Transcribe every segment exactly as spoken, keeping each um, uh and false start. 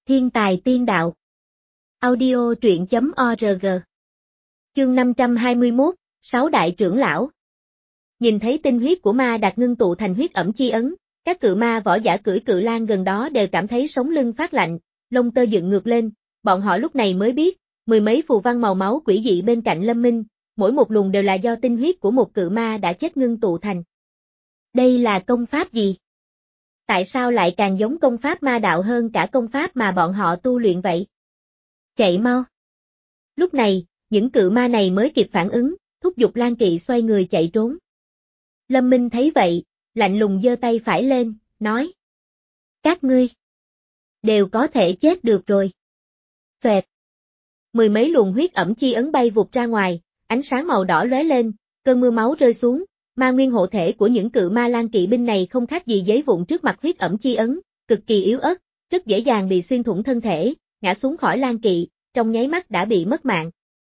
Thiên tài tiên đạo. Audio truyện chấm org. Chương năm trăm hai mươi mốt, Sáu đại trưởng lão. Nhìn thấy tinh huyết của ma đạt ngưng tụ thành huyết ẩm chi ấn, các cự ma võ giả cưỡi cự lang gần đó đều cảm thấy sống lưng phát lạnh, lông tơ dựng ngược lên, bọn họ lúc này mới biết, mười mấy phù văn màu máu quỷ dị bên cạnh Lâm Minh, mỗi một luồng đều là do tinh huyết của một cự ma đã chết ngưng tụ thành. Đây là công pháp gì? Tại sao lại càng giống công pháp ma đạo hơn cả công pháp mà bọn họ tu luyện vậy? Chạy mau! Lúc này, những cự ma này mới kịp phản ứng, thúc giục Lan Kỵ xoay người chạy trốn. Lâm Minh thấy vậy, lạnh lùng giơ tay phải lên, nói: Các ngươi đều có thể chết được rồi. Phệt! Mười mấy luồng huyết ẩm chi ấn bay vụt ra ngoài, ánh sáng màu đỏ lóe lên, cơn mưa máu rơi xuống, ma nguyên hộ thể của những cự ma Lan Kỵ binh này không khác gì giấy vụn trước mặt huyết ẩm chi ấn, cực kỳ yếu ớt, rất dễ dàng bị xuyên thủng thân thể, ngã xuống khỏi Lan Kỵ, trong nháy mắt đã bị mất mạng.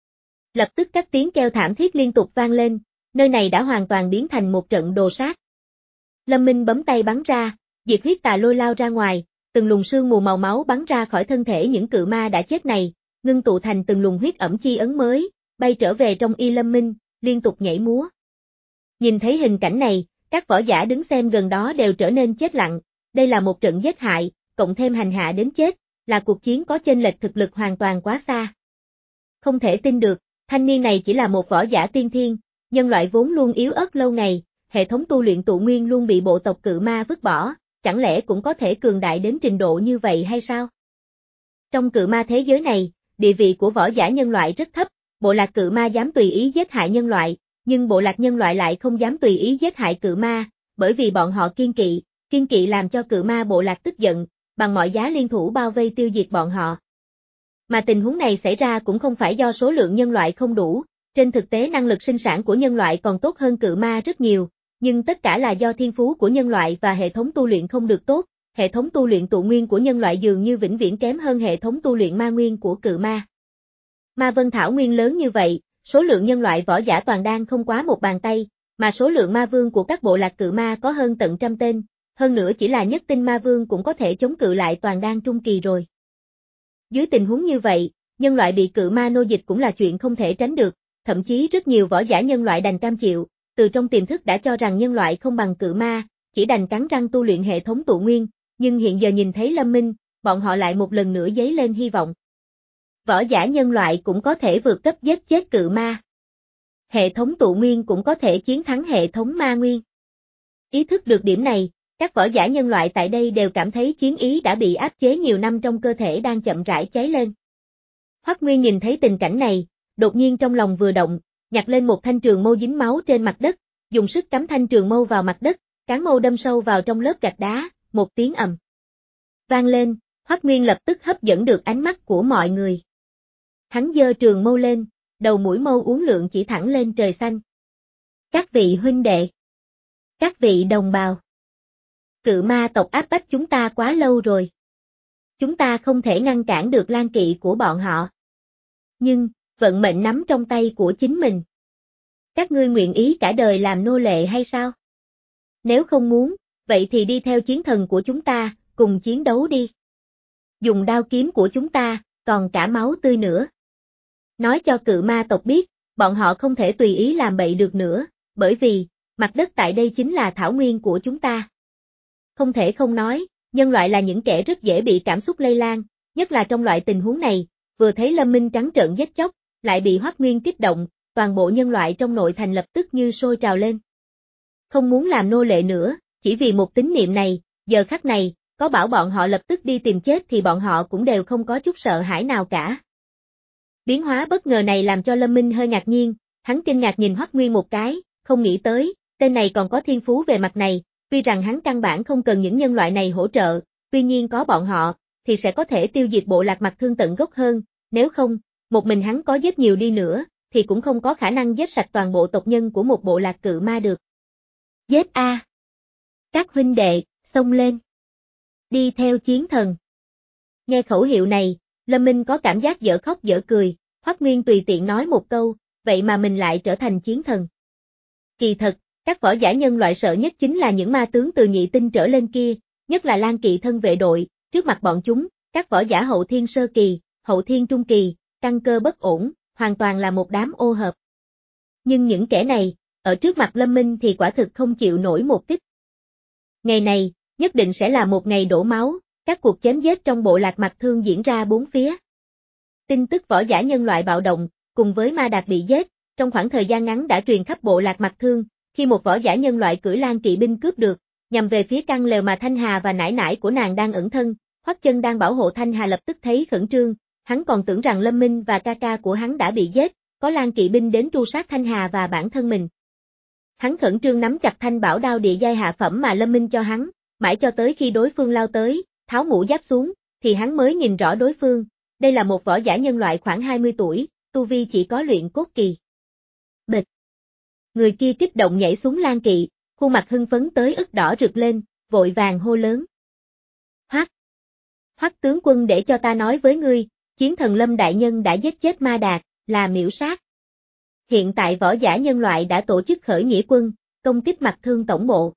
Lập tức các tiếng kêu thảm thiết liên tục vang lên, nơi này đã hoàn toàn biến thành một trận đồ sát. Lâm Minh bấm tay bắn ra, diệt huyết tà lôi lao ra ngoài, từng luồng sương mù màu máu bắn ra khỏi thân thể những cự ma đã chết này, ngưng tụ thành từng luồng huyết ẩm chi ấn mới, bay trở về trong y Lâm Minh, liên tục nhảy múa. Nhìn thấy hình cảnh này, các võ giả đứng xem gần đó đều trở nên chết lặng, đây là một trận giết hại, cộng thêm hành hạ đến chết, là cuộc chiến có chênh lệch thực lực hoàn toàn quá xa. Không thể tin được, thanh niên này chỉ là một võ giả tiên thiên, nhân loại vốn luôn yếu ớt lâu ngày, hệ thống tu luyện tụ nguyên luôn bị bộ tộc cự ma vứt bỏ, chẳng lẽ cũng có thể cường đại đến trình độ như vậy hay sao? Trong cự ma thế giới này, địa vị của võ giả nhân loại rất thấp, bộ lạc cự ma dám tùy ý giết hại nhân loại, nhưng bộ lạc nhân loại lại không dám tùy ý giết hại cự ma, bởi vì bọn họ kiên kỵ, kiên kỵ làm cho cự ma bộ lạc tức giận, bằng mọi giá liên thủ bao vây tiêu diệt bọn họ. Mà tình huống này xảy ra cũng không phải do số lượng nhân loại không đủ, trên thực tế năng lực sinh sản của nhân loại còn tốt hơn cự ma rất nhiều, nhưng tất cả là do thiên phú của nhân loại và hệ thống tu luyện không được tốt, hệ thống tu luyện tụ nguyên của nhân loại dường như vĩnh viễn kém hơn hệ thống tu luyện ma nguyên của cự ma. Ma Vân Thảo Nguyên lớn như vậy, số lượng nhân loại võ giả toàn đan không quá một bàn tay, mà số lượng ma vương của các bộ lạc cự ma có hơn tận trăm tên, hơn nữa chỉ là nhất tinh ma vương cũng có thể chống cự lại toàn đan trung kỳ rồi. Dưới tình huống như vậy, nhân loại bị cự ma nô dịch cũng là chuyện không thể tránh được, thậm chí rất nhiều võ giả nhân loại đành cam chịu, từ trong tiềm thức đã cho rằng nhân loại không bằng cự ma, chỉ đành cắn răng tu luyện hệ thống tụ nguyên, nhưng hiện giờ nhìn thấy Lâm Minh, bọn họ lại một lần nữa dấy lên hy vọng. Võ giả nhân loại cũng có thể vượt cấp giết chết cự ma. Hệ thống tụ nguyên cũng có thể chiến thắng hệ thống ma nguyên. Ý thức được điểm này, các võ giả nhân loại tại đây đều cảm thấy chiến ý đã bị áp chế nhiều năm trong cơ thể đang chậm rãi cháy lên. Hoắc Nguyên nhìn thấy tình cảnh này, đột nhiên trong lòng vừa động, nhặt lên một thanh trường mâu dính máu trên mặt đất, dùng sức cắm thanh trường mâu vào mặt đất, cán mâu đâm sâu vào trong lớp gạch đá, một tiếng ầm vang lên, Hoắc Nguyên lập tức hấp dẫn được ánh mắt của mọi người. Hắn giơ trường mâu lên, đầu mũi mâu uốn lượn chỉ thẳng lên trời xanh. Các vị huynh đệ, các vị đồng bào, cự ma tộc áp bách chúng ta quá lâu rồi. Chúng ta không thể ngăn cản được Lan Kỵ của bọn họ. Nhưng, vận mệnh nắm trong tay của chính mình. Các ngươi nguyện ý cả đời làm nô lệ hay sao? Nếu không muốn, vậy thì đi theo chiến thần của chúng ta, cùng chiến đấu đi. Dùng đao kiếm của chúng ta, còn cả máu tươi nữa. Nói cho cự ma tộc biết, bọn họ không thể tùy ý làm bậy được nữa, bởi vì, mặt đất tại đây chính là thảo nguyên của chúng ta. Không thể không nói, nhân loại là những kẻ rất dễ bị cảm xúc lây lan, nhất là trong loại tình huống này, vừa thấy Lâm Minh trắng trợn giết chóc, lại bị Hoắc Nguyên kích động, toàn bộ nhân loại trong nội thành lập tức như sôi trào lên. Không muốn làm nô lệ nữa, chỉ vì một tín niệm này, giờ khắc này, có bảo bọn họ lập tức đi tìm chết thì bọn họ cũng đều không có chút sợ hãi nào cả. Biến hóa bất ngờ này làm cho Lâm Minh hơi ngạc nhiên, hắn kinh ngạc nhìn Hoắc Nguyên một cái, không nghĩ tới, tên này còn có thiên phú về mặt này, tuy rằng hắn căn bản không cần những nhân loại này hỗ trợ, tuy nhiên có bọn họ, thì sẽ có thể tiêu diệt bộ lạc Mặt Thương tận gốc hơn, nếu không, một mình hắn có giết nhiều đi nữa, thì cũng không có khả năng giết sạch toàn bộ tộc nhân của một bộ lạc cự ma được. Giết a! Các huynh đệ, xông lên! Đi theo chiến thần! Nghe khẩu hiệu này, Lâm Minh có cảm giác dở khóc dở cười, Hoắc Nguyên tùy tiện nói một câu, vậy mà mình lại trở thành chiến thần. Kỳ thật, các võ giả nhân loại sợ nhất chính là những ma tướng từ nhị tinh trở lên kia, nhất là Lan Kỵ thân vệ đội, trước mặt bọn chúng, Các võ giả hậu thiên sơ kỳ, hậu thiên trung kỳ, căn cơ bất ổn, hoàn toàn là một đám ô hợp. Nhưng những kẻ này, ở trước mặt Lâm Minh thì quả thực không chịu nổi một kích. Ngày này, nhất định sẽ là một ngày đổ máu, các cuộc chém giết trong bộ lạc Mặc Thương diễn ra bốn phía. Tin tức võ giả nhân loại bạo động, cùng với Ma Đạc bị giết, trong khoảng thời gian ngắn đã truyền khắp bộ lạc Mặc Thương, khi một võ giả nhân loại cưỡi lang kỵ binh cướp được, nhằm về phía căn lều mà Thanh Hà và nải nải của nàng đang ẩn thân, Hoắc Chân đang bảo hộ Thanh Hà lập tức thấy khẩn trương, hắn còn tưởng rằng Lâm Minh và ca ca của hắn đã bị giết, có lang kỵ binh đến tru sát Thanh Hà và bản thân mình. Hắn khẩn trương nắm chặt thanh bảo đao địa giai hạ phẩm mà Lâm Minh cho hắn, mãi cho tới khi đối phương lao tới, tháo mũ giáp xuống, thì hắn mới nhìn rõ đối phương, đây là một võ giả nhân loại khoảng hai mươi tuổi, tu vi chỉ có luyện cốt kỳ. Bịch! Người kia kích động nhảy xuống lang kỵ, khuôn mặt hưng phấn tới ức đỏ rực lên, vội vàng hô lớn. Hoắc! Hoắc tướng quân để cho ta nói với ngươi, chiến thần Lâm đại nhân đã giết chết Ma Đạc, là miễu sát. Hiện tại võ giả nhân loại đã tổ chức khởi nghĩa quân, công kích Mặc Thương tổng bộ.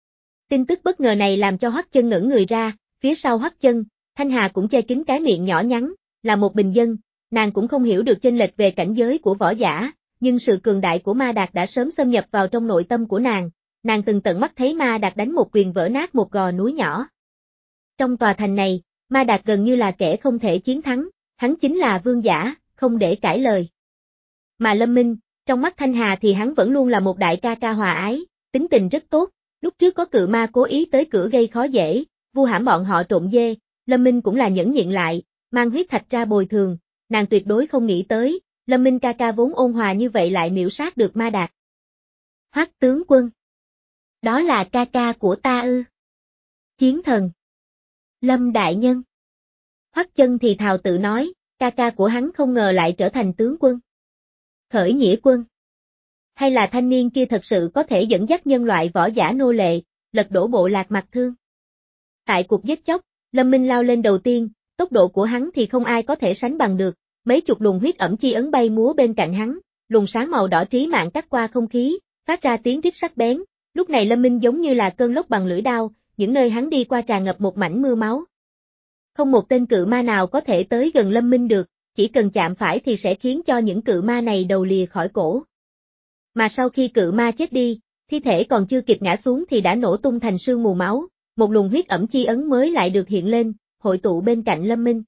Tin tức bất ngờ này làm cho Hoắc Chân ngẩn người ra, phía sau Hoắc Chân, Thanh Hà cũng che kín cái miệng nhỏ nhắn, là một bình dân, nàng cũng không hiểu được chênh lệch về cảnh giới của võ giả, nhưng sự cường đại của Ma Đạc đã sớm xâm nhập vào trong nội tâm của nàng, nàng từng tận mắt thấy Ma Đạc đánh một quyền vỡ nát một gò núi nhỏ. Trong tòa thành này, Ma Đạc gần như là kẻ không thể chiến thắng, hắn chính là vương giả, không để cãi lời. Mà Lâm Minh, trong mắt Thanh Hà thì hắn vẫn luôn là một đại ca ca hòa ái, tính tình rất tốt, lúc trước có cự ma cố ý tới cửa gây khó dễ, vu hãm bọn họ trộm dê, Lâm Minh cũng là nhẫn nhịn lại, mang huyết thạch ra bồi thường, nàng tuyệt đối không nghĩ tới, Lâm Minh ca ca vốn ôn hòa như vậy lại miễu sát được Ma Đạc. Hoắc tướng quân. Đó là ca ca của ta ư? Chiến thần. Lâm đại nhân. Hoắc Chân thì thào tự nói, ca ca của hắn không ngờ lại trở thành tướng quân. Khởi nghĩa quân. Hay là thanh niên kia thật sự có thể dẫn dắt nhân loại võ giả nô lệ, lật đổ bộ lạc Mặc Thương. Tại cuộc giết chóc, Lâm Minh lao lên đầu tiên, tốc độ của hắn thì không ai có thể sánh bằng được, mấy chục luồng huyết ẩm chi ấn bay múa bên cạnh hắn, luồng sáng màu đỏ trí mạng cắt qua không khí, phát ra tiếng rít sắc bén, lúc này Lâm Minh giống như là cơn lốc bằng lưỡi đao, những nơi hắn đi qua tràn ngập một mảnh mưa máu. Không một tên cự ma nào có thể tới gần Lâm Minh được, chỉ cần chạm phải thì sẽ khiến cho những cự ma này đầu lìa khỏi cổ. Mà sau khi cự ma chết đi, thi thể còn chưa kịp ngã xuống thì đã nổ tung thành sương mù máu, một luồng huyết ẩm chi ấn mới lại được hiện lên, hội tụ bên cạnh Lâm Minh.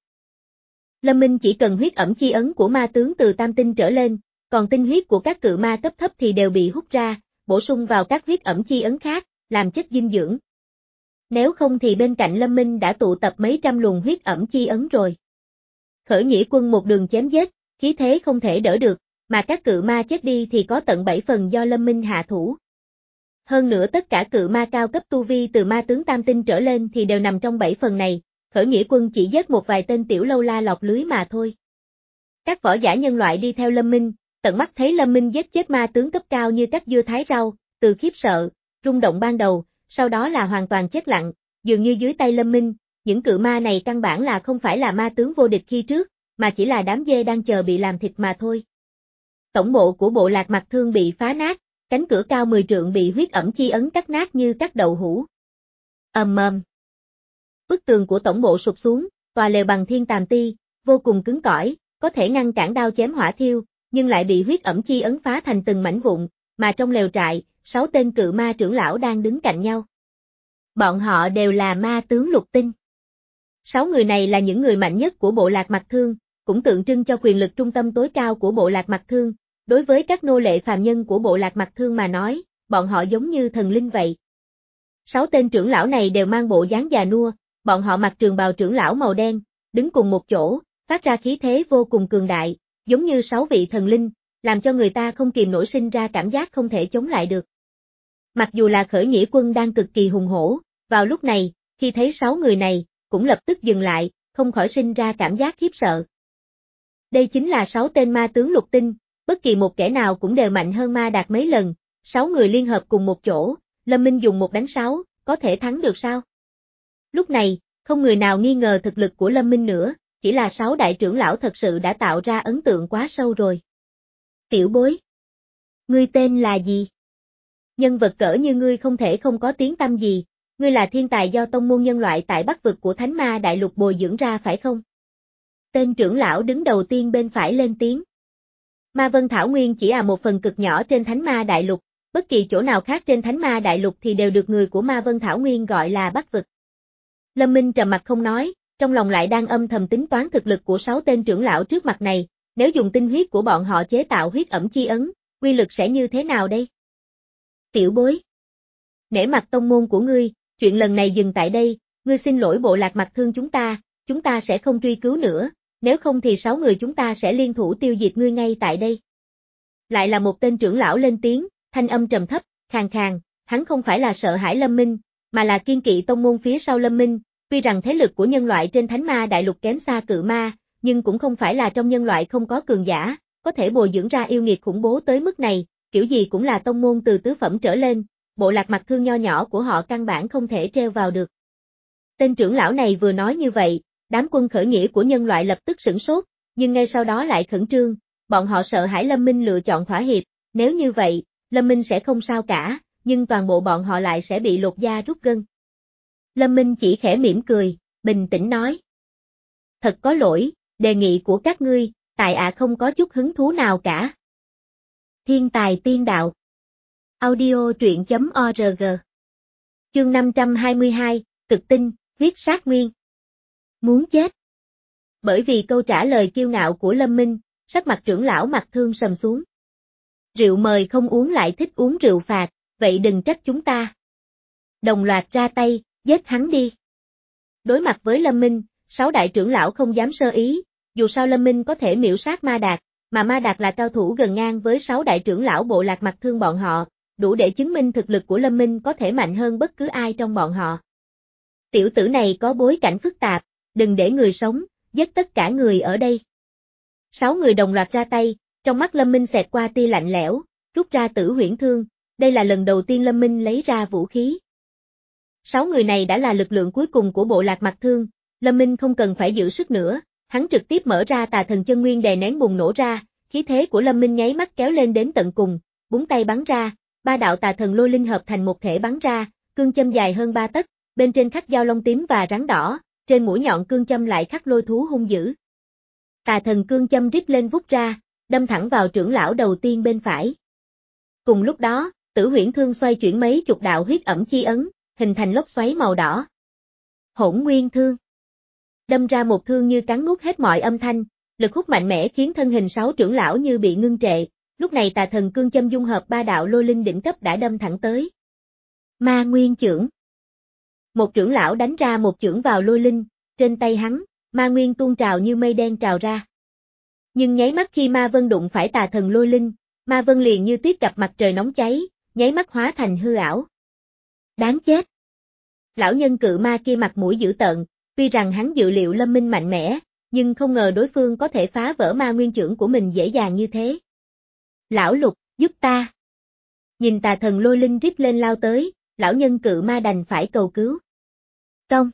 Lâm Minh chỉ cần huyết ẩm chi ấn của ma tướng từ tam tinh trở lên, còn tinh huyết của các cự ma cấp thấp thì đều bị hút ra, bổ sung vào các huyết ẩm chi ấn khác, làm chất dinh dưỡng. Nếu không thì bên cạnh Lâm Minh đã tụ tập mấy trăm luồng huyết ẩm chi ấn rồi. Khởi nghĩa quân một đường chém giết, khí thế không thể đỡ được, mà các cự ma chết đi thì có tận bảy phần do Lâm Minh hạ thủ. Hơn nữa tất cả cự ma cao cấp tu vi từ ma tướng tam tinh trở lên thì đều nằm trong bảy phần này, khởi nghĩa quân chỉ giết một vài tên tiểu lâu la lọt lưới mà thôi. Các võ giả nhân loại đi theo Lâm Minh, tận mắt thấy Lâm Minh giết chết ma tướng cấp cao như cắt dưa thái rau, từ khiếp sợ, rung động ban đầu, sau đó là hoàn toàn chết lặng, dường như dưới tay Lâm Minh, những cự ma này căn bản là không phải là ma tướng vô địch khi trước, mà chỉ là đám dê đang chờ bị làm thịt mà thôi. Tổng bộ của bộ lạc Mặc Thương bị phá nát, cánh cửa cao mười trượng bị huyết ẩm chi ấn cắt nát như cắt đậu hũ. Ầm ầm. Bức tường của tổng bộ sụp xuống, tòa lều bằng thiên tàm ti, vô cùng cứng cỏi, có thể ngăn cản đao chém hỏa thiêu, nhưng lại bị huyết ẩm chi ấn phá thành từng mảnh vụn, mà trong lều trại, sáu tên cự ma trưởng lão đang đứng cạnh nhau. Bọn họ đều là ma tướng lục tinh. Sáu người này là những người mạnh nhất của bộ lạc Mặc Thương, cũng tượng trưng cho quyền lực trung tâm tối cao của bộ lạc Mặc Thương. Đối với các nô lệ phàm nhân của bộ lạc Mặc Thương mà nói, bọn họ giống như thần linh vậy. Sáu tên trưởng lão này đều mang bộ dáng già nua, bọn họ mặc trường bào trưởng lão màu đen, đứng cùng một chỗ, phát ra khí thế vô cùng cường đại, giống như sáu vị thần linh, làm cho người ta không kìm nổi sinh ra cảm giác không thể chống lại được. Mặc dù là khởi nghĩa quân đang cực kỳ hùng hổ, vào lúc này, khi thấy sáu người này, cũng lập tức dừng lại, không khỏi sinh ra cảm giác khiếp sợ. Đây chính là sáu tên ma tướng lục tinh, bất kỳ một kẻ nào cũng đều mạnh hơn Ma Đạc mấy lần, sáu người liên hợp cùng một chỗ, Lâm Minh dùng một đánh sáu, có thể thắng được sao? Lúc này, không người nào nghi ngờ thực lực của Lâm Minh nữa, chỉ là sáu đại trưởng lão thật sự đã tạo ra ấn tượng quá sâu rồi. Tiểu bối, ngươi tên là gì? Nhân vật cỡ như ngươi không thể không có tiếng tăm gì, ngươi là thiên tài do tông môn nhân loại tại Bắc vực của Thánh Ma Đại Lục bồi dưỡng ra phải không? Tên trưởng lão đứng đầu tiên bên phải lên tiếng. Ma Vân Thảo Nguyên chỉ là một phần cực nhỏ trên Thánh Ma Đại Lục, bất kỳ chỗ nào khác trên Thánh Ma Đại Lục thì đều được người của Ma Vân Thảo Nguyên gọi là Bắc vực. Lâm Minh trầm mặt không nói, trong lòng lại đang âm thầm tính toán thực lực của sáu tên trưởng lão trước mặt này, nếu dùng tinh huyết của bọn họ chế tạo huyết ẩm chi ấn, quy lực sẽ như thế nào đây? Tiểu bối. Nể mặt tông môn của ngươi, chuyện lần này dừng tại đây, ngươi xin lỗi bộ lạc Mặt Thương chúng ta, chúng ta sẽ không truy cứu nữa, nếu không thì sáu người chúng ta sẽ liên thủ tiêu diệt ngươi ngay tại đây. Lại là một tên trưởng lão lên tiếng, thanh âm trầm thấp, khàn khàn, hắn không phải là sợ hãi Lâm Minh, mà là kiên kỵ tông môn phía sau Lâm Minh, tuy rằng thế lực của nhân loại trên Thánh Ma Đại Lục kém xa cự ma, nhưng cũng không phải là trong nhân loại không có cường giả, có thể bồi dưỡng ra yêu nghiệt khủng bố tới mức này, kiểu gì cũng là tông môn từ tứ phẩm trở lên, bộ lạc Mặt Thương nho nhỏ của họ căn bản không thể treo vào được. Tên trưởng lão này vừa nói như vậy, đám quân khởi nghĩa của nhân loại lập tức sửng sốt, nhưng ngay sau đó lại khẩn trương, bọn họ sợ hãi Lâm Minh lựa chọn thỏa hiệp, nếu như vậy, Lâm Minh sẽ không sao cả, nhưng toàn bộ bọn họ lại sẽ bị lột da rút gân. Lâm Minh chỉ khẽ mỉm cười, bình tĩnh nói. Thật có lỗi, đề nghị của các ngươi, tại ạ không có chút hứng thú nào cả. Thiên tài tiên đạo. Audio truyện chấm org. Chương năm trăm hai mươi hai, cực tinh, huyết sát nguyên. Muốn chết. Bởi vì câu trả lời kiêu ngạo của Lâm Minh, sắc mặt trưởng lão Mặt Thương sầm xuống. Rượu mời không uống lại thích uống rượu phạt, vậy đừng trách chúng ta. Đồng loạt ra tay, giết hắn đi. Đối mặt với Lâm Minh, sáu đại trưởng lão không dám sơ ý, dù sao Lâm Minh có thể miễu sát Ma Đạt, mà Ma Đạt là cao thủ gần ngang với sáu đại trưởng lão bộ lạc Mặt Thương bọn họ, đủ để chứng minh thực lực của Lâm Minh có thể mạnh hơn bất cứ ai trong bọn họ. Tiểu tử này có bối cảnh phức tạp, đừng để người sống, giết tất cả người ở đây. Sáu người đồng loạt ra tay, trong mắt Lâm Minh xẹt qua tia lạnh lẽo, rút ra Tử Huyễn Thương, đây là lần đầu tiên Lâm Minh lấy ra vũ khí. Sáu người này đã là lực lượng cuối cùng của bộ lạc Mặt Thương, Lâm Minh không cần phải giữ sức nữa, hắn trực tiếp mở ra Tà Thần Chân Nguyên đè nén bùng nổ ra, khí thế của Lâm Minh nháy mắt kéo lên đến tận cùng, búng tay bắn ra, ba đạo Tà Thần Lôi Linh hợp thành một thể bắn ra, cương châm dài hơn ba tấc, bên trên khắc dao long tím và rắn đỏ, trên mũi nhọn cương châm lại khắc lôi thú hung dữ. Tà Thần cương châm rít lên vút ra, đâm thẳng vào trưởng lão đầu tiên bên phải. Cùng lúc đó, Tử Huyễn Thương xoay chuyển mấy chục đạo huyết ẩm chi ấn, hình thành lốc xoáy màu đỏ. Hỗn Nguyên Thương. Đâm ra một thương như cắn nuốt hết mọi âm thanh, lực hút mạnh mẽ khiến thân hình sáu trưởng lão như bị ngưng trệ, lúc này Tà Thần cương châm dung hợp ba đạo lôi linh đỉnh cấp đã đâm thẳng tới. Ma Nguyên Chưởng. Một trưởng lão đánh ra một chưởng vào lôi linh, trên tay hắn, ma nguyên tuôn trào như mây đen trào ra. Nhưng nháy mắt khi Ma Vân đụng phải Tà Thần lôi linh, Ma Vân liền như tuyết gặp mặt trời nóng cháy, nháy mắt hóa thành hư ảo. Đáng chết. Lão nhân cự ma kia mặt mũi dữ tợn, tuy rằng hắn dự liệu Lâm Minh mạnh mẽ, nhưng không ngờ đối phương có thể phá vỡ ma nguyên chưởng của mình dễ dàng như thế. Lão Lục, giúp ta. Nhìn Tà Thần lôi linh rít lên lao tới, lão nhân cự ma đành phải cầu cứu. Công.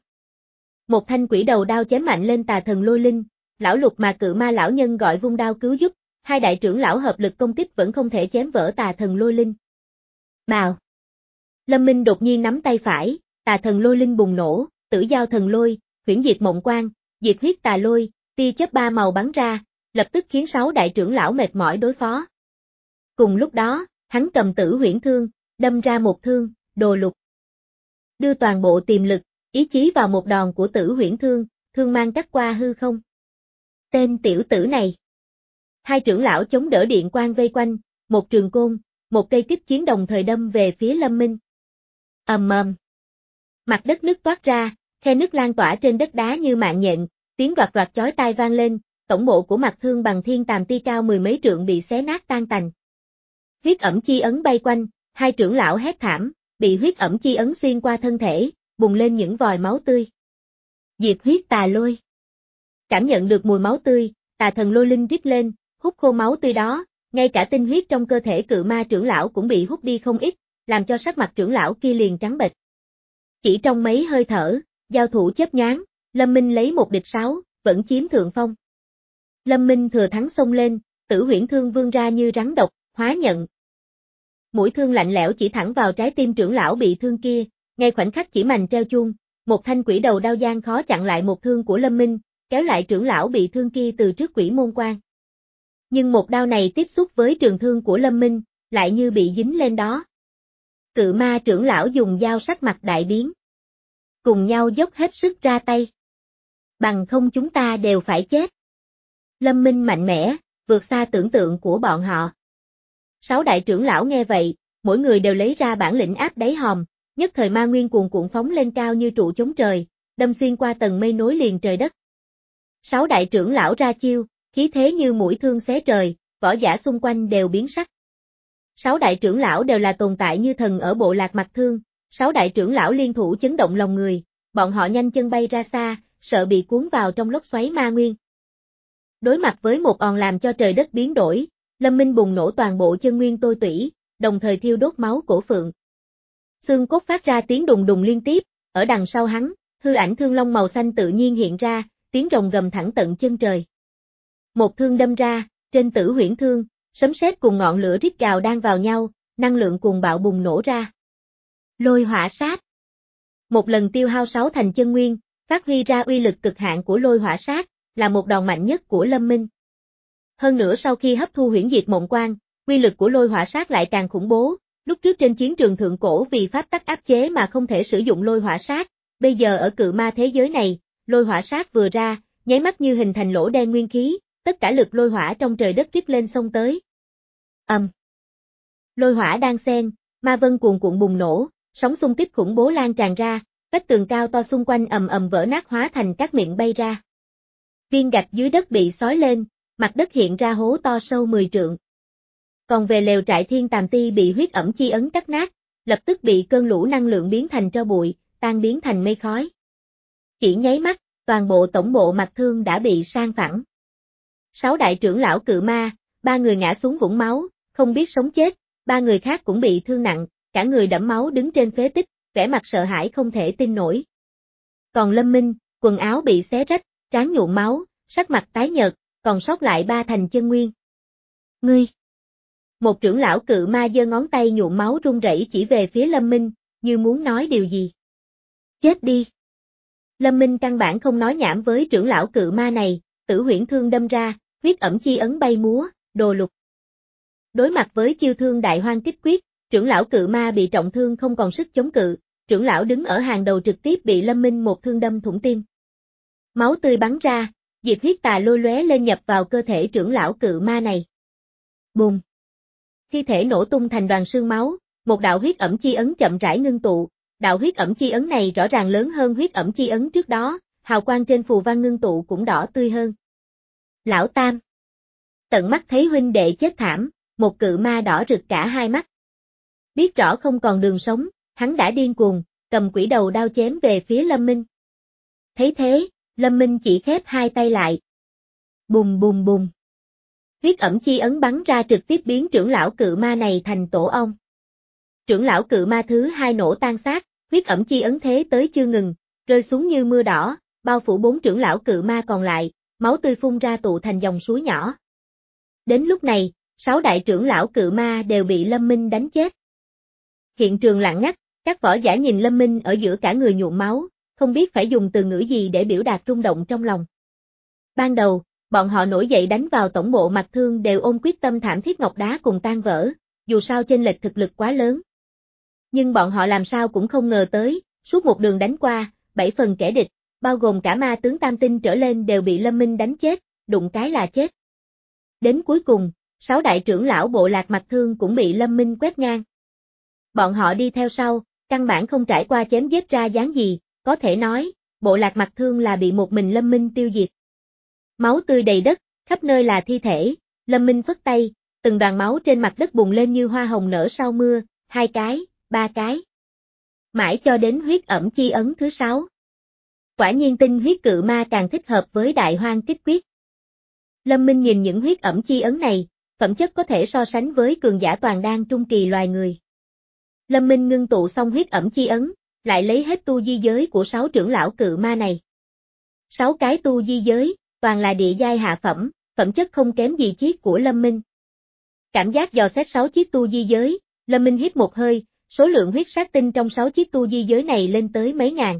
Một thanh quỷ đầu đao chém mạnh lên Tà Thần lôi linh, lão Lục mà cự ma lão nhân gọi vung đao cứu giúp, hai đại trưởng lão hợp lực công kích vẫn không thể chém vỡ Tà Thần lôi linh. Bào. Lâm Minh đột nhiên nắm tay phải, Tà Thần lôi linh bùng nổ, Tử Giao Thần Lôi, Huyễn Diệt Mộng Quang, Diệt Huyết Tà Lôi, tia chớp ba màu bắn ra, lập tức khiến sáu đại trưởng lão mệt mỏi đối phó. Cùng lúc đó, hắn cầm Tử Huyễn Thương, đâm ra một thương, Đồ Lục. Đưa toàn bộ tiềm lực, ý chí vào một đòn của Tử Huyễn Thương, thương mang cắt qua hư không. Tên tiểu tử này. Hai trưởng lão chống đỡ điện quang vây quanh, một trường côn, một cây kích chiến đồng thời đâm về phía Lâm Minh. Ầm ầm. Mặt đất nứt toát ra, khe nứt lan tỏa trên đất đá như mạng nhện, tiếng roạt roạt chói tai vang lên, tổng bộ của Mặt Thương bằng thiên tàm ti cao mười mấy trượng bị xé nát tan tành. Huyết ẩm chi ấn bay quanh, hai trưởng lão hét thảm, bị huyết ẩm chi ấn xuyên qua thân thể, bùng lên những vòi máu tươi. Diệt Huyết Tà Lôi. Cảm nhận được mùi máu tươi, Tà Thần lôi linh rít lên, hút khô máu tươi đó, ngay cả tinh huyết trong cơ thể cự ma trưởng lão cũng bị hút đi không ít, làm cho sắc mặt trưởng lão kia liền trắng bệch. Chỉ trong mấy hơi thở, giao thủ chớp nhoáng, Lâm Minh lấy một địch sáu, vẫn chiếm thượng phong. Lâm Minh thừa thắng xông lên, Tử Huyễn Thương vươn ra như rắn độc, hóa nhận. Mũi thương lạnh lẽo chỉ thẳng vào trái tim trưởng lão bị thương kia, ngay khoảnh khắc chỉ mành treo chuông, một thanh quỷ đầu đao gian khó chặn lại một thương của Lâm Minh, kéo lại trưởng lão bị thương kia từ trước quỷ môn quan. Nhưng một đao này tiếp xúc với trường thương của Lâm Minh, lại như bị dính lên đó. Cự ma trưởng lão dùng dao sắc mặt đại biến. Cùng nhau dốc hết sức ra tay. Bằng không chúng ta đều phải chết. Lâm Minh mạnh mẽ, vượt xa tưởng tượng của bọn họ. Sáu đại trưởng lão nghe vậy, mỗi người đều lấy ra bản lĩnh áp đáy hòm, nhất thời ma nguyên cuồn cuộn phóng lên cao như trụ chống trời, đâm xuyên qua tầng mây nối liền trời đất. Sáu đại trưởng lão ra chiêu, khí thế như mũi thương xé trời, võ giả xung quanh đều biến sắc. Sáu đại trưởng lão đều là tồn tại như thần ở bộ lạc Mặc Thương, sáu đại trưởng lão liên thủ chấn động lòng người, bọn họ nhanh chân bay ra xa, sợ bị cuốn vào trong lốc xoáy ma nguyên. Đối mặt với một òn làm cho trời đất biến đổi, Lâm Minh bùng nổ toàn bộ chân nguyên tôi tủy, đồng thời thiêu đốt máu cổ phượng. Xương cốt phát ra tiếng đùng đùng liên tiếp, ở đằng sau hắn, hư ảnh thương long màu xanh tự nhiên hiện ra, tiếng rồng gầm thẳng tận chân trời. Một thương đâm ra, trên tử huyễn thương, sấm sét cùng ngọn lửa rít gào đan vào nhau, năng lượng cuồng bạo bùng nổ ra. Lôi hỏa sát. Một lần tiêu hao sáu thành chân nguyên, phát huy ra uy lực cực hạn của lôi hỏa sát, là một đòn mạnh nhất của Lâm Minh. Hơn nữa sau khi hấp thu huyễn diệt mộng quan, uy lực của lôi hỏa sát lại càng khủng bố, lúc trước trên chiến trường thượng cổ vì pháp tắc áp chế mà không thể sử dụng lôi hỏa sát, bây giờ ở cự ma thế giới này, lôi hỏa sát vừa ra, nháy mắt như hình thành lỗ đen nguyên khí, tất cả lực lôi hỏa trong trời đất rít lên xông tới. Ầm. Um. Lôi hỏa đang xen, ma vân cuồn cuộn bùng nổ, sóng xung kích khủng bố lan tràn ra, vách tường cao to xung quanh ầm ầm vỡ nát hóa thành các miệng bay ra. Viên gạch dưới đất bị xói lên, mặt đất hiện ra hố to sâu mười trượng. Còn về lều trại thiên tàm ti bị huyết ẩm chi ấn cắt nát, lập tức bị cơn lũ năng lượng biến thành tro bụi, tan biến thành mây khói. Chỉ nháy mắt, toàn bộ tổng bộ Mặc Thương đã bị san phẳng. Sáu đại trưởng lão cự ma, ba người ngã xuống vũng máu, không biết sống chết, ba người khác cũng bị thương nặng, cả người đẫm máu đứng trên phế tích, vẻ mặt sợ hãi không thể tin nổi. Còn Lâm Minh, quần áo bị xé rách, trán nhuộm máu, sắc mặt tái nhợt, còn sót lại ba thành chân nguyên. Ngươi! Một trưởng lão cự ma giơ ngón tay nhuộm máu run rẩy chỉ về phía Lâm Minh, như muốn nói điều gì. Chết đi! Lâm Minh căn bản không nói nhảm với trưởng lão cự ma này, tử huyễn thương đâm ra, huyết ẩm chi ấn bay múa, đồ lục. Đối mặt với chiêu thương đại hoang kích quyết, trưởng lão cự ma bị trọng thương không còn sức chống cự, trưởng lão đứng ở hàng đầu trực tiếp bị Lâm Minh một thương đâm thủng tim. Máu tươi bắn ra, diệt huyết tà lôi lóe lên nhập vào cơ thể trưởng lão cự ma này. Bùng! Thi thể nổ tung thành đoàn xương máu, một đạo huyết ẩm chi ấn chậm rãi ngưng tụ, đạo huyết ẩm chi ấn này rõ ràng lớn hơn huyết ẩm chi ấn trước đó, hào quang trên phù văn ngưng tụ cũng đỏ tươi hơn. Lão Tam! Tận mắt thấy huynh đệ chết thảm, một cự ma đỏ rực cả hai mắt. Biết rõ không còn đường sống, hắn đã điên cuồng, cầm quỷ đầu đao chém về phía Lâm Minh. Thấy thế, Lâm Minh chỉ khép hai tay lại. Bùng bùng bùng. Huyết ẩm chi ấn bắn ra trực tiếp biến trưởng lão cự ma này thành tổ ong. Trưởng lão cự ma thứ hai nổ tan xác, huyết ẩm chi ấn thế tới chưa ngừng, rơi xuống như mưa đỏ, bao phủ bốn trưởng lão cự ma còn lại, máu tươi phun ra tụ thành dòng suối nhỏ. Đến lúc này, sáu đại trưởng lão cự ma đều bị Lâm Minh đánh chết. Hiện trường lặng ngắt, các võ giả nhìn Lâm Minh ở giữa cả người nhuộm máu, không biết phải dùng từ ngữ gì để biểu đạt rung động trong lòng. Ban đầu, bọn họ nổi dậy đánh vào tổng bộ Mặc Thương đều ôm quyết tâm thảm thiết ngọc đá cùng tan vỡ, dù sao chênh lệch thực lực quá lớn. Nhưng bọn họ làm sao cũng không ngờ tới, suốt một đường đánh qua, bảy phần kẻ địch, bao gồm cả ma tướng tam tinh trở lên đều bị Lâm Minh đánh chết, đụng cái là chết. Đến cuối cùng, sáu đại trưởng lão bộ lạc Mặc Thương cũng bị Lâm Minh quét ngang. Bọn họ đi theo sau, căn bản không trải qua chém giết ra dáng gì, có thể nói, bộ lạc Mặc Thương là bị một mình Lâm Minh tiêu diệt. Máu tươi đầy đất, khắp nơi là thi thể, Lâm Minh phất tay, từng đoàn máu trên mặt đất bùng lên như hoa hồng nở sau mưa, hai cái, ba cái. Mãi cho đến huyết ẩm chi ấn thứ sáu. Quả nhiên tinh huyết cự ma càng thích hợp với đại hoang kích quyết. Lâm Minh nhìn những huyết ẩm chi ấn này, phẩm chất có thể so sánh với cường giả toàn đan trung kỳ loài người. Lâm Minh ngưng tụ xong huyết ẩm chi ấn, lại lấy hết tu di giới của sáu trưởng lão cự ma này. Sáu cái tu di giới, toàn là địa giai hạ phẩm, phẩm chất không kém gì chiếc của Lâm Minh. Cảm giác dò xét sáu chiếc tu di giới, Lâm Minh hít một hơi, Số lượng huyết sát tinh trong sáu chiếc tu di giới này lên tới mấy ngàn.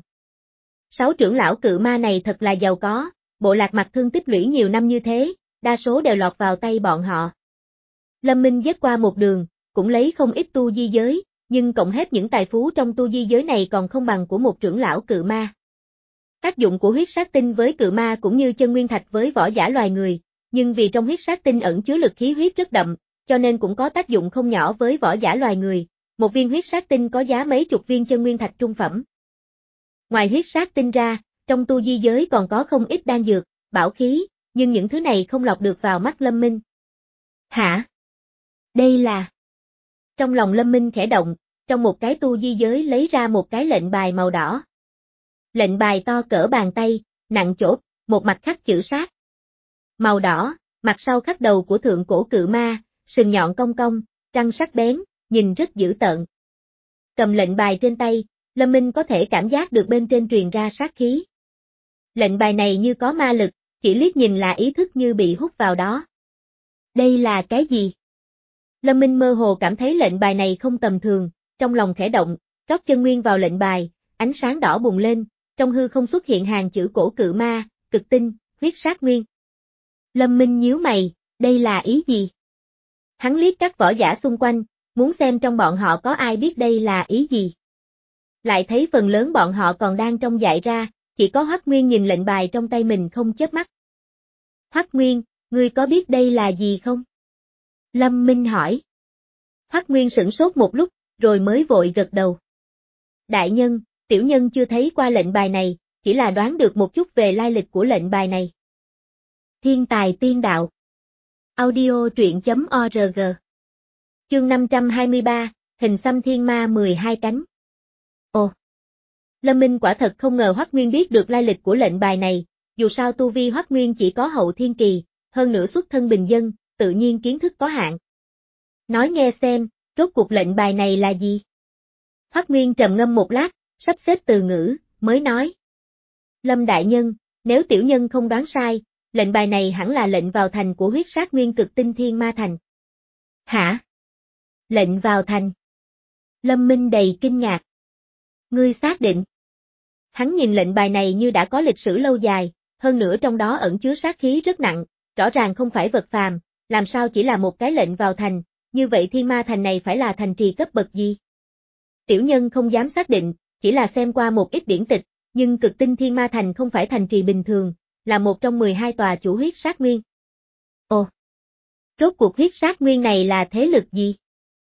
Sáu trưởng lão cự ma này thật là giàu có, bộ lạc mặt thương tích lũy nhiều năm như thế, đa số đều lọt vào tay bọn họ. Lâm Minh dết qua một đường, cũng lấy không ít tu di giới, nhưng cộng hết những tài phú trong tu di giới này còn không bằng của một trưởng lão cự ma. Tác dụng của huyết sát tinh với cự ma cũng như chân nguyên thạch với võ giả loài người, nhưng vì trong huyết sát tinh ẩn chứa lực khí huyết rất đậm, cho nên cũng có tác dụng không nhỏ với võ giả loài người. Một viên huyết sát tinh có giá mấy chục viên chân nguyên thạch trung phẩm. Ngoài huyết sát tinh ra, trong tu di giới còn có không ít đan dược, bảo khí, nhưng những thứ này không lọt được vào mắt Lâm Minh. Hả? Đây là... Trong lòng Lâm Minh khẽ động, trong một cái tu di giới lấy ra một cái lệnh bài màu đỏ. Lệnh bài to cỡ bàn tay, nặng chốt, một mặt khắc chữ sát. Màu đỏ, mặt sau khắc đầu của thượng cổ cự ma, sừng nhọn cong cong, răng sắc bén, nhìn rất dữ tợn. Cầm lệnh bài trên tay, Lâm Minh có thể cảm giác được bên trên truyền ra sát khí. Lệnh bài này như có ma lực, chỉ liếc nhìn là ý thức như bị hút vào đó. Đây là cái gì? Lâm Minh mơ hồ cảm thấy lệnh bài này không tầm thường, trong lòng khẽ động, rót chân nguyên vào lệnh bài, ánh sáng đỏ bùng lên, trong hư không xuất hiện hàng chữ cổ cự ma, cực tinh, huyết sát nguyên. Lâm Minh nhíu mày, đây là ý gì? Hắn liếc các võ giả xung quanh, muốn xem trong bọn họ có ai biết đây là ý gì. Lại thấy phần lớn bọn họ còn đang trong dại ra, chỉ có Hoắc Nguyên nhìn lệnh bài trong tay mình không chớp mắt. Hoắc Nguyên, ngươi có biết đây là gì không? Lâm Minh hỏi. Hoắc Nguyên sửng sốt một lúc, rồi mới vội gật đầu. Đại nhân, tiểu nhân chưa thấy qua lệnh bài này, chỉ là đoán được một chút về lai lịch của lệnh bài này. Thiên tài tiên đạo. Audio truyện chấm org. Chương năm trăm hai mươi ba, hình xăm thiên ma mười hai cánh. Ồ! Lâm Minh quả thật không ngờ Hoắc Nguyên biết được lai lịch của lệnh bài này, dù sao tu vi Hoắc Nguyên chỉ có hậu thiên kỳ, hơn nữa xuất thân bình dân, tự nhiên kiến thức có hạn. Nói nghe xem, rốt cuộc lệnh bài này là gì? Hoắc Nguyên trầm ngâm một lát, sắp xếp từ ngữ, mới nói. Lâm đại nhân, nếu tiểu nhân không đoán sai, lệnh bài này hẳn là lệnh vào thành của huyết sát nguyên cực tinh thiên ma thành. Hả? Lệnh vào thành. Lâm Minh đầy kinh ngạc. Ngươi xác định. Hắn nhìn lệnh bài này như đã có lịch sử lâu dài, hơn nữa trong đó ẩn chứa sát khí rất nặng, rõ ràng không phải vật phàm, làm sao chỉ là một cái lệnh vào thành, như vậy thiên ma thành này phải là thành trì cấp bậc gì? Tiểu nhân không dám xác định, chỉ là xem qua một ít điển tịch, nhưng cực tinh thiên ma thành không phải thành trì bình thường, là một trong mười hai tòa chủ huyết sát nguyên. Ồ! Rốt cuộc huyết sát nguyên này là thế lực gì?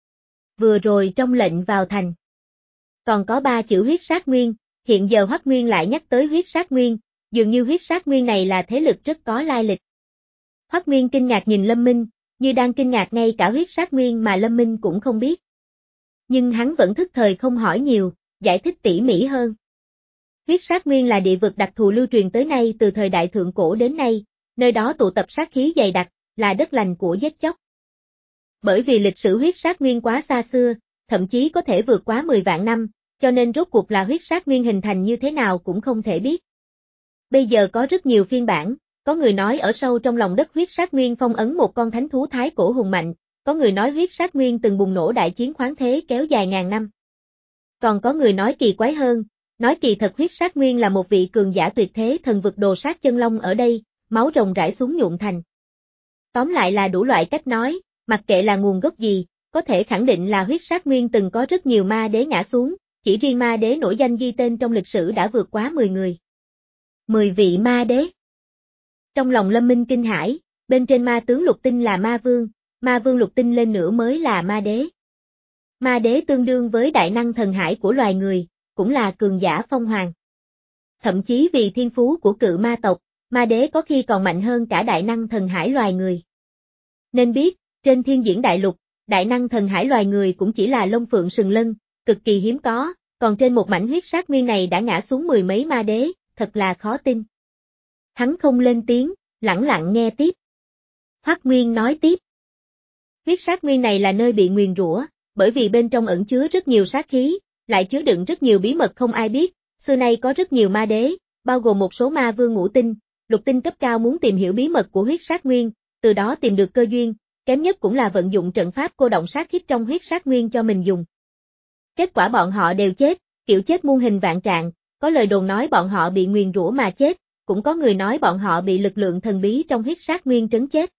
Vừa rồi trong lệnh vào thành. Còn có ba chữ huyết sát nguyên, hiện giờ Hoắc Nguyên lại nhắc tới huyết sát nguyên, dường như huyết sát nguyên này là thế lực rất có lai lịch. Hoắc Nguyên kinh ngạc nhìn Lâm Minh, như đang kinh ngạc ngay cả huyết sát nguyên mà Lâm Minh cũng không biết. Nhưng hắn vẫn thức thời không hỏi nhiều, giải thích tỉ mỉ hơn. Huyết sát nguyên là địa vực đặc thù lưu truyền tới nay từ thời đại thượng cổ đến nay, nơi đó tụ tập sát khí dày đặc, là đất lành của giết chóc. Bởi vì lịch sử huyết sát nguyên quá xa xưa, thậm chí có thể vượt quá mười vạn năm, cho nên rốt cuộc là huyết sát nguyên hình thành như thế nào cũng không thể biết. Bây giờ có rất nhiều phiên bản, có người nói ở sâu trong lòng đất huyết sát nguyên phong ấn một con thánh thú thái cổ hùng mạnh, có người nói huyết sát nguyên từng bùng nổ đại chiến khoáng thế kéo dài ngàn năm. Còn có người nói kỳ quái hơn, nói kỳ thật huyết sát nguyên là một vị cường giả tuyệt thế thần vực đồ sát chân long ở đây, máu rồng rải xuống nhuộn thành. Tóm lại là đủ loại cách nói, mặc kệ là nguồn gốc gì, có thể khẳng định là huyết sát nguyên từng có rất nhiều ma đế ngã xuống, chỉ riêng ma đế nổi danh ghi tên trong lịch sử đã vượt quá mười người. mười vị ma đế. Trong lòng Lâm Minh kinh hãi, bên trên ma tướng lục tinh là ma vương, ma vương lục tinh lên nữa mới là ma đế. Ma đế tương đương với đại năng thần hải của loài người, cũng là cường giả phong hoàng. Thậm chí vì thiên phú của cự ma tộc, ma đế có khi còn mạnh hơn cả đại năng thần hải loài người. Nên biết, trên thiên diễn đại lục, đại năng thần hải loài người cũng chỉ là lông phượng sừng lân, cực kỳ hiếm có, còn trên một mảnh huyết sát nguyên này đã ngã xuống mười mấy ma đế, thật là khó tin. Hắn không lên tiếng, lẳng lặng nghe tiếp. Hoắc Nguyên nói tiếp. Huyết sát nguyên này là nơi bị nguyền rủa, bởi vì bên trong ẩn chứa rất nhiều sát khí, lại chứa đựng rất nhiều bí mật không ai biết, xưa nay có rất nhiều ma đế, bao gồm một số ma vương ngũ tinh, lục tinh cấp cao muốn tìm hiểu bí mật của huyết sát nguyên, từ đó tìm được cơ duyên, kém nhất cũng là vận dụng trận pháp cô động sát khiếp trong huyết sát nguyên cho mình dùng. Kết quả bọn họ đều chết, kiểu chết muôn hình vạn trạng, có lời đồn nói bọn họ bị nguyền rủa mà chết, cũng có người nói bọn họ bị lực lượng thần bí trong huyết sát nguyên trấn chết.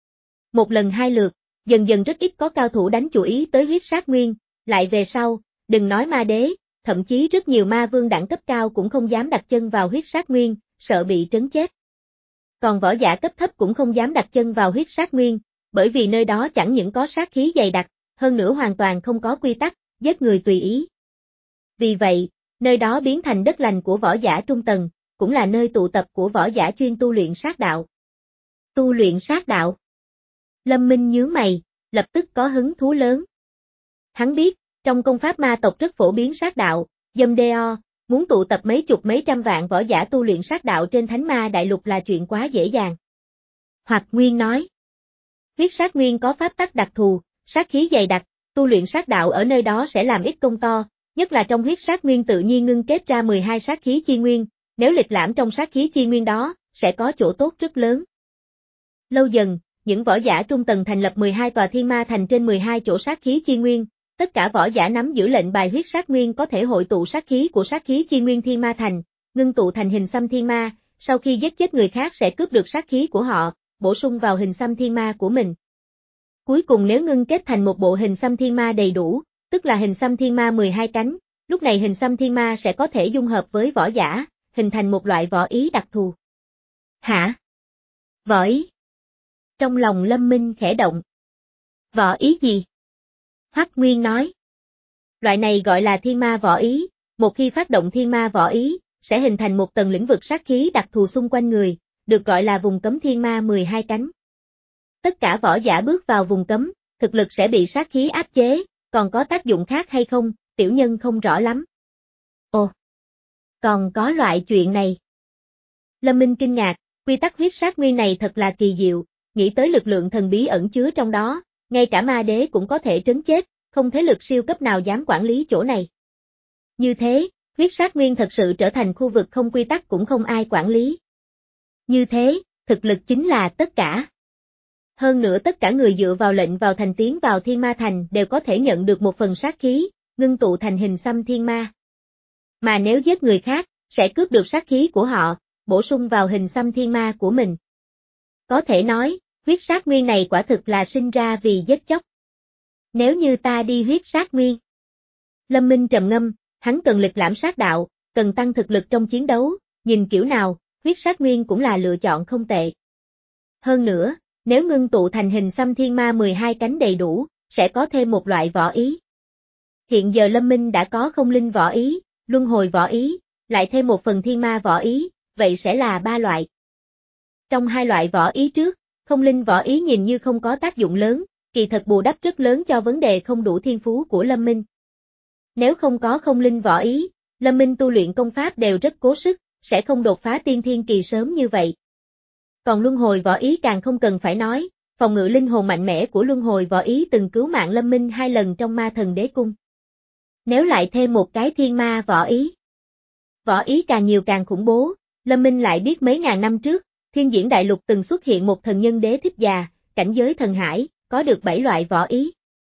Một lần hai lượt, dần dần rất ít có cao thủ đánh chú ý tới huyết sát nguyên, lại về sau, đừng nói ma đế, thậm chí rất nhiều ma vương đẳng cấp cao cũng không dám đặt chân vào huyết sát nguyên, sợ bị trấn chết. Còn võ giả cấp thấp cũng không dám đặt chân vào huyết sát nguyên, bởi vì nơi đó chẳng những có sát khí dày đặc, hơn nữa hoàn toàn không có quy tắc, giết người tùy ý. Vì vậy, nơi đó biến thành đất lành của võ giả trung tầng, cũng là nơi tụ tập của võ giả chuyên tu luyện sát đạo. Tu luyện sát đạo. Lâm Minh nhướng mày, lập tức có hứng thú lớn. Hắn biết, trong công pháp ma tộc rất phổ biến sát đạo, dâm đeo, muốn tụ tập mấy chục mấy trăm vạn võ giả tu luyện sát đạo trên thánh ma đại lục là chuyện quá dễ dàng. Hoặc Nguyên nói, huyết sát nguyên có pháp tắc đặc thù, sát khí dày đặc, tu luyện sát đạo ở nơi đó sẽ làm ít công to, nhất là trong huyết sát nguyên tự nhiên ngưng kết ra mười hai sát khí chi nguyên, nếu lịch lãm trong sát khí chi nguyên đó, sẽ có chỗ tốt rất lớn. Lâu dần, những võ giả trung tầng thành lập mười hai tòa thiên ma thành trên mười hai chỗ sát khí chi nguyên, tất cả võ giả nắm giữ lệnh bài huyết sát nguyên có thể hội tụ sát khí của sát khí chi nguyên thiên ma thành, ngưng tụ thành hình xăm thiên ma, sau khi giết chết người khác sẽ cướp được sát khí của họ, bổ sung vào hình xăm thiên ma của mình. Cuối cùng nếu ngưng kết thành một bộ hình xăm thiên ma đầy đủ, tức là hình xăm thiên ma mười hai cánh, lúc này hình xăm thiên ma sẽ có thể dung hợp với võ giả, hình thành một loại võ ý đặc thù. Hả? Võ ý? Trong lòng Lâm Minh khẽ động. Võ ý gì? Hoắc Nguyên nói. Loại này gọi là thiên ma võ ý, một khi phát động thiên ma võ ý, sẽ hình thành một tầng lĩnh vực sát khí đặc thù xung quanh người, được gọi là vùng cấm thiên ma mười hai cánh. Tất cả võ giả bước vào vùng cấm, thực lực sẽ bị sát khí áp chế, còn có tác dụng khác hay không, tiểu nhân không rõ lắm. Ồ, còn có loại chuyện này. Lâm Minh kinh ngạc, quy tắc huyết sát nguyên này thật là kỳ diệu, nghĩ tới lực lượng thần bí ẩn chứa trong đó, ngay cả ma đế cũng có thể trấn chết, không thế lực siêu cấp nào dám quản lý chỗ này. Như thế, huyết sát nguyên thật sự trở thành khu vực không quy tắc cũng không ai quản lý. Như thế, thực lực chính là tất cả. Hơn nữa tất cả người dựa vào lệnh vào thành tiến vào thiên ma thành đều có thể nhận được một phần sát khí, ngưng tụ thành hình xăm thiên ma. Mà nếu giết người khác, sẽ cướp được sát khí của họ, bổ sung vào hình xăm thiên ma của mình. Có thể nói, huyết sát nguyên này quả thực là sinh ra vì giết chóc. Nếu như ta đi huyết sát nguyên. Lâm Minh trầm ngâm, hắn cần lịch lãm sát đạo, cần tăng thực lực trong chiến đấu, nhìn kiểu nào, huyết sát nguyên cũng là lựa chọn không tệ. Hơn nữa, nếu ngưng tụ thành hình xăm thiên ma mười hai cánh đầy đủ, sẽ có thêm một loại võ ý. Hiện giờ Lâm Minh đã có không linh võ ý, luân hồi võ ý, lại thêm một phần thiên ma võ ý, vậy sẽ là ba loại. Trong hai loại võ ý trước, không linh võ ý nhìn như không có tác dụng lớn, kỳ thật bù đắp rất lớn cho vấn đề không đủ thiên phú của Lâm Minh. Nếu không có không linh võ ý, Lâm Minh tu luyện công pháp đều rất cố sức, sẽ không đột phá tiên thiên kỳ sớm như vậy. Còn luân hồi võ ý càng không cần phải nói, phòng ngự linh hồn mạnh mẽ của luân hồi võ ý từng cứu mạng Lâm Minh hai lần trong ma thần đế cung. Nếu lại thêm một cái thiên ma võ ý. Võ ý càng nhiều càng khủng bố, Lâm Minh lại biết mấy ngàn năm trước, thiên diễn đại lục từng xuất hiện một thần nhân đế thích già, cảnh giới thần hải, có được bảy loại võ ý.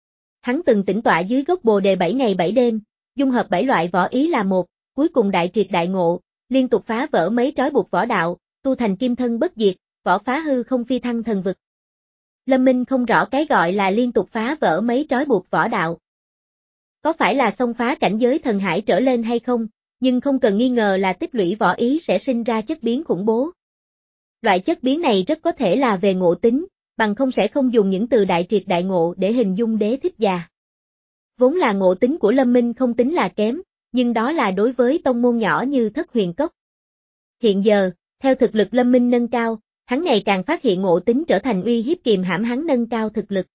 Hắn từng tĩnh tọa dưới gốc bồ đề bảy ngày bảy đêm, dung hợp bảy loại võ ý là một, cuối cùng đại triệt đại ngộ, liên tục phá vỡ mấy trói buộc võ đạo, tu thành kim thân bất diệt, võ phá hư không phi thăng thần vực. Lâm Minh không rõ cái gọi là liên tục phá vỡ mấy trói buộc võ đạo. Có phải là xông phá cảnh giới thần hải trở lên hay không, nhưng không cần nghi ngờ là tích lũy võ ý sẽ sinh ra chất biến khủng bố. Loại chất biến này rất có thể là về ngộ tính, bằng không sẽ không dùng những từ đại triệt đại ngộ để hình dung đế thích già. Vốn là ngộ tính của Lâm Minh không tính là kém, nhưng đó là đối với tông môn nhỏ như Thất Huyền Cốc. Hiện giờ, theo thực lực Lâm Minh nâng cao, hắn ngày càng phát hiện ngộ tính trở thành uy hiếp kìm hãm hắn nâng cao thực lực.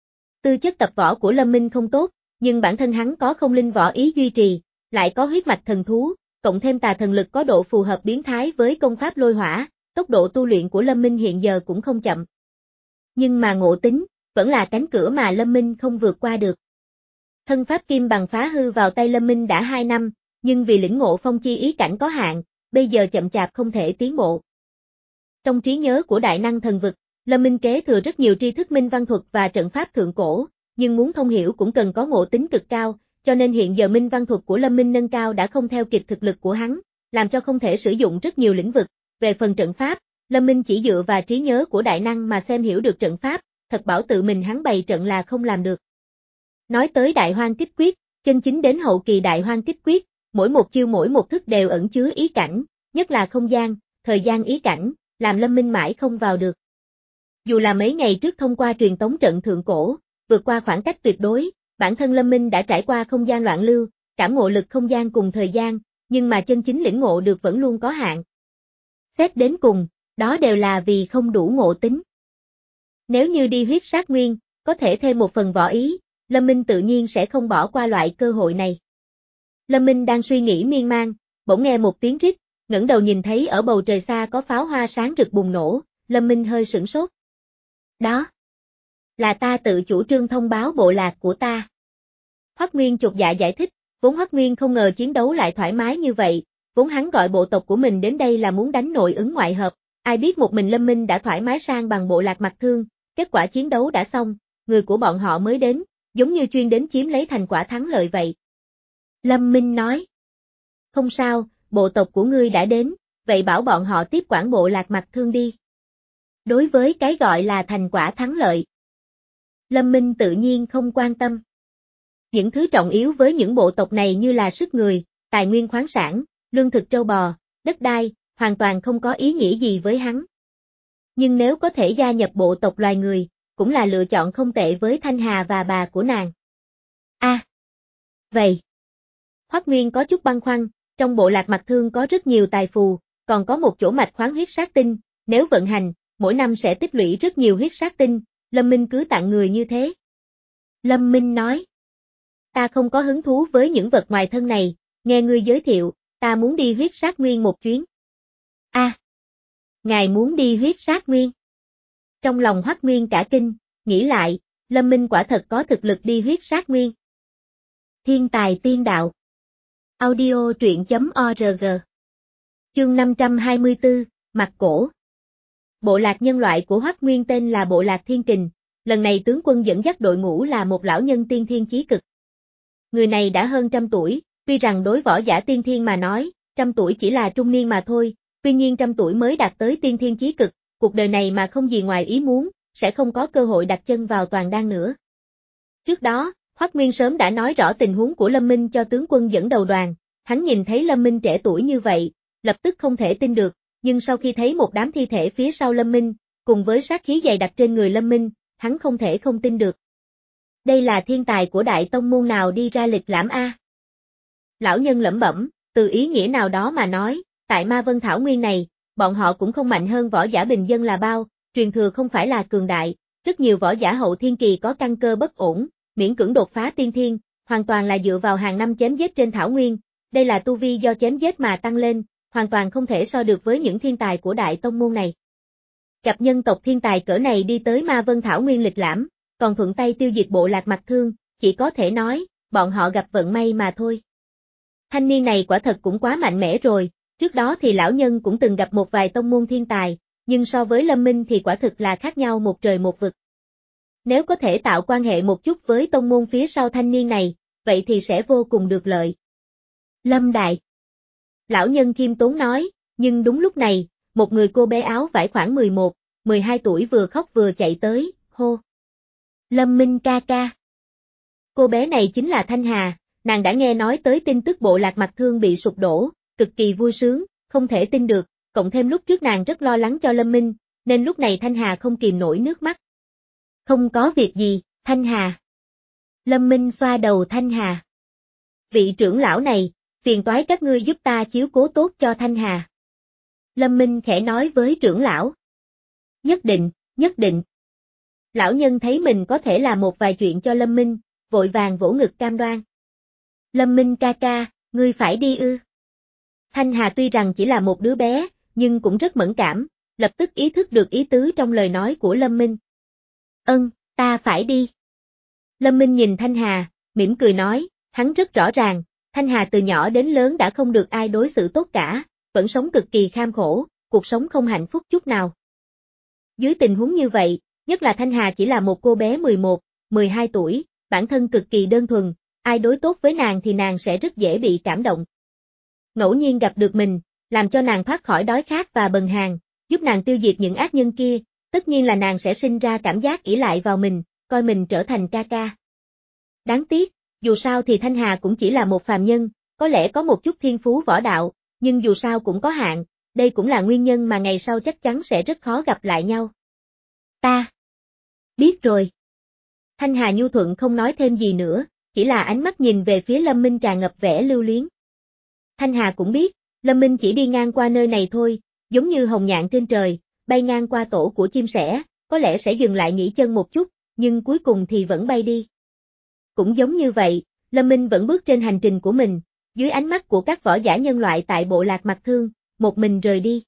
Tư chất tập võ của Lâm Minh không tốt, nhưng bản thân hắn có không linh võ ý duy trì, lại có huyết mạch thần thú, cộng thêm tà thần lực có độ phù hợp biến thái với công pháp lôi hỏa, tốc độ tu luyện của Lâm Minh hiện giờ cũng không chậm. Nhưng mà ngộ tính, vẫn là cánh cửa mà Lâm Minh không vượt qua được. Thân pháp kim bằng phá hư vào tay Lâm Minh đã hai năm, nhưng vì lĩnh ngộ phong chi ý cảnh có hạn, bây giờ chậm chạp không thể tiến bộ. Trong trí nhớ của đại năng thần vực, Lâm Minh kế thừa rất nhiều tri thức minh văn thuật và trận pháp thượng cổ, nhưng muốn thông hiểu cũng cần có ngộ tính cực cao, cho nên hiện giờ minh văn thuật của Lâm Minh nâng cao đã không theo kịp thực lực của hắn, làm cho không thể sử dụng rất nhiều lĩnh vực. Về phần trận pháp, Lâm Minh chỉ dựa vào trí nhớ của đại năng mà xem hiểu được trận pháp, thật bảo tự mình hắn bày trận là không làm được. Nói tới Đại Hoang Kích Quyết, chân chính đến hậu kỳ Đại Hoang Kích Quyết, mỗi một chiêu mỗi một thức đều ẩn chứa ý cảnh, nhất là không gian, thời gian ý cảnh, làm Lâm Minh mãi không vào được. Dù là mấy ngày trước thông qua truyền tống trận thượng cổ, vượt qua khoảng cách tuyệt đối, bản thân Lâm Minh đã trải qua không gian loạn lưu, cảm ngộ lực không gian cùng thời gian, nhưng mà chân chính lĩnh ngộ được vẫn luôn có hạn. Xét đến cùng, đó đều là vì không đủ ngộ tính. Nếu như đi huyết sát nguyên, có thể thêm một phần võ ý, Lâm Minh tự nhiên sẽ không bỏ qua loại cơ hội này. Lâm Minh đang suy nghĩ miên man, bỗng nghe một tiếng rít, ngẩng đầu nhìn thấy ở bầu trời xa có pháo hoa sáng rực bùng nổ, Lâm Minh hơi sửng sốt. Đó là ta tự chủ trương thông báo bộ lạc của ta. Hoắc Nguyên chột dạ giải thích, vốn Hoắc Nguyên không ngờ chiến đấu lại thoải mái như vậy, vốn hắn gọi bộ tộc của mình đến đây là muốn đánh nội ứng ngoại hợp, ai biết một mình Lâm Minh đã thoải mái sang bằng bộ lạc Mặc Thương, kết quả chiến đấu đã xong, người của bọn họ mới đến, giống như chuyên đến chiếm lấy thành quả thắng lợi vậy. Lâm Minh nói, không sao, bộ tộc của ngươi đã đến, vậy bảo bọn họ tiếp quản bộ lạc Mặc Thương đi. Đối với cái gọi là thành quả thắng lợi, Lâm Minh tự nhiên không quan tâm. Những thứ trọng yếu với những bộ tộc này như là sức người, tài nguyên khoáng sản, lương thực trâu bò, đất đai, hoàn toàn không có ý nghĩa gì với hắn. Nhưng nếu có thể gia nhập bộ tộc loài người, cũng là lựa chọn không tệ với Thanh Hà và bà của nàng. A, à, vậy. Hoắc Nguyên có chút băn khoăn, trong bộ lạc Mặc Thương có rất nhiều tài phù, còn có một chỗ mạch khoáng huyết sát tinh, nếu vận hành, mỗi năm sẽ tích lũy rất nhiều huyết sát tinh, Lâm Minh cứ tặng người như thế. Lâm Minh nói, ta không có hứng thú với những vật ngoài thân này, nghe ngươi giới thiệu, ta muốn đi huyết sát nguyên một chuyến. A, à, ngài muốn đi huyết sát nguyên. Trong lòng Hoắc Nguyên cả kinh, nghĩ lại, Lâm Minh quả thật có thực lực đi huyết sát nguyên. Thiên tài tiên đạo. Audio truyện chấm org. Chương năm trăm hai mươi tư, Mặt Cổ. Bộ lạc nhân loại của Hoắc Nguyên tên là Bộ lạc Thiên Kình, lần này tướng quân dẫn dắt đội ngũ là một lão nhân tiên thiên chí cực. Người này đã hơn trăm tuổi, tuy rằng đối võ giả tiên thiên mà nói, trăm tuổi chỉ là trung niên mà thôi, tuy nhiên trăm tuổi mới đạt tới tiên thiên chí cực, cuộc đời này mà không gì ngoài ý muốn, sẽ không có cơ hội đặt chân vào toàn đan nữa. Trước đó, Hoắc Nguyên sớm đã nói rõ tình huống của Lâm Minh cho tướng quân dẫn đầu đoàn, hắn nhìn thấy Lâm Minh trẻ tuổi như vậy, lập tức không thể tin được, nhưng sau khi thấy một đám thi thể phía sau Lâm Minh, cùng với sát khí dày đặc trên người Lâm Minh, hắn không thể không tin được. Đây là thiên tài của đại tông môn nào đi ra lịch lãm a? Lão nhân lẩm bẩm, từ ý nghĩa nào đó mà nói, tại Ma Vân Thảo Nguyên này, bọn họ cũng không mạnh hơn võ giả bình dân là bao, truyền thừa không phải là cường đại, rất nhiều võ giả hậu thiên kỳ có căn cơ bất ổn, miễn cưỡng đột phá tiên thiên, hoàn toàn là dựa vào hàng năm chém giết trên thảo nguyên, đây là tu vi do chém giết mà tăng lên, hoàn toàn không thể so được với những thiên tài của đại tông môn này. Gặp nhân tộc thiên tài cỡ này đi tới Ma Vân Thảo Nguyên lịch lãm, còn thuận tay tiêu diệt bộ lạc Mặc Thương, chỉ có thể nói, bọn họ gặp vận may mà thôi. Thanh niên này quả thật cũng quá mạnh mẽ rồi, trước đó thì lão nhân cũng từng gặp một vài tông môn thiên tài, nhưng so với Lâm Minh thì quả thực là khác nhau một trời một vực. Nếu có thể tạo quan hệ một chút với tông môn phía sau thanh niên này, vậy thì sẽ vô cùng được lợi. Lâm Đại. Lão nhân khiêm tốn nói, nhưng đúng lúc này, một người cô bé áo vải khoảng mười một, mười hai tuổi vừa khóc vừa chạy tới, hô. Lâm Minh ca ca. Cô bé này chính là Thanh Hà, nàng đã nghe nói tới tin tức bộ lạc Mặc Thương bị sụp đổ, cực kỳ vui sướng, không thể tin được, cộng thêm lúc trước nàng rất lo lắng cho Lâm Minh, nên lúc này Thanh Hà không kìm nổi nước mắt. Không có việc gì, Thanh Hà. Lâm Minh xoa đầu Thanh Hà. Vị trưởng lão này, phiền toái các ngươi giúp ta chiếu cố tốt cho Thanh Hà. Lâm Minh khẽ nói với trưởng lão. Nhất định, nhất định. Lão nhân thấy mình có thể làm một vài chuyện cho Lâm Minh, vội vàng vỗ ngực cam đoan. Lâm Minh ca ca, ngươi phải đi ư. Thanh Hà tuy rằng chỉ là một đứa bé, nhưng cũng rất mẫn cảm, lập tức ý thức được ý tứ trong lời nói của Lâm Minh. Ân, ta phải đi. Lâm Minh nhìn Thanh Hà, mỉm cười nói, hắn rất rõ ràng, Thanh Hà từ nhỏ đến lớn đã không được ai đối xử tốt cả, vẫn sống cực kỳ kham khổ, cuộc sống không hạnh phúc chút nào. Dưới tình huống như vậy, nhất là Thanh Hà chỉ là một cô bé mười một, mười hai tuổi, bản thân cực kỳ đơn thuần, ai đối tốt với nàng thì nàng sẽ rất dễ bị cảm động. Ngẫu nhiên gặp được mình, làm cho nàng thoát khỏi đói khát và bần hàn, giúp nàng tiêu diệt những ác nhân kia, tất nhiên là nàng sẽ sinh ra cảm giác ỷ lại vào mình, coi mình trở thành ca ca. Đáng tiếc, dù sao thì Thanh Hà cũng chỉ là một phàm nhân, có lẽ có một chút thiên phú võ đạo, nhưng dù sao cũng có hạn, đây cũng là nguyên nhân mà ngày sau chắc chắn sẽ rất khó gặp lại nhau. Ta biết rồi. Thanh Hà nhu thuận không nói thêm gì nữa, chỉ là ánh mắt nhìn về phía Lâm Minh tràn ngập vẻ lưu luyến. Thanh Hà cũng biết, Lâm Minh chỉ đi ngang qua nơi này thôi, giống như hồng nhạn trên trời, bay ngang qua tổ của chim sẻ, có lẽ sẽ dừng lại nghỉ chân một chút, nhưng cuối cùng thì vẫn bay đi. Cũng giống như vậy, Lâm Minh vẫn bước trên hành trình của mình, dưới ánh mắt của các võ giả nhân loại tại bộ lạc Mặt Thương, một mình rời đi.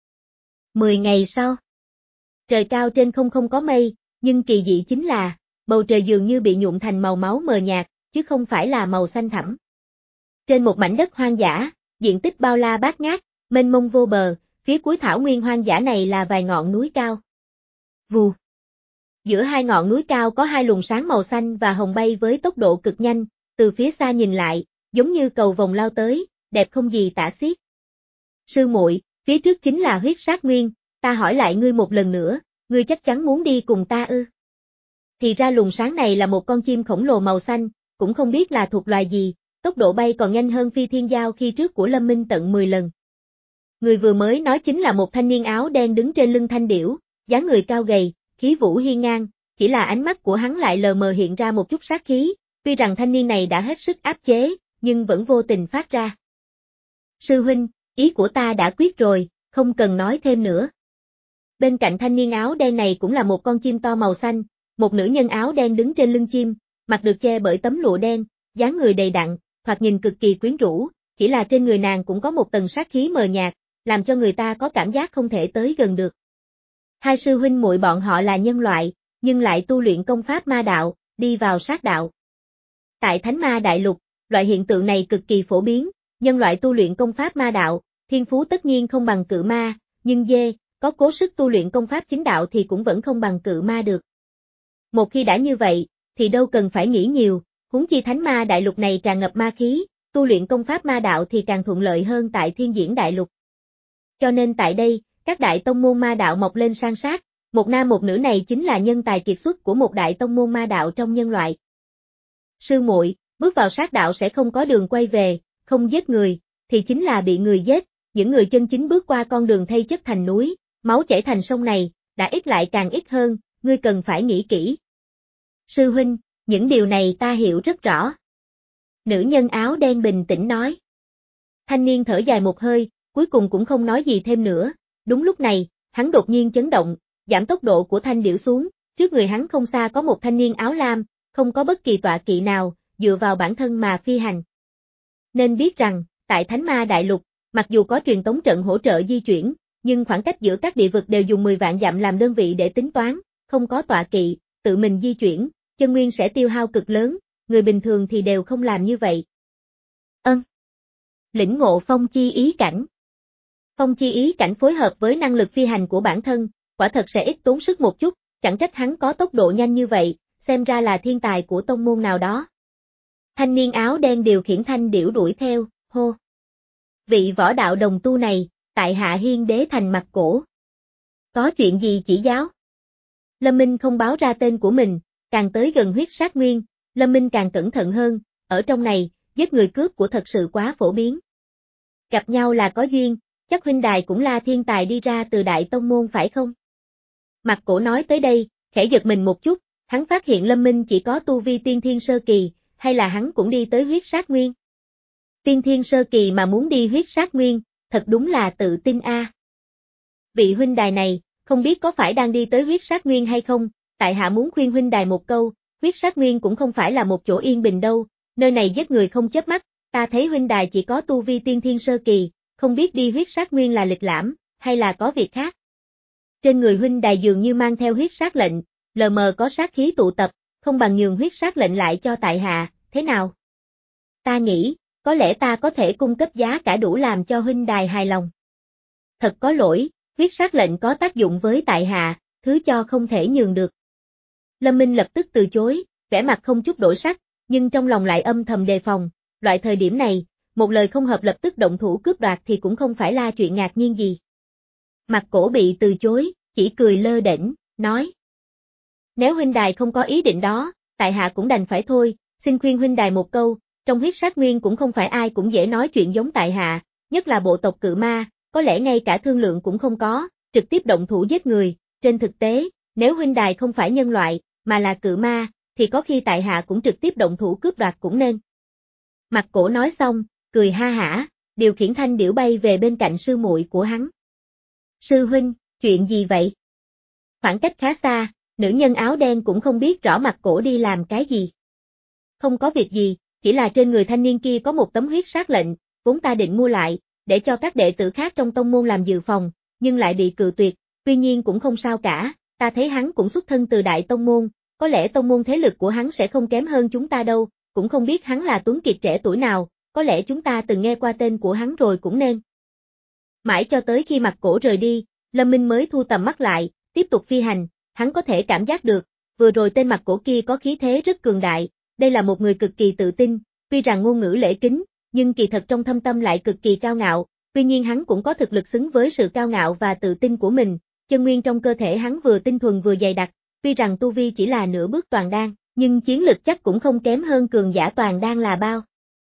Mười ngày sau, trời cao trên không không có mây, nhưng kỳ dị chính là, bầu trời dường như bị nhuộm thành màu máu mờ nhạt, chứ không phải là màu xanh thẳm. Trên một mảnh đất hoang dã, diện tích bao la bát ngát, mênh mông vô bờ, phía cuối thảo nguyên hoang dã này là vài ngọn núi cao. Vù. Giữa hai ngọn núi cao có hai luồng sáng màu xanh và hồng bay với tốc độ cực nhanh, từ phía xa nhìn lại, giống như cầu vồng lao tới, đẹp không gì tả xiết. Sư muội, phía trước chính là huyết sát nguyên, ta hỏi lại ngươi một lần nữa, ngươi chắc chắn muốn đi cùng ta ư? Thì ra luồng sáng này là một con chim khổng lồ màu xanh, cũng không biết là thuộc loài gì, tốc độ bay còn nhanh hơn phi thiên giao khi trước của Lâm Minh tận mười lần. Người vừa mới nói chính là một thanh niên áo đen đứng trên lưng thanh điểu, dáng người cao gầy, khí vũ hiên ngang, chỉ là ánh mắt của hắn lại lờ mờ hiện ra một chút sát khí, tuy rằng thanh niên này đã hết sức áp chế, nhưng vẫn vô tình phát ra. Sư huynh, ý của ta đã quyết rồi, không cần nói thêm nữa. Bên cạnh thanh niên áo đen này cũng là một con chim to màu xanh, một nữ nhân áo đen đứng trên lưng chim, mặt được che bởi tấm lụa đen, dáng người đầy đặn, thoạt nhìn cực kỳ quyến rũ, chỉ là trên người nàng cũng có một tầng sát khí mờ nhạt, làm cho người ta có cảm giác không thể tới gần được. Hai sư huynh muội bọn họ là nhân loại, nhưng lại tu luyện công pháp ma đạo, đi vào sát đạo. Tại Thánh Ma Đại Lục, loại hiện tượng này cực kỳ phổ biến, nhân loại tu luyện công pháp ma đạo, thiên phú tất nhiên không bằng cự ma, nhưng dê, có cố sức tu luyện công pháp chính đạo thì cũng vẫn không bằng cự ma được. Một khi đã như vậy, thì đâu cần phải nghĩ nhiều, huống chi Thánh Ma Đại Lục này tràn ngập ma khí, tu luyện công pháp ma đạo thì càng thuận lợi hơn tại Thiên Diễn Đại Lục. Cho nên tại đây, các đại tông môn ma đạo mọc lên san sát, một nam một nữ này chính là nhân tài kiệt xuất của một đại tông môn ma đạo trong nhân loại. Sư muội, bước vào sát đạo sẽ không có đường quay về, không giết người, thì chính là bị người giết, những người chân chính bước qua con đường thây chất thành núi, máu chảy thành sông này, đã ít lại càng ít hơn, ngươi cần phải nghĩ kỹ. Sư huynh, những điều này ta hiểu rất rõ. Nữ nhân áo đen bình tĩnh nói. Thanh niên thở dài một hơi, cuối cùng cũng không nói gì thêm nữa, đúng lúc này, hắn đột nhiên chấn động, giảm tốc độ của thanh điểu xuống, trước người hắn không xa có một thanh niên áo lam, không có bất kỳ tọa kỵ nào, dựa vào bản thân mà phi hành. Nên biết rằng, tại Thánh Ma Đại Lục, mặc dù có truyền tống trận hỗ trợ di chuyển, nhưng khoảng cách giữa các địa vực đều dùng mười vạn dặm làm đơn vị để tính toán, không có tọa kỵ, tự mình di chuyển, chân nguyên sẽ tiêu hao cực lớn, người bình thường thì đều không làm như vậy. Ân. Lĩnh ngộ phong chi ý cảnh. Phong chi ý cảnh phối hợp với năng lực phi hành của bản thân, quả thật sẽ ít tốn sức một chút, chẳng trách hắn có tốc độ nhanh như vậy, xem ra là thiên tài của tông môn nào đó. Thanh niên áo đen điều khiển thanh điểu đuổi theo, hô. Vị võ đạo đồng tu này, tại Hạ Hiên Đế thành mặt cổ. Có chuyện gì chỉ giáo? Lâm Minh không báo ra tên của mình, càng tới gần huyết sát nguyên, Lâm Minh càng cẩn thận hơn, ở trong này, giết người cướp của thật sự quá phổ biến. Gặp nhau là có duyên, chắc huynh đài cũng là thiên tài đi ra từ đại tông môn phải không? Mặt cổ nói tới đây, khẽ giật mình một chút, hắn phát hiện Lâm Minh chỉ có tu vi tiên thiên sơ kỳ, hay là hắn cũng đi tới huyết sát nguyên? Tiên thiên sơ kỳ mà muốn đi huyết sát nguyên, thật đúng là tự tin a. Vị huynh đài này, không biết có phải đang đi tới huyết sát nguyên hay không, tại hạ muốn khuyên huynh đài một câu, huyết sát nguyên cũng không phải là một chỗ yên bình đâu, nơi này giết người không chớp mắt, ta thấy huynh đài chỉ có tu vi tiên thiên sơ kỳ, không biết đi huyết sát nguyên là lịch lãm, hay là có việc khác. Trên người huynh đài dường như mang theo huyết sát lệnh, lờ mờ có sát khí tụ tập, không bằng nhường huyết sát lệnh lại cho tại hạ, thế nào? Ta nghĩ, có lẽ ta có thể cung cấp giá cả đủ làm cho huynh đài hài lòng. Thật có lỗi, huyết sát lệnh có tác dụng với tại hạ, thứ cho không thể nhường được. Lâm Minh lập tức từ chối, vẻ mặt không chút đổi sắc, nhưng trong lòng lại âm thầm đề phòng, loại thời điểm này, một lời không hợp lập tức động thủ cướp đoạt thì cũng không phải là chuyện ngạc nhiên gì. Mặt Cổ bị từ chối, chỉ cười lơ đễnh, nói. Nếu huynh đài không có ý định đó, tại hạ cũng đành phải thôi, xin khuyên huynh đài một câu, trong huyết sát nguyên cũng không phải ai cũng dễ nói chuyện giống tại hạ, nhất là bộ tộc cự ma, có lẽ ngay cả thương lượng cũng không có, trực tiếp động thủ giết người, trên thực tế, nếu huynh đài không phải nhân loại, mà là cự ma, thì có khi tại hạ cũng trực tiếp động thủ cướp đoạt cũng nên. Mặt Cổ nói xong, cười ha hả, điều khiển thanh điểu bay về bên cạnh sư muội của hắn. Sư huynh, chuyện gì vậy? Khoảng cách khá xa, nữ nhân áo đen cũng không biết rõ Mặt Cổ đi làm cái gì. Không có việc gì, chỉ là trên người thanh niên kia có một tấm huyết sát lệnh, vốn ta định mua lại, để cho các đệ tử khác trong tông môn làm dự phòng, nhưng lại bị cự tuyệt, tuy nhiên cũng không sao cả, ta thấy hắn cũng xuất thân từ đại tông môn, có lẽ tông môn thế lực của hắn sẽ không kém hơn chúng ta đâu, cũng không biết hắn là tuấn kiệt trẻ tuổi nào, có lẽ chúng ta từng nghe qua tên của hắn rồi cũng nên. Mãi cho tới khi Mặt Cổ rời đi, Lâm Minh mới thu tầm mắt lại, tiếp tục phi hành, hắn có thể cảm giác được, vừa rồi tên Mặt Cổ kia có khí thế rất cường đại, đây là một người cực kỳ tự tin, tuy rằng ngôn ngữ lễ kính, nhưng kỳ thật trong thâm tâm lại cực kỳ cao ngạo, tuy nhiên hắn cũng có thực lực xứng với sự cao ngạo và tự tin của mình, chân nguyên trong cơ thể hắn vừa tinh thuần vừa dày đặc, tuy rằng tu vi chỉ là nửa bước toàn đan, nhưng chiến lực chắc cũng không kém hơn cường giả toàn đan là bao.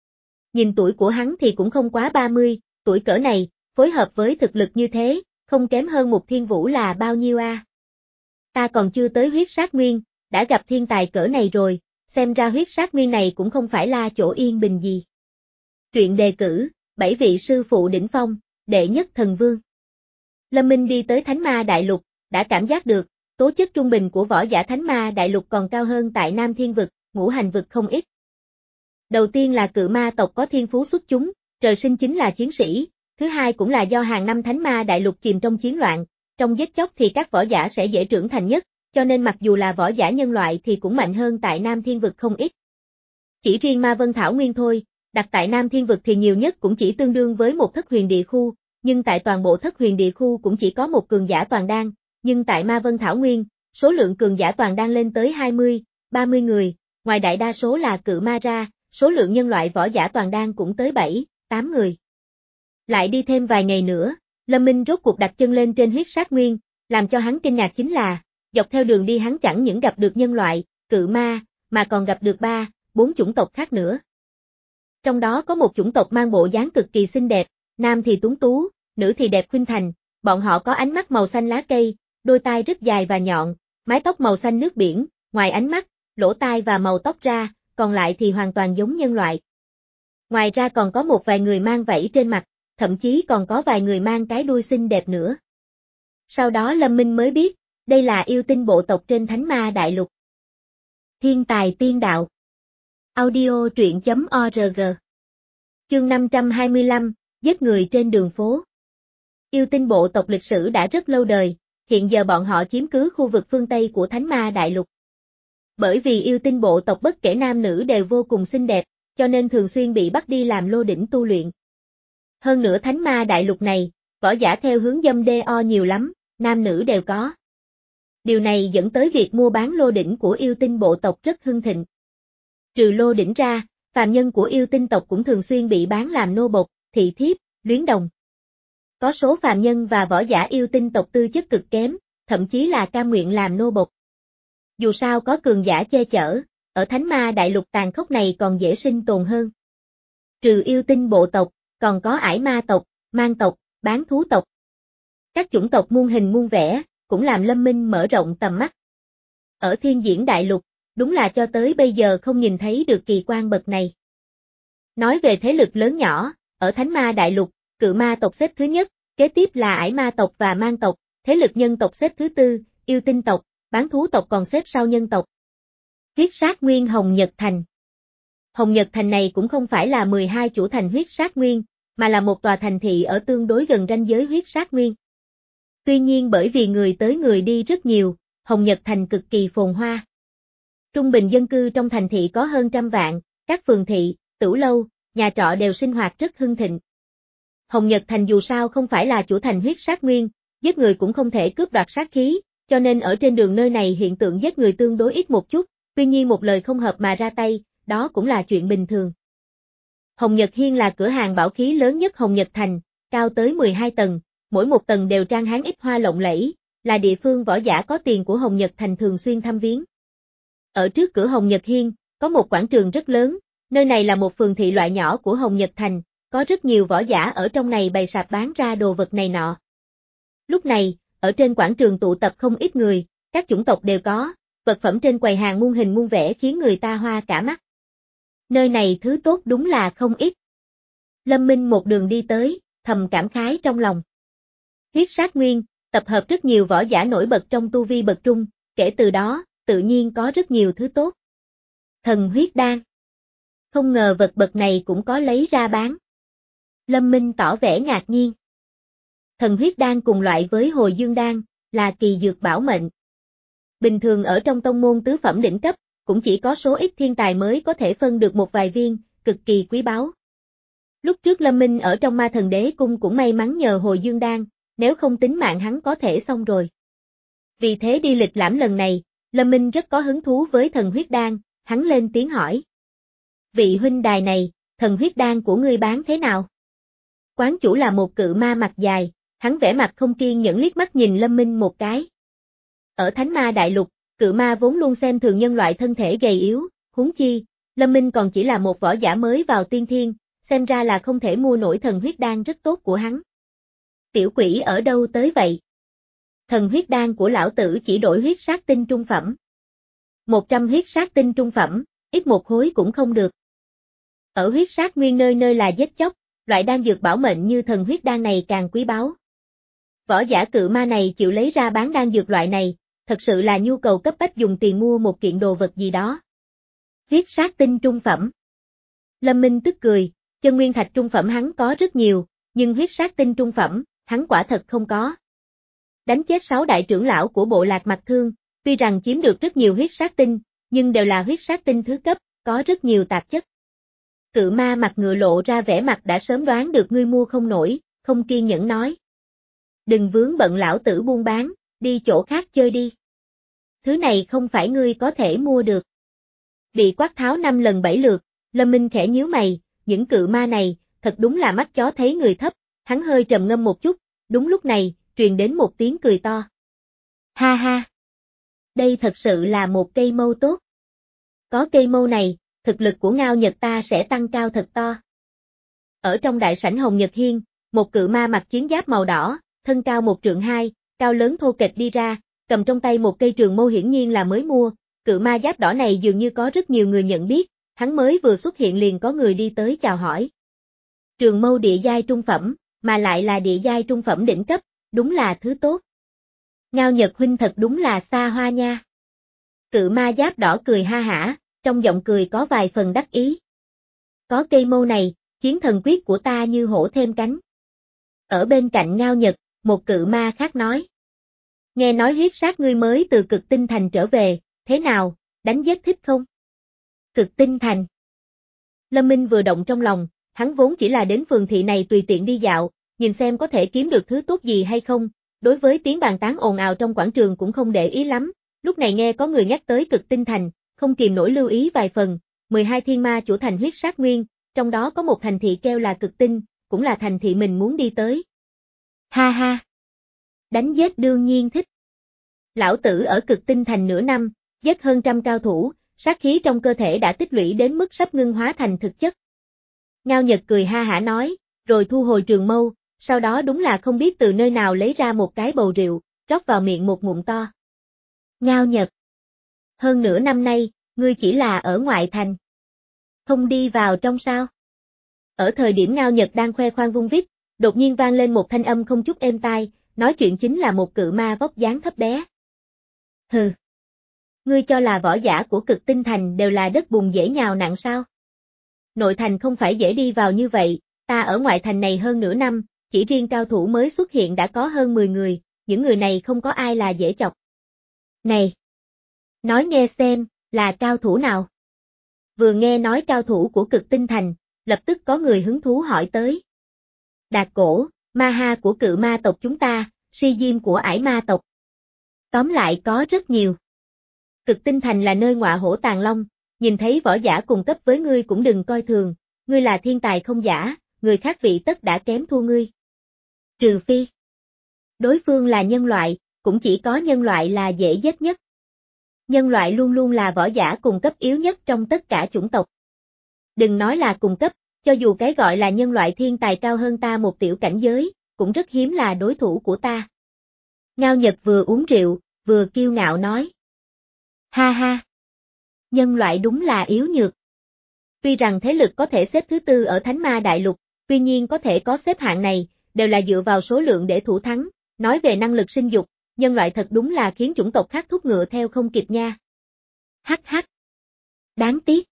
Nhìn tuổi của hắn thì cũng không quá ba mươi, tuổi cỡ này, phối hợp với thực lực như thế, không kém hơn một thiên vũ là bao nhiêu a? À? Ta còn chưa tới huyết sát nguyên, đã gặp thiên tài cỡ này rồi, xem ra huyết sát nguyên này cũng không phải là chỗ yên bình gì. Truyện đề cử, bảy vị sư phụ đỉnh phong, đệ nhất thần vương. Lâm Minh đi tới Thánh Ma Đại Lục, đã cảm giác được, tố chất trung bình của võ giả Thánh Ma Đại Lục còn cao hơn tại Nam Thiên Vực, Ngũ Hành Vực không ít. Đầu tiên là cự ma tộc có thiên phú xuất chúng, trời sinh chính là chiến sĩ, thứ hai cũng là do hàng năm Thánh Ma Đại Lục chìm trong chiến loạn, trong giết chóc thì các võ giả sẽ dễ trưởng thành nhất, cho nên mặc dù là võ giả nhân loại thì cũng mạnh hơn tại Nam Thiên Vực không ít. Chỉ riêng Ma Vân Thảo Nguyên thôi, đặt tại Nam Thiên Vực thì nhiều nhất cũng chỉ tương đương với một thất huyền địa khu, nhưng tại toàn bộ thất huyền địa khu cũng chỉ có một cường giả toàn đan, nhưng tại Ma Vân Thảo Nguyên, số lượng cường giả toàn đan lên tới hai mươi, ba mươi người, ngoài đại đa số là cự ma ra, số lượng nhân loại võ giả toàn đan cũng tới bảy, tám người. Lại đi thêm vài ngày nữa, Lâm Minh rốt cuộc đặt chân lên trên huyết sát nguyên, làm cho hắn kinh ngạc chính là, dọc theo đường đi hắn chẳng những gặp được nhân loại, cự ma, mà còn gặp được ba, bốn chủng tộc khác nữa. Trong đó có một chủng tộc mang bộ dáng cực kỳ xinh đẹp, nam thì tuấn tú, nữ thì đẹp khuynh thành, bọn họ có ánh mắt màu xanh lá cây, đôi tai rất dài và nhọn, mái tóc màu xanh nước biển, ngoài ánh mắt, lỗ tai và màu tóc ra, còn lại thì hoàn toàn giống nhân loại. Ngoài ra còn có một vài người mang vảy trên mặt, thậm chí còn có vài người mang cái đuôi xinh đẹp nữa. Sau đó Lâm Minh mới biết, đây là yêu tinh bộ tộc trên Thánh Ma Đại Lục. Thiên tài tiên đạo. Audio truyện chấm org. Chương năm trăm hai mươi lăm, giết người trên đường phố. Yêu tinh bộ tộc lịch sử đã rất lâu đời, hiện giờ bọn họ chiếm cứ khu vực phương Tây của Thánh Ma Đại Lục. Bởi vì yêu tinh bộ tộc bất kể nam nữ đều vô cùng xinh đẹp, cho nên thường xuyên bị bắt đi làm lô đỉnh tu luyện. Hơn nữa Thánh Ma Đại Lục này, võ giả theo hướng dâm đê o nhiều lắm, nam nữ đều có. Điều này dẫn tới việc mua bán lô đỉnh của yêu tinh bộ tộc rất hưng thịnh. Trừ lô đỉnh ra, phàm nhân của yêu tinh tộc cũng thường xuyên bị bán làm nô bộc, thị thiếp, luyến đồng. Có số phàm nhân và võ giả yêu tinh tộc tư chất cực kém, thậm chí là cam nguyện làm nô bộc. Dù sao có cường giả che chở, ở Thánh Ma Đại Lục tàn khốc này còn dễ sinh tồn hơn. Trừ yêu tinh bộ tộc, còn có ải ma tộc, mang tộc, bán thú tộc. Các chủng tộc muôn hình muôn vẻ, cũng làm Lâm Minh mở rộng tầm mắt. Ở Thiên Diễn Đại Lục, đúng là cho tới bây giờ không nhìn thấy được kỳ quan bậc này. Nói về thế lực lớn nhỏ, ở Thánh Ma Đại Lục, cự ma tộc xếp thứ nhất, kế tiếp là ải ma tộc và mang tộc, thế lực nhân tộc xếp thứ tư, yêu tinh tộc, bán thú tộc còn xếp sau nhân tộc. Huyết sát nguyên Hồng Nhật Thành. Hồng Nhật Thành này cũng không phải là mười hai chủ thành huyết sát nguyên, mà là một tòa thành thị ở tương đối gần ranh giới huyết sát nguyên. Tuy nhiên bởi vì người tới người đi rất nhiều, Hồng Nhật Thành cực kỳ phồn hoa. Trung bình dân cư trong thành thị có hơn trăm vạn, các phường thị, tửu lâu, nhà trọ đều sinh hoạt rất hưng thịnh. Hồng Nhật Thành dù sao không phải là chủ thành huyết sát nguyên, giết người cũng không thể cướp đoạt sát khí, cho nên ở trên đường nơi này hiện tượng giết người tương đối ít một chút, tuy nhiên một lời không hợp mà ra tay, đó cũng là chuyện bình thường. Hồng Nhật Hiên là cửa hàng bảo khí lớn nhất Hồng Nhật Thành, cao tới mười hai tầng, mỗi một tầng đều trang hán ít hoa lộng lẫy, là địa phương võ giả có tiền của Hồng Nhật Thành thường xuyên thăm viếng. Ở trước cửa Hồng Nhật Hiên, có một quảng trường rất lớn, nơi này là một phường thị loại nhỏ của Hồng Nhật Thành, có rất nhiều võ giả ở trong này bày sạp bán ra đồ vật này nọ. Lúc này, ở trên quảng trường tụ tập không ít người, các chủng tộc đều có, vật phẩm trên quầy hàng muôn hình muôn vẻ khiến người ta hoa cả mắt. Nơi này thứ tốt đúng là không ít. Lâm Minh một đường đi tới, thầm cảm khái trong lòng. Huyết sát nguyên, tập hợp rất nhiều võ giả nổi bật trong tu vi bậc trung, kể từ đó, tự nhiên có rất nhiều thứ tốt. Thần huyết đan. Không ngờ vật bậc này cũng có lấy ra bán. Lâm Minh tỏ vẻ ngạc nhiên. Thần huyết đan cùng loại với hồi dương đan, là kỳ dược bảo mệnh. Bình thường ở trong tông môn tứ phẩm đỉnh cấp, cũng chỉ có số ít thiên tài mới có thể phân được một vài viên, cực kỳ quý báu. Lúc trước Lâm Minh ở trong Ma Thần Đế Cung cũng may mắn nhờ hồi dương đan, nếu không tính mạng hắn có thể xong rồi. Vì thế đi lịch lãm lần này, Lâm Minh rất có hứng thú với thần huyết đan, hắn lên tiếng hỏi. Vị huynh đài này, thần huyết đan của ngươi bán thế nào? Quán chủ là một cự ma mặt dài, hắn vẻ mặt không kiên nhẫn liếc mắt nhìn Lâm Minh một cái. Ở Thánh Ma Đại Lục, cự ma vốn luôn xem thường nhân loại thân thể gầy yếu, huống chi, Lâm Minh còn chỉ là một võ giả mới vào tiên thiên, xem ra là không thể mua nổi thần huyết đan rất tốt của hắn. Tiểu quỷ ở đâu tới vậy? Thần huyết đan của lão tử chỉ đổi huyết sát tinh trung phẩm. Một trăm huyết sát tinh trung phẩm, ít một khối cũng không được. Ở huyết sát nguyên nơi nơi là giết chóc, loại đan dược bảo mệnh như thần huyết đan này càng quý báu. Võ giả cự ma này chịu lấy ra bán đan dược loại này, thật sự là nhu cầu cấp bách dùng tiền mua một kiện đồ vật gì đó. Huyết sát tinh trung phẩm. Lâm Minh tức cười, chân nguyên thạch trung phẩm hắn có rất nhiều, nhưng huyết sát tinh trung phẩm, hắn quả thật không có. Đánh chết sáu đại trưởng lão của bộ lạc Mặc Thương, tuy rằng chiếm được rất nhiều huyết sát tinh, nhưng đều là huyết sát tinh thứ cấp, có rất nhiều tạp chất. Cự ma mặt ngựa lộ ra vẻ mặt đã sớm đoán được ngươi mua không nổi, không kiên nhẫn nói. Đừng vướng bận lão tử buôn bán, đi chỗ khác chơi đi. Thứ này không phải ngươi có thể mua được. Bị quát tháo năm lần bảy lượt, Lâm Minh khẽ nhíu mày, những cự ma này, thật đúng là mắt chó thấy người thấp, hắn hơi trầm ngâm một chút, đúng lúc này, truyền đến một tiếng cười to. Ha ha! Đây thật sự là một cây mâu tốt. Có cây mâu này, thực lực của Ngao Nhật ta sẽ tăng cao thật to. Ở trong đại sảnh Hồng Nhật Hiên, một cự ma mặc chiến giáp màu đỏ, thân cao một trượng hai, cao lớn thô kệch đi ra, cầm trong tay một cây trường mâu hiển nhiên là mới mua, cự ma giáp đỏ này dường như có rất nhiều người nhận biết, hắn mới vừa xuất hiện liền có người đi tới chào hỏi. Trường mâu địa giai trung phẩm, mà lại là địa giai trung phẩm đỉnh cấp, đúng là thứ tốt. Ngao Nhật huynh thật đúng là xa hoa nha. Cự ma giáp đỏ cười ha hả, trong giọng cười có vài phần đắc ý. Có cây mâu này, chiến thần quyết của ta như hổ thêm cánh. Ở bên cạnh Ngao Nhật, một cự ma khác nói. Nghe nói huyết sát ngươi mới từ Cực Tinh Thành trở về, thế nào, đánh giết thích không? Cực Tinh Thành. Lâm Minh vừa động trong lòng, hắn vốn chỉ là đến phường thị này tùy tiện đi dạo, nhìn xem có thể kiếm được thứ tốt gì hay không, đối với tiếng bàn tán ồn ào trong quảng trường cũng không để ý lắm, lúc này nghe có người nhắc tới Cực Tinh Thành, không kìm nổi lưu ý vài phần, mười hai thiên ma chủ thành huyết sát nguyên, trong đó có một thành thị kêu là Cực Tinh, cũng là thành thị mình muốn đi tới. Ha ha! Đánh giết đương nhiên thích. Lão tử ở Cực Tinh Thành nửa năm, giết hơn trăm cao thủ, sát khí trong cơ thể đã tích lũy đến mức sắp ngưng hóa thành thực chất. Ngao Nhật cười ha hả nói, rồi thu hồi trường mâu, sau đó đúng là không biết từ nơi nào lấy ra một cái bầu rượu, rót vào miệng một ngụm to. Ngao Nhật. Hơn nửa năm nay, ngươi chỉ là ở ngoại thành. Không đi vào trong sao? Ở thời điểm Ngao Nhật đang khoe khoang vung vít, đột nhiên vang lên một thanh âm không chút êm tai, nói chuyện chính là một cự ma vóc dáng thấp bé. Hừ. Ngươi cho là võ giả của Cực Tinh Thành đều là đất bùn dễ nhào nặng sao? Nội thành không phải dễ đi vào như vậy, ta ở ngoại thành này hơn nửa năm, chỉ riêng cao thủ mới xuất hiện đã có hơn mười người, những người này không có ai là dễ chọc. Này! Nói nghe xem, là cao thủ nào? Vừa nghe nói cao thủ của Cực Tinh Thành, lập tức có người hứng thú hỏi tới. Đạt Cổ, Ma Ha của cự ma tộc chúng ta, Si Diêm của ải ma tộc. Tóm lại có rất nhiều. Cực Tinh Thành là nơi ngọa hổ tàng long, nhìn thấy võ giả cùng cấp với ngươi cũng đừng coi thường, ngươi là thiên tài không giả, người khác vị tất đã kém thua ngươi. Trừ phi, đối phương là nhân loại, cũng chỉ có nhân loại là dễ giết nhất. Nhân loại luôn luôn là võ giả cùng cấp yếu nhất trong tất cả chủng tộc. Đừng nói là cùng cấp, cho dù cái gọi là nhân loại thiên tài cao hơn ta một tiểu cảnh giới, cũng rất hiếm là đối thủ của ta. Ngao Nhật vừa uống rượu, vừa kiêu ngạo nói. Ha ha! Nhân loại đúng là yếu nhược. Tuy rằng thế lực có thể xếp thứ tư ở Thánh Ma Đại Lục, tuy nhiên có thể có xếp hạng này, đều là dựa vào số lượng để thủ thắng, nói về năng lực sinh dục, nhân loại thật đúng là khiến chủng tộc khác thúc ngựa theo không kịp nha. Hắc hắc. Đáng tiếc.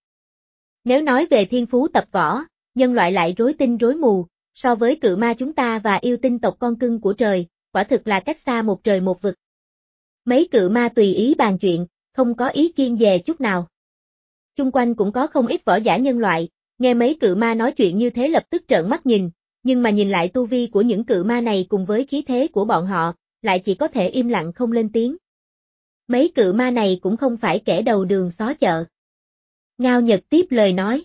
Nếu nói về thiên phú tập võ, nhân loại lại rối tinh rối mù, so với cự ma chúng ta và yêu tinh tộc con cưng của trời, quả thực là cách xa một trời một vực. Mấy cự ma tùy ý bàn chuyện, không có ý kiêng dè chút nào. Chung quanh cũng có không ít võ giả nhân loại, nghe mấy cự ma nói chuyện như thế lập tức trợn mắt nhìn, nhưng mà nhìn lại tu vi của những cự ma này cùng với khí thế của bọn họ, lại chỉ có thể im lặng không lên tiếng. Mấy cự ma này cũng không phải kẻ đầu đường xó chợ. Ngao Nhật tiếp lời nói.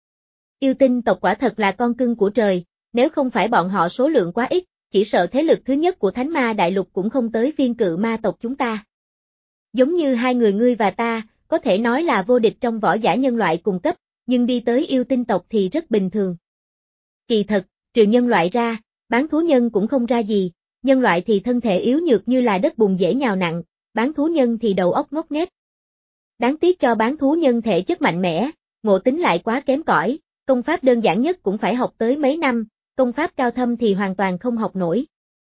Yêu tinh tộc quả thật là con cưng của trời, nếu không phải bọn họ số lượng quá ít, chỉ sợ thế lực thứ nhất của Thánh Ma Đại Lục cũng không tới phiên cự ma tộc chúng ta. Giống như hai người ngươi và ta, có thể nói là vô địch trong võ giả nhân loại cùng cấp, nhưng đi tới yêu tinh tộc thì rất bình thường. Kỳ thật, trừ nhân loại ra, bán thú nhân cũng không ra gì, nhân loại thì thân thể yếu nhược như là đất bùn dễ nhào nặng, bán thú nhân thì đầu óc ngốc nghếch. Đáng tiếc cho bán thú nhân thể chất mạnh mẽ, ngộ tính lại quá kém cỏi, công pháp đơn giản nhất cũng phải học tới mấy năm, công pháp cao thâm thì hoàn toàn không học nổi.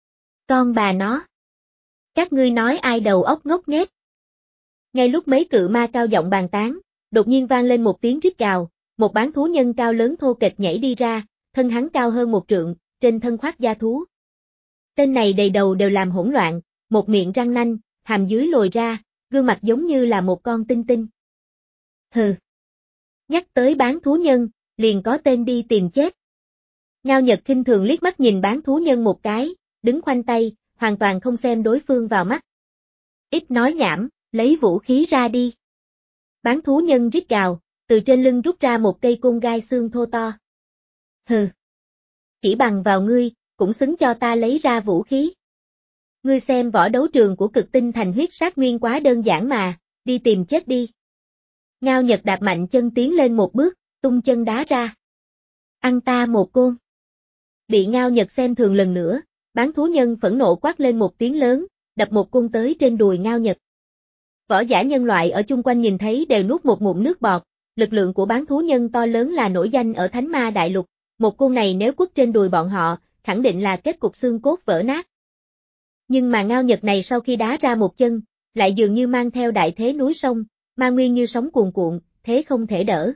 Con bà nó! Các ngươi nói ai đầu óc ngốc nghếch? Ngay lúc mấy cự ma cao giọng bàn tán, đột nhiên vang lên một tiếng rít gào, một bán thú nhân cao lớn thô kệch nhảy đi ra, thân hắn cao hơn một trượng, trên thân khoác da thú. Tên này đầy đầu đều làm hỗn loạn, một miệng răng nanh, hàm dưới lồi ra, gương mặt giống như là một con tinh tinh. Hừ. Nhắc tới bán thú nhân, liền có tên đi tìm chết. Ngao Nhật khinh thường liếc mắt nhìn bán thú nhân một cái, đứng khoanh tay, hoàn toàn không xem đối phương vào mắt. Ít nói nhảm, lấy vũ khí ra đi. Bán thú nhân rít gào, từ trên lưng rút ra một cây côn gai xương thô to. Hừ. Chỉ bằng vào ngươi, cũng xứng cho ta lấy ra vũ khí. Ngươi xem võ đấu trường của cực tinh thành huyết sát nguyên quá đơn giản mà, đi tìm chết đi. Ngao Nhật đạp mạnh chân tiến lên một bước, tung chân đá ra. Ăn ta một côn. Bị Ngao Nhật xem thường lần nữa, bán thú nhân phẫn nộ quát lên một tiếng lớn, đập một côn tới trên đùi Ngao Nhật. Võ giả nhân loại ở chung quanh nhìn thấy đều nuốt một ngụm nước bọt, lực lượng của bán thú nhân to lớn là nổi danh ở Thánh Ma Đại Lục, một côn này nếu quất trên đùi bọn họ, khẳng định là kết cục xương cốt vỡ nát. Nhưng mà Ngao Nhật này sau khi đá ra một chân, lại dường như mang theo đại thế núi sông, ma nguyên như sóng cuồn cuộn, thế không thể đỡ.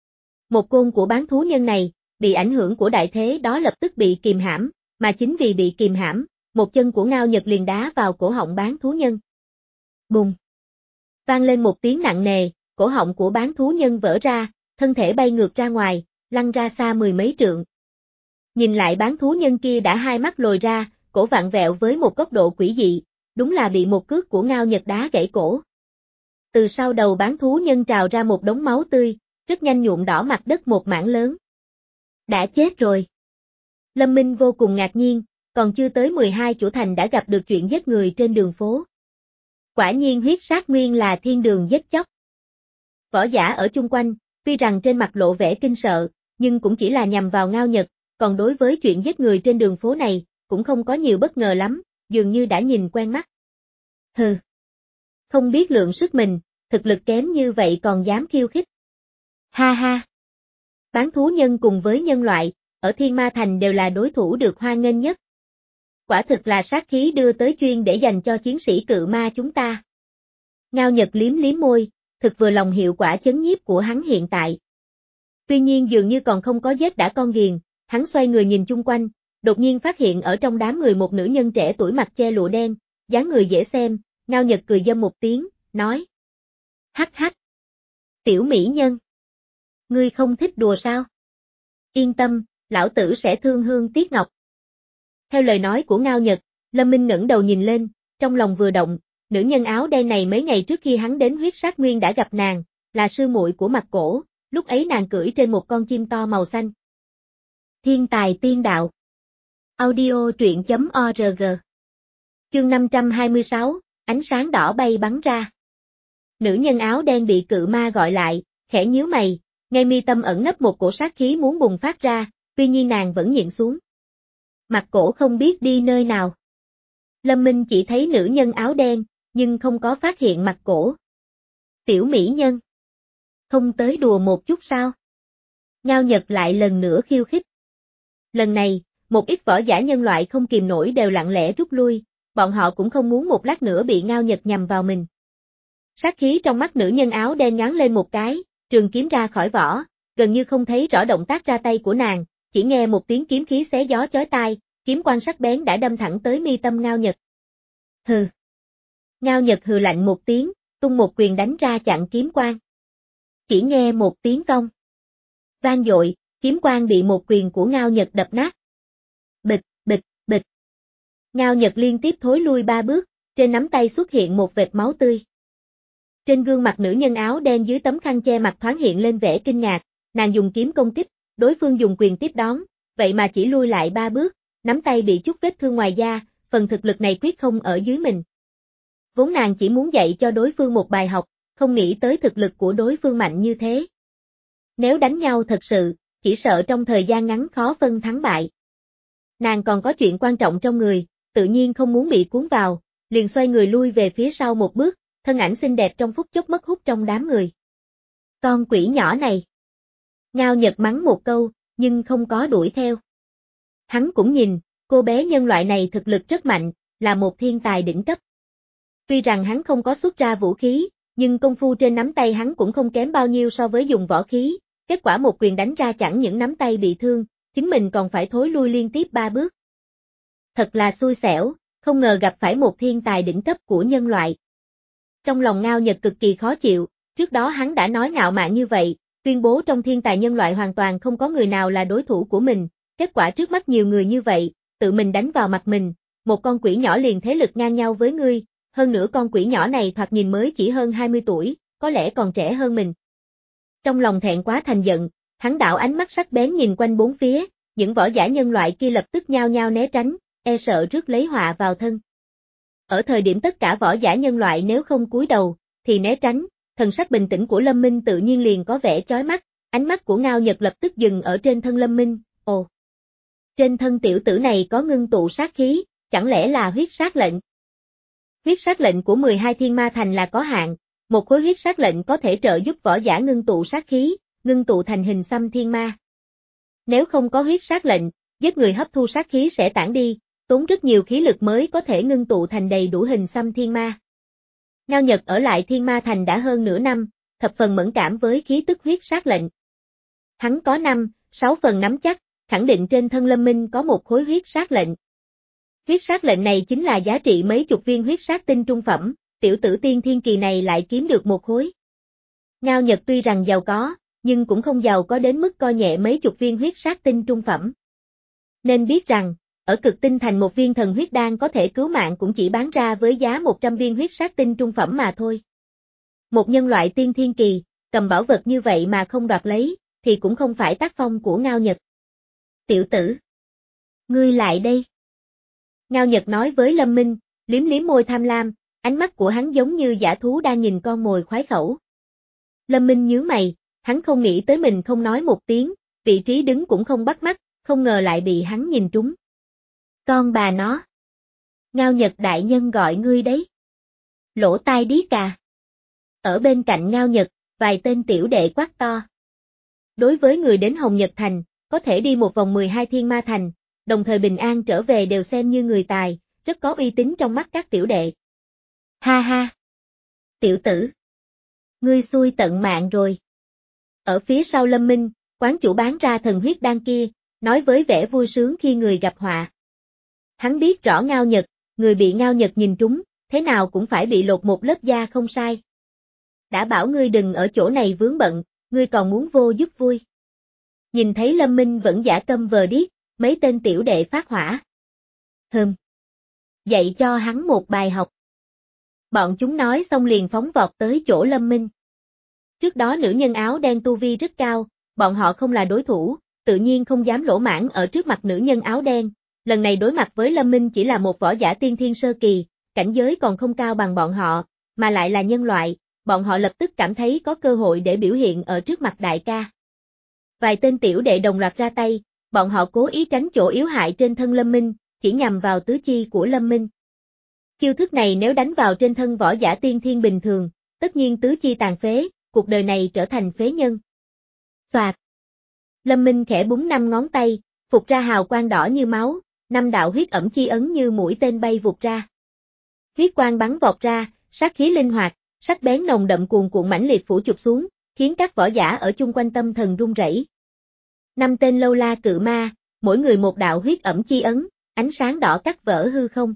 Một côn của bán thú nhân này, bị ảnh hưởng của đại thế đó lập tức bị kìm hãm, mà chính vì bị kìm hãm, một chân của Ngao Nhật liền đá vào cổ họng bán thú nhân. Bùng! Vang lên một tiếng nặng nề, cổ họng của bán thú nhân vỡ ra, thân thể bay ngược ra ngoài, lăn ra xa mười mấy trượng. Nhìn lại bán thú nhân kia đã hai mắt lồi ra, cổ vặn vẹo với một góc độ quỷ dị, đúng là bị một cước của Ngao Nhật đá gãy cổ. Từ sau đầu bán thú nhân trào ra một đống máu tươi, rất nhanh nhuộm đỏ mặt đất một mảng lớn. Đã chết rồi. Lâm Minh vô cùng ngạc nhiên, còn chưa tới mười hai chủ thành đã gặp được chuyện giết người trên đường phố. Quả nhiên huyết sát nguyên là thiên đường giết chóc. Võ giả ở chung quanh, tuy rằng trên mặt lộ vẻ kinh sợ, nhưng cũng chỉ là nhằm vào Ngao Nhật, còn đối với chuyện giết người trên đường phố này, cũng không có nhiều bất ngờ lắm, dường như đã nhìn quen mắt. Hừ. Không biết lượng sức mình, thực lực kém như vậy còn dám khiêu khích. Ha ha. Bán thú nhân cùng với nhân loại, ở Thiên Ma Thành đều là đối thủ được hoan nghênh nhất. Quả thực là sát khí đưa tới chuyên để dành cho chiến sĩ cự ma chúng ta. Ngao Nhật liếm liếm môi, thực vừa lòng hiệu quả chấn nhiếp của hắn hiện tại. Tuy nhiên dường như còn không có giết đã con ghiền, hắn xoay người nhìn chung quanh, đột nhiên phát hiện ở trong đám người một nữ nhân trẻ tuổi mặc che lụa đen, dáng người dễ xem, Ngao Nhật cười dâm một tiếng, nói. Hắc hắc. Tiểu mỹ nhân. Ngươi không thích đùa sao? Yên tâm, lão tử sẽ thương hương tiếc ngọc. Theo lời nói của Ngao Nhật, Lâm Minh ngẩng đầu nhìn lên, trong lòng vừa động, nữ nhân áo đen này mấy ngày trước khi hắn đến huyết sát nguyên đã gặp nàng, là sư muội của Mặc Cổ, lúc ấy nàng cưỡi trên một con chim to màu xanh. Thiên tài tiên đạo. Audio truyện chấm org. Chương năm trăm hai mươi sáu, ánh sáng đỏ bay bắn ra. Nữ nhân áo đen bị cự ma gọi lại, khẽ nhíu mày, ngay mi tâm ẩn nấp một cổ sát khí muốn bùng phát ra, tuy nhiên nàng vẫn nhịn xuống. Mặc Cổ không biết đi nơi nào. Lâm Minh chỉ thấy nữ nhân áo đen, nhưng không có phát hiện Mặc Cổ. Tiểu mỹ nhân. Không tới đùa một chút sao? Ngao Nhật lại lần nữa khiêu khích. Lần này, một ít võ giả nhân loại không kìm nổi đều lặng lẽ rút lui, bọn họ cũng không muốn một lát nữa bị Ngao Nhật nhằm vào mình. Sát khí trong mắt nữ nhân áo đen nhoáng lên một cái, trường kiếm ra khỏi vỏ, gần như không thấy rõ động tác ra tay của nàng, chỉ nghe một tiếng kiếm khí xé gió chói tai, kiếm quang sắc bén đã đâm thẳng tới mi tâm Ngao Nhật. Hừ. Ngao Nhật hừ lạnh một tiếng, tung một quyền đánh ra chặn kiếm quang. Chỉ nghe một tiếng cong vang dội, kiếm quang bị một quyền của Ngao Nhật đập nát. Bịch, bịch, bịch. Ngao Nhật liên tiếp thối lui ba bước, trên nắm tay xuất hiện một vệt máu tươi. Trên gương mặt nữ nhân áo đen dưới tấm khăn che mặt thoáng hiện lên vẻ kinh ngạc, nàng dùng kiếm công kích, đối phương dùng quyền tiếp đón, vậy mà chỉ lui lại ba bước, nắm tay bị chút vết thương ngoài da, phần thực lực này quyết không ở dưới mình. Vốn nàng chỉ muốn dạy cho đối phương một bài học, không nghĩ tới thực lực của đối phương mạnh như thế. Nếu đánh nhau thật sự, chỉ sợ trong thời gian ngắn khó phân thắng bại. Nàng còn có chuyện quan trọng trong người, tự nhiên không muốn bị cuốn vào, liền xoay người lui về phía sau một bước, thân ảnh xinh đẹp trong phút chốc mất hút trong đám người. Con quỷ nhỏ này. Ngao Nhật mắng một câu, nhưng không có đuổi theo. Hắn cũng nhìn, cô bé nhân loại này thực lực rất mạnh, là một thiên tài đỉnh cấp. Tuy rằng hắn không có xuất ra vũ khí, nhưng công phu trên nắm tay hắn cũng không kém bao nhiêu so với dùng võ khí, kết quả một quyền đánh ra chẳng những nắm tay bị thương, chính mình còn phải thối lui liên tiếp ba bước. Thật là xui xẻo, không ngờ gặp phải một thiên tài đỉnh cấp của nhân loại. Trong lòng Ngao Nhật cực kỳ khó chịu, trước đó hắn đã nói ngạo mạn như vậy, tuyên bố trong thiên tài nhân loại hoàn toàn không có người nào là đối thủ của mình, kết quả trước mắt nhiều người như vậy, tự mình đánh vào mặt mình, một con quỷ nhỏ liền thế lực ngang nhau với ngươi, hơn nữa con quỷ nhỏ này thoạt nhìn mới chỉ hơn hai mươi tuổi, có lẽ còn trẻ hơn mình. Trong lòng thẹn quá thành giận, hắn đảo ánh mắt sắc bén nhìn quanh bốn phía, những võ giả nhân loại kia lập tức nhao nhao né tránh, e sợ rước lấy họa vào thân. Ở thời điểm tất cả võ giả nhân loại nếu không cúi đầu, thì né tránh, thần sắc bình tĩnh của Lâm Minh tự nhiên liền có vẻ chói mắt, ánh mắt của Ngao Nhật lập tức dừng ở trên thân Lâm Minh, ồ. Trên thân tiểu tử này có ngưng tụ sát khí, chẳng lẽ là huyết sát lệnh? Huyết sát lệnh của mười hai thiên ma thành là có hạn, một khối huyết sát lệnh có thể trợ giúp võ giả ngưng tụ sát khí, ngưng tụ thành hình xăm thiên ma. Nếu không có huyết sát lệnh, giết người hấp thu sát khí sẽ tản đi, tốn rất nhiều khí lực mới có thể ngưng tụ thành đầy đủ hình xăm thiên ma. Ngao Nhật ở lại thiên ma thành đã hơn nửa năm, thập phần mẫn cảm với khí tức huyết sát lệnh. Hắn có năm, sáu phần nắm chắc, khẳng định trên thân Lâm Minh có một khối huyết sát lệnh. Huyết sát lệnh này chính là giá trị mấy chục viên huyết sát tinh trung phẩm, tiểu tử tiên thiên kỳ này lại kiếm được một khối. Ngao Nhật tuy rằng giàu có, nhưng cũng không giàu có đến mức coi nhẹ mấy chục viên huyết sát tinh trung phẩm. Nên biết rằng, ở cực tinh thành một viên thần huyết đan có thể cứu mạng cũng chỉ bán ra với giá một trăm viên huyết sát tinh trung phẩm mà thôi. Một nhân loại tiên thiên kỳ, cầm bảo vật như vậy mà không đoạt lấy, thì cũng không phải tác phong của Ngao Nhật. Tiểu tử! Ngươi lại đây! Ngao Nhật nói với Lâm Minh, liếm liếm môi tham lam, ánh mắt của hắn giống như dã thú đang nhìn con mồi khoái khẩu. Lâm Minh nhướng mày, hắn không nghĩ tới mình không nói một tiếng, vị trí đứng cũng không bắt mắt, không ngờ lại bị hắn nhìn trúng. Con bà nó! Ngao Nhật đại nhân gọi ngươi đấy. Lỗ tai điếc à. Ở bên cạnh Ngao Nhật, vài tên tiểu đệ quát to. Đối với người đến Hồng Nhật Thành, có thể đi một vòng mười hai thiên ma thành, đồng thời bình an trở về đều xem như người tài, rất có uy tín trong mắt các tiểu đệ. Ha ha! Tiểu tử! Ngươi xui tận mạng rồi. Ở phía sau Lâm Minh, quán chủ bán ra thần huyết đan kia, nói với vẻ vui sướng khi người gặp họa. Hắn biết rõ Ngao Nhật, người bị Ngao Nhật nhìn trúng, thế nào cũng phải bị lột một lớp da không sai. Đã bảo ngươi đừng ở chỗ này vướng bận, ngươi còn muốn vô giúp vui. Nhìn thấy Lâm Minh vẫn giả câm vờ điếc, mấy tên tiểu đệ phát hỏa. Hừm. Dạy cho hắn một bài học. Bọn chúng nói xong liền phóng vọt tới chỗ Lâm Minh. Trước đó nữ nhân áo đen tu vi rất cao, bọn họ không là đối thủ, tự nhiên không dám lỗ mãng ở trước mặt nữ nhân áo đen. Lần này đối mặt với Lâm Minh chỉ là một võ giả tiên thiên sơ kỳ, cảnh giới còn không cao bằng bọn họ, mà lại là nhân loại, bọn họ lập tức cảm thấy có cơ hội để biểu hiện ở trước mặt đại ca. Vài tên tiểu đệ đồng loạt ra tay, bọn họ cố ý tránh chỗ yếu hại trên thân Lâm Minh, chỉ nhằm vào tứ chi của Lâm Minh. Chiêu thức này nếu đánh vào trên thân võ giả tiên thiên bình thường, tất nhiên tứ chi tàn phế, cuộc đời này trở thành phế nhân. Soạt. Lâm Minh khẽ búng năm ngón tay, phục ra hào quang đỏ như máu, năm đạo huyết ẩm chi ấn như mũi tên bay vụt ra. Huyết quang bắn vọt ra, sát khí linh hoạt, sắc bén nồng đậm cuồn cuộn mãnh liệt phủ chụp xuống, khiến các võ giả ở chung quanh tâm thần run rẩy. Năm tên lâu la cự ma, mỗi người một đạo huyết ẩm chi ấn, ánh sáng đỏ cắt vỡ hư không.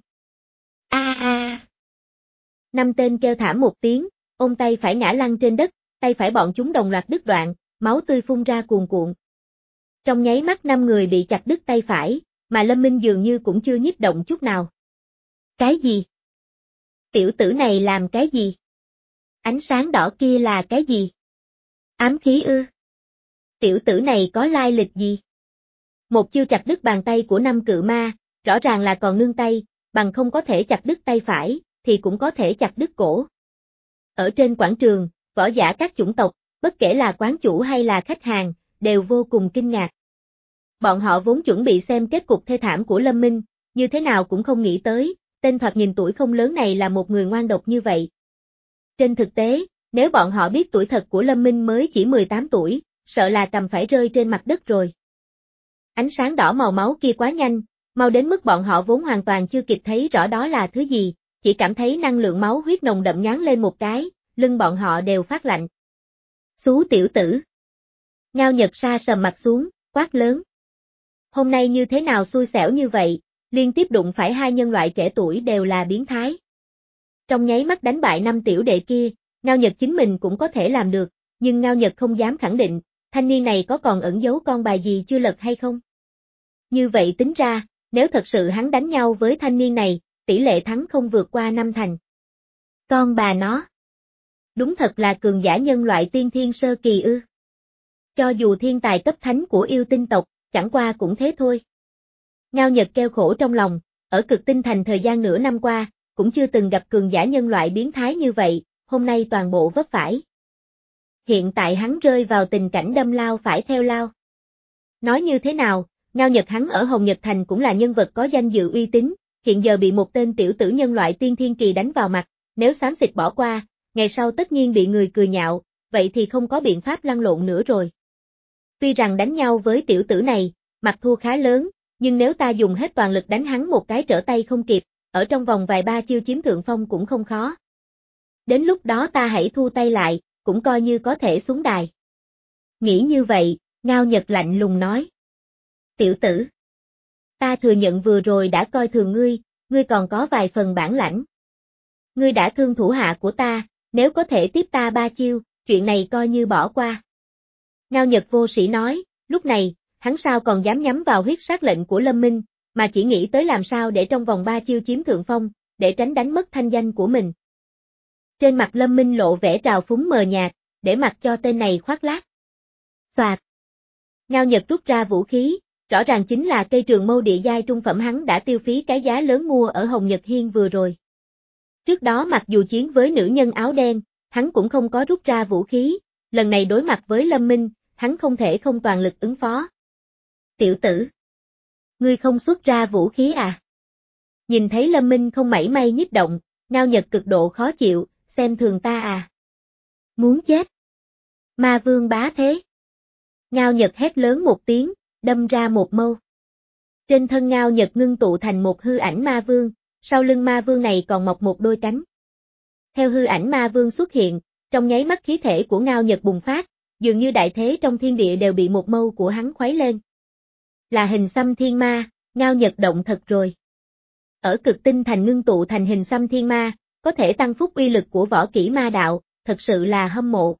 A a. Năm tên kêu thảm một tiếng, ôm tay phải ngã lăn trên đất, tay phải bọn chúng đồng loạt đứt đoạn, máu tươi phun ra cuồn cuộn. Trong nháy mắt năm người bị chặt đứt tay phải, mà Lâm Minh dường như cũng chưa nhích động chút nào. Cái gì? Tiểu tử này làm cái gì? Ánh sáng đỏ kia là cái gì? Ám khí ư? Tiểu tử này có lai lịch gì? Một chiêu chặt đứt bàn tay của năm cự ma, rõ ràng là còn nương tay, bằng không có thể chặt đứt tay phải, thì cũng có thể chặt đứt cổ. Ở trên quảng trường, võ giả các chủng tộc, bất kể là quán chủ hay là khách hàng, đều vô cùng kinh ngạc. Bọn họ vốn chuẩn bị xem kết cục thê thảm của Lâm Minh, như thế nào cũng không nghĩ tới, tên thoạt nhìn tuổi không lớn này là một người ngoan độc như vậy. Trên thực tế, nếu bọn họ biết tuổi thật của Lâm Minh mới chỉ mười tám tuổi, sợ là cầm phải rơi trên mặt đất rồi. Ánh sáng đỏ màu máu kia quá nhanh, mau đến mức bọn họ vốn hoàn toàn chưa kịp thấy rõ đó là thứ gì, chỉ cảm thấy năng lượng máu huyết nồng đậm nhoáng lên một cái, lưng bọn họ đều phát lạnh. Xú tiểu tử. Ngao Nhật sa sầm mặt xuống, quát lớn. Hôm nay như thế nào xui xẻo như vậy, liên tiếp đụng phải hai nhân loại trẻ tuổi đều là biến thái. Trong nháy mắt đánh bại năm tiểu đệ kia, Ngao Nhật chính mình cũng có thể làm được, nhưng Ngao Nhật không dám khẳng định, thanh niên này có còn ẩn giấu con bài gì chưa lật hay không. Như vậy tính ra, nếu thật sự hắn đánh nhau với thanh niên này, tỷ lệ thắng không vượt qua năm thành. Con bà nó. Đúng thật là cường giả nhân loại tiên thiên sơ kỳ ư. Cho dù thiên tài cấp thánh của yêu tinh tộc, chẳng qua cũng thế thôi. Ngao Nhật kêu khổ trong lòng, ở Cực Tinh Thành thời gian nửa năm qua, cũng chưa từng gặp cường giả nhân loại biến thái như vậy, hôm nay toàn bộ vấp phải. Hiện tại hắn rơi vào tình cảnh đâm lao phải theo lao. Nói như thế nào, Ngao Nhật hắn ở Hồng Nhật Thành cũng là nhân vật có danh dự uy tín, hiện giờ bị một tên tiểu tử nhân loại tiên thiên kỳ đánh vào mặt, nếu xám xịt bỏ qua, ngày sau tất nhiên bị người cười nhạo, vậy thì không có biện pháp lăn lộn nữa rồi. Tuy rằng đánh nhau với tiểu tử này, mặt thua khá lớn, nhưng nếu ta dùng hết toàn lực đánh hắn một cái trở tay không kịp, ở trong vòng vài ba chiêu chiếm thượng phong cũng không khó. Đến lúc đó ta hãy thu tay lại, cũng coi như có thể xuống đài. Nghĩ như vậy, Ngao Nhật lạnh lùng nói. Tiểu tử, ta thừa nhận vừa rồi đã coi thường ngươi, ngươi còn có vài phần bản lãnh. Ngươi đã thương thủ hạ của ta, nếu có thể tiếp ta ba chiêu, chuyện này coi như bỏ qua. Ngao Nhật vô sĩ nói, lúc này, hắn sao còn dám nhắm vào huyết sát lệnh của Lâm Minh, mà chỉ nghĩ tới làm sao để trong vòng ba chiêu chiếm thượng phong, để tránh đánh mất thanh danh của mình. Trên mặt Lâm Minh lộ vẻ trào phúng mờ nhạt, để mặc cho tên này khoác lác. Soạt. Ngao Nhật rút ra vũ khí, rõ ràng chính là cây trường mâu địa giai trung phẩm hắn đã tiêu phí cái giá lớn mua ở Hồng Nhật Hiên vừa rồi. Trước đó mặc dù chiến với nữ nhân áo đen, hắn cũng không có rút ra vũ khí, lần này đối mặt với Lâm Minh, hắn không thể không toàn lực ứng phó. Tiểu tử, ngươi không xuất ra vũ khí à? Nhìn thấy Lâm Minh không mảy may nhích động, Ngao Nhật cực độ khó chịu, xem thường ta à? Muốn chết? Ma vương bá thế. Ngao Nhật hét lớn một tiếng, đâm ra một mâu. Trên thân Ngao Nhật ngưng tụ thành một hư ảnh ma vương, sau lưng ma vương này còn mọc một đôi cánh. Theo hư ảnh ma vương xuất hiện, trong nháy mắt khí thể của Ngao Nhật bùng phát, dường như đại thế trong thiên địa đều bị một mâu của hắn khuấy lên. Là hình xăm thiên ma, Ngao Nhật động thật rồi. Ở Cực Tinh Thành ngưng tụ thành hình xăm thiên ma, có thể tăng phúc uy lực của võ kỹ ma đạo, thật sự là hâm mộ.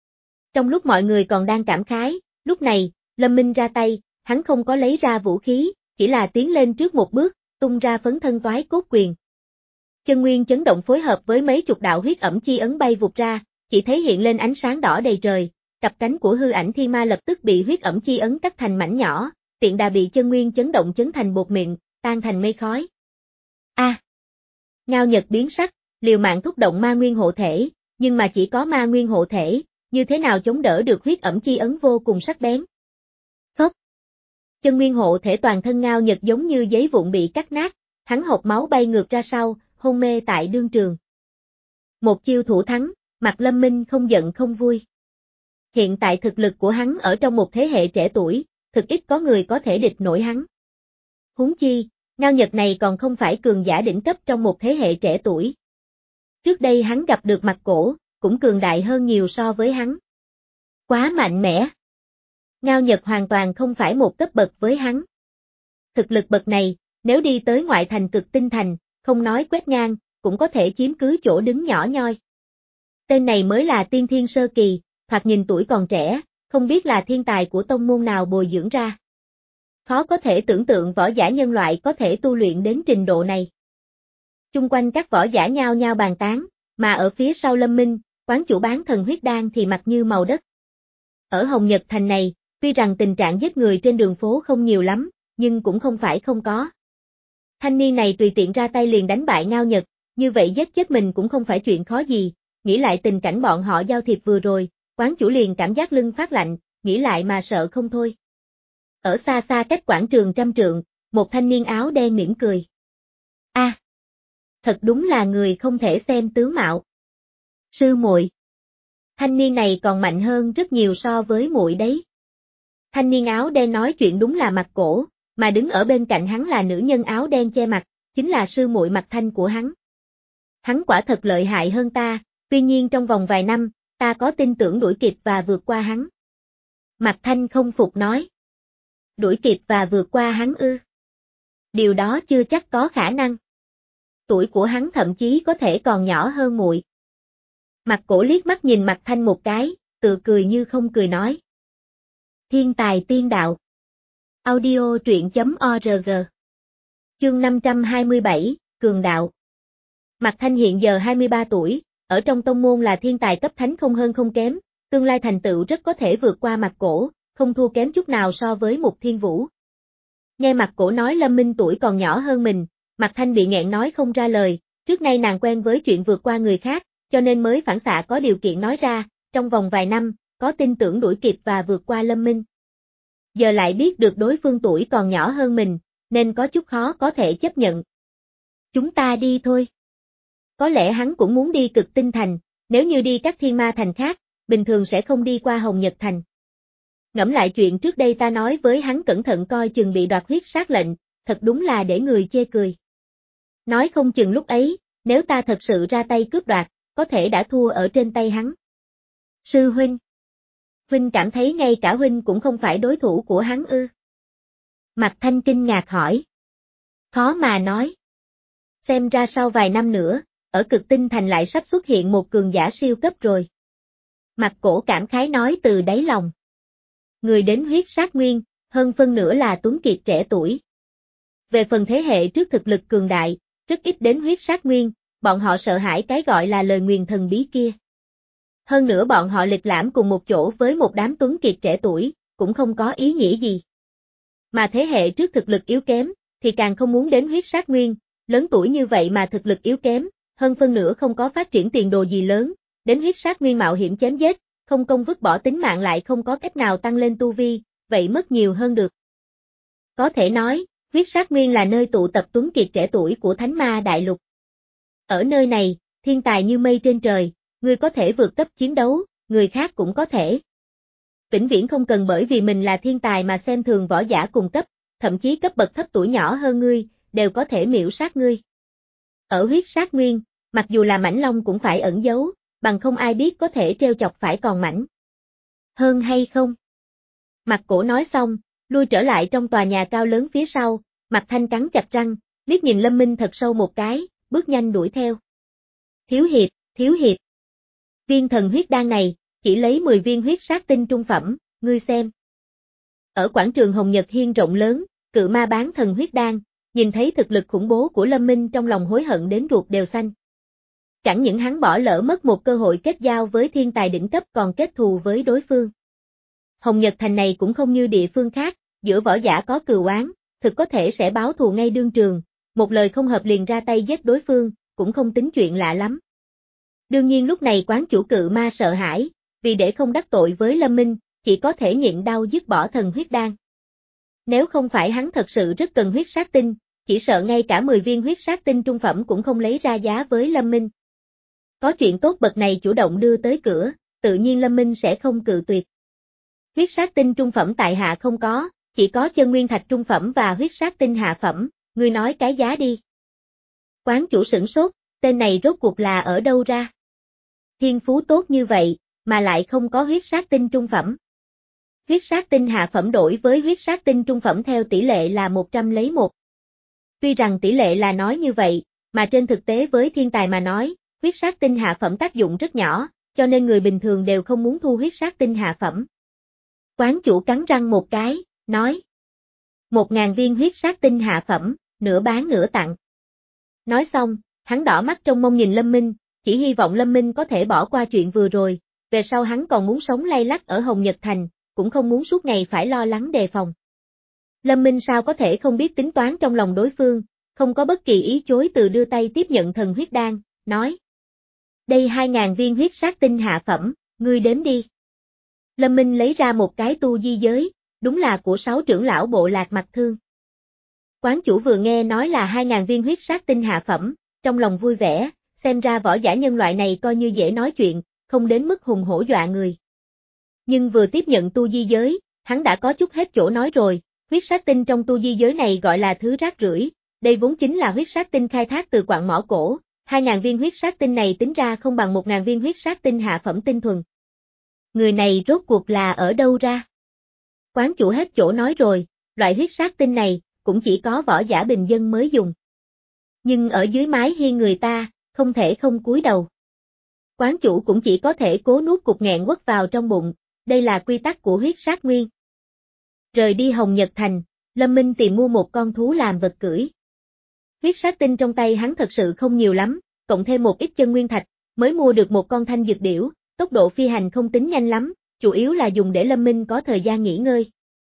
Trong lúc mọi người còn đang cảm khái, lúc này, Lâm Minh ra tay, hắn không có lấy ra vũ khí, chỉ là tiến lên trước một bước, tung ra phấn thân toái cốt quyền. Chân nguyên chấn động phối hợp với mấy chục đạo huyết ẩm chi ấn bay vụt ra, chỉ thấy hiện lên ánh sáng đỏ đầy trời, cặp cánh của hư ảnh thiên ma lập tức bị huyết ẩm chi ấn cắt thành mảnh nhỏ, tiện đà bị chân nguyên chấn động chấn thành bột mịn, tan thành mây khói. A! À, Ngao Nhật biến sắc, liều mạng thúc động ma nguyên hộ thể, nhưng mà chỉ có ma nguyên hộ thể, như thế nào chống đỡ được huyết ẩm chi ấn vô cùng sắc bén. Phốc! Chân nguyên hộ thể toàn thân Ngao Nhật giống như giấy vụn bị cắt nát, hắn hộc máu bay ngược ra sau, hôn mê tại đương trường. Một chiêu thủ thắng, Mạc Lâm Minh không giận không vui. Hiện tại thực lực của hắn ở trong một thế hệ trẻ tuổi, thực ít có người có thể địch nổi hắn. Huống chi, Ngao Nhật này còn không phải cường giả đỉnh cấp trong một thế hệ trẻ tuổi. Trước đây hắn gặp được Mạc Cổ, cũng cường đại hơn nhiều so với hắn. Quá mạnh mẽ. Ngao Nhật hoàn toàn không phải một cấp bậc với hắn. Thực lực bậc này, nếu đi tới ngoại thành Cực Tinh Thành, không nói quét ngang, cũng có thể chiếm cứ chỗ đứng nhỏ nhoi. Tên này mới là tiên thiên sơ kỳ, thoạt nhìn tuổi còn trẻ, không biết là thiên tài của tông môn nào bồi dưỡng ra. Khó có thể tưởng tượng võ giả nhân loại có thể tu luyện đến trình độ này. Chung quanh các võ giả nhao nhao bàn tán, mà ở phía sau Lâm Minh, quán chủ bán thần huyết đan thì mặt như màu đất. Ở Hồng Nhật Thành này, tuy rằng tình trạng giết người trên đường phố không nhiều lắm, nhưng cũng không phải không có. Thanh niên này tùy tiện ra tay liền đánh bại Ngao Nhật, như vậy giết chết mình cũng không phải chuyện khó gì, nghĩ lại tình cảnh bọn họ giao thiệp vừa rồi, quán chủ liền cảm giác lưng phát lạnh, nghĩ lại mà sợ không thôi. Ở xa xa cách quảng trường trăm trượng, một thanh niên áo đen mỉm cười. A, à, thật đúng là người không thể xem tướng mạo. Sư muội. Thanh niên này còn mạnh hơn rất nhiều so với muội đấy. Thanh niên áo đen nói chuyện đúng là Mạc Cổ, mà đứng ở bên cạnh hắn là nữ nhân áo đen che mặt, chính là sư muội Mạc Thanh của hắn. Hắn quả thật lợi hại hơn ta, tuy nhiên trong vòng vài năm, ta có tin tưởng đuổi kịp và vượt qua hắn. Mạc Thanh không phục nói. Đuổi kịp và vượt qua hắn ư? Điều đó chưa chắc có khả năng. Tuổi của hắn thậm chí có thể còn nhỏ hơn muội. Mạc Cổ liếc mắt nhìn Mạc Thanh một cái, tự cười như không cười nói. Thiên tài tiên đạo. Audio truyện chấm org. Chương năm trăm hai mươi bảy, Cường đạo. Mạc Thanh hiện giờ hai mươi ba tuổi, ở trong tông môn là thiên tài cấp thánh không hơn không kém, tương lai thành tựu rất có thể vượt qua Mạc Cổ, không thua kém chút nào so với Mục Thiên Vũ. Nghe Mạc Cổ nói Lâm Minh tuổi còn nhỏ hơn mình, Mạc Thanh bị nghẹn nói không ra lời, trước nay nàng quen với chuyện vượt qua người khác, cho nên mới phản xạ có điều kiện nói ra, trong vòng vài năm, có tin tưởng đuổi kịp và vượt qua Lâm Minh. Giờ lại biết được đối phương tuổi còn nhỏ hơn mình, nên có chút khó có thể chấp nhận. Chúng ta đi thôi. Có lẽ hắn cũng muốn đi Cực Tinh Thành, nếu như đi các thiên ma thành khác, bình thường sẽ không đi qua Hồng Nhật Thành. Ngẫm lại chuyện trước đây ta nói với hắn cẩn thận coi chừng bị đoạt huyết sát lệnh, thật đúng là để người chê cười. Nói không chừng lúc ấy, nếu ta thật sự ra tay cướp đoạt, có thể đã thua ở trên tay hắn. Sư huynh. Huynh cảm thấy ngay cả huynh cũng không phải đối thủ của hắn ư? Mạc Thanh kinh ngạc hỏi. Khó mà nói. Xem ra sau vài năm nữa, ở Cực Tinh Thành lại sắp xuất hiện một cường giả siêu cấp rồi. Mạc Cổ cảm khái nói từ đáy lòng. Người đến huyết sát nguyên, hơn phân nửa là tuấn kiệt trẻ tuổi. Về phần thế hệ trước thực lực cường đại, rất ít đến huyết sát nguyên, bọn họ sợ hãi cái gọi là lời nguyền thần bí kia. Hơn nữa bọn họ lịch lãm cùng một chỗ với một đám tuấn kiệt trẻ tuổi, cũng không có ý nghĩa gì. Mà thế hệ trước thực lực yếu kém, thì càng không muốn đến huyết sát nguyên, lớn tuổi như vậy mà thực lực yếu kém, hơn phân nửa không có phát triển tiền đồ gì lớn, đến huyết sát nguyên mạo hiểm chém giết, không công vứt bỏ tính mạng lại không có cách nào tăng lên tu vi, vậy mất nhiều hơn được. Có thể nói, huyết sát nguyên là nơi tụ tập tuấn kiệt trẻ tuổi của Thánh Ma Đại Lục. Ở nơi này, thiên tài như mây trên trời, người có thể vượt cấp chiến đấu, người khác cũng có thể. Vĩnh viễn không cần bởi vì mình là thiên tài mà xem thường võ giả cùng cấp, thậm chí cấp bậc thấp tuổi nhỏ hơn ngươi, đều có thể miễu sát ngươi. Ở huyết sát nguyên, mặc dù là mãnh long cũng phải ẩn giấu, bằng không ai biết có thể treo chọc phải còn mãnh hơn hay không. Mạc Cổ nói xong, lui trở lại trong tòa nhà cao lớn phía sau, Mạc Thanh cắn chặt răng, liếc nhìn Lâm Minh thật sâu một cái, bước nhanh đuổi theo. Thiếu hiệp, thiếu hiệp. Viên thần huyết đan này, chỉ lấy mười viên huyết sát tinh trung phẩm, ngươi xem. Ở quảng trường Hồng Nhật Hiên rộng lớn, cự ma bán thần huyết đan, nhìn thấy thực lực khủng bố của Lâm Minh trong lòng hối hận đến ruột đều xanh. chẳng những hắn bỏ lỡ mất một cơ hội kết giao với thiên tài đỉnh cấp còn kết thù với đối phương. Hồng Nhật Thành này cũng không như địa phương khác, giữa võ giả có cừu oán, thực có thể sẽ báo thù ngay đương trường, một lời không hợp liền ra tay giết đối phương, cũng không tính chuyện lạ lắm. Đương nhiên lúc này quán chủ Cự Ma sợ hãi, vì để không đắc tội với Lâm Minh, chỉ có thể nhịn đau dứt bỏ thần huyết đan. Nếu không phải hắn thật sự rất cần huyết sát tinh, chỉ sợ ngay cả mười viên huyết sát tinh trung phẩm cũng không lấy ra giá với Lâm Minh. Có chuyện tốt bậc này chủ động đưa tới cửa, tự nhiên Lâm Minh sẽ không cự tuyệt. Huyết sát tinh trung phẩm tại hạ không có, chỉ có chân nguyên thạch trung phẩm và huyết sát tinh hạ phẩm, ngươi nói cái giá đi. Quán chủ sửng sốt, tên này rốt cuộc là ở đâu ra? Thiên phú tốt như vậy, mà lại không có huyết sát tinh trung phẩm. Huyết sát tinh hạ phẩm đổi với huyết sát tinh trung phẩm theo tỷ lệ là một trăm lấy một. Tuy rằng tỷ lệ là nói như vậy, mà trên thực tế với thiên tài mà nói, huyết sát tinh hạ phẩm tác dụng rất nhỏ, cho nên người bình thường đều không muốn thu huyết sát tinh hạ phẩm. Quán chủ cắn răng một cái, nói. Một ngàn viên huyết sát tinh hạ phẩm, nửa bán nửa tặng. Nói xong, hắn đỏ mắt trong mong nhìn Lâm Minh, chỉ hy vọng Lâm Minh có thể bỏ qua chuyện vừa rồi, về sau hắn còn muốn sống lay lắt ở Hồng Nhật Thành, cũng không muốn suốt ngày phải lo lắng đề phòng. Lâm Minh sao có thể không biết tính toán trong lòng đối phương, không có bất kỳ ý chối từ đưa tay tiếp nhận thần huyết đan, nói. Đây hai ngàn viên huyết sát tinh hạ phẩm, ngươi đếm đi. Lâm Minh lấy ra một cái tu di giới, đúng là của sáu trưởng lão bộ lạc Mặc Thương. Quán chủ vừa nghe nói là hai ngàn viên huyết sát tinh hạ phẩm, trong lòng vui vẻ, xem ra võ giả nhân loại này coi như dễ nói chuyện, không đến mức hùng hổ dọa người. Nhưng vừa tiếp nhận tu di giới, hắn đã có chút hết chỗ nói rồi, huyết sát tinh trong tu di giới này gọi là thứ rác rưởi, đây vốn chính là huyết sát tinh khai thác từ quặng mỏ cổ, hai ngàn viên huyết sát tinh này tính ra không bằng một ngàn viên huyết sát tinh hạ phẩm tinh thuần. Người này rốt cuộc là ở đâu ra? Quán chủ hết chỗ nói rồi, loại huyết sát tinh này, cũng chỉ có võ giả bình dân mới dùng. Nhưng ở dưới mái hiên người ta, không thể không cúi đầu. Quán chủ cũng chỉ có thể cố nuốt cục nghẹn quất vào trong bụng, đây là quy tắc của huyết sát nguyên. Rời đi Hồng Nhật Thành, Lâm Minh tìm mua một con thú làm vật cưỡi. Huyết sát tinh trong tay hắn thật sự không nhiều lắm, cộng thêm một ít chân nguyên thạch, mới mua được một con thanh dược điểu, tốc độ phi hành không tính nhanh lắm, chủ yếu là dùng để Lâm Minh có thời gian nghỉ ngơi.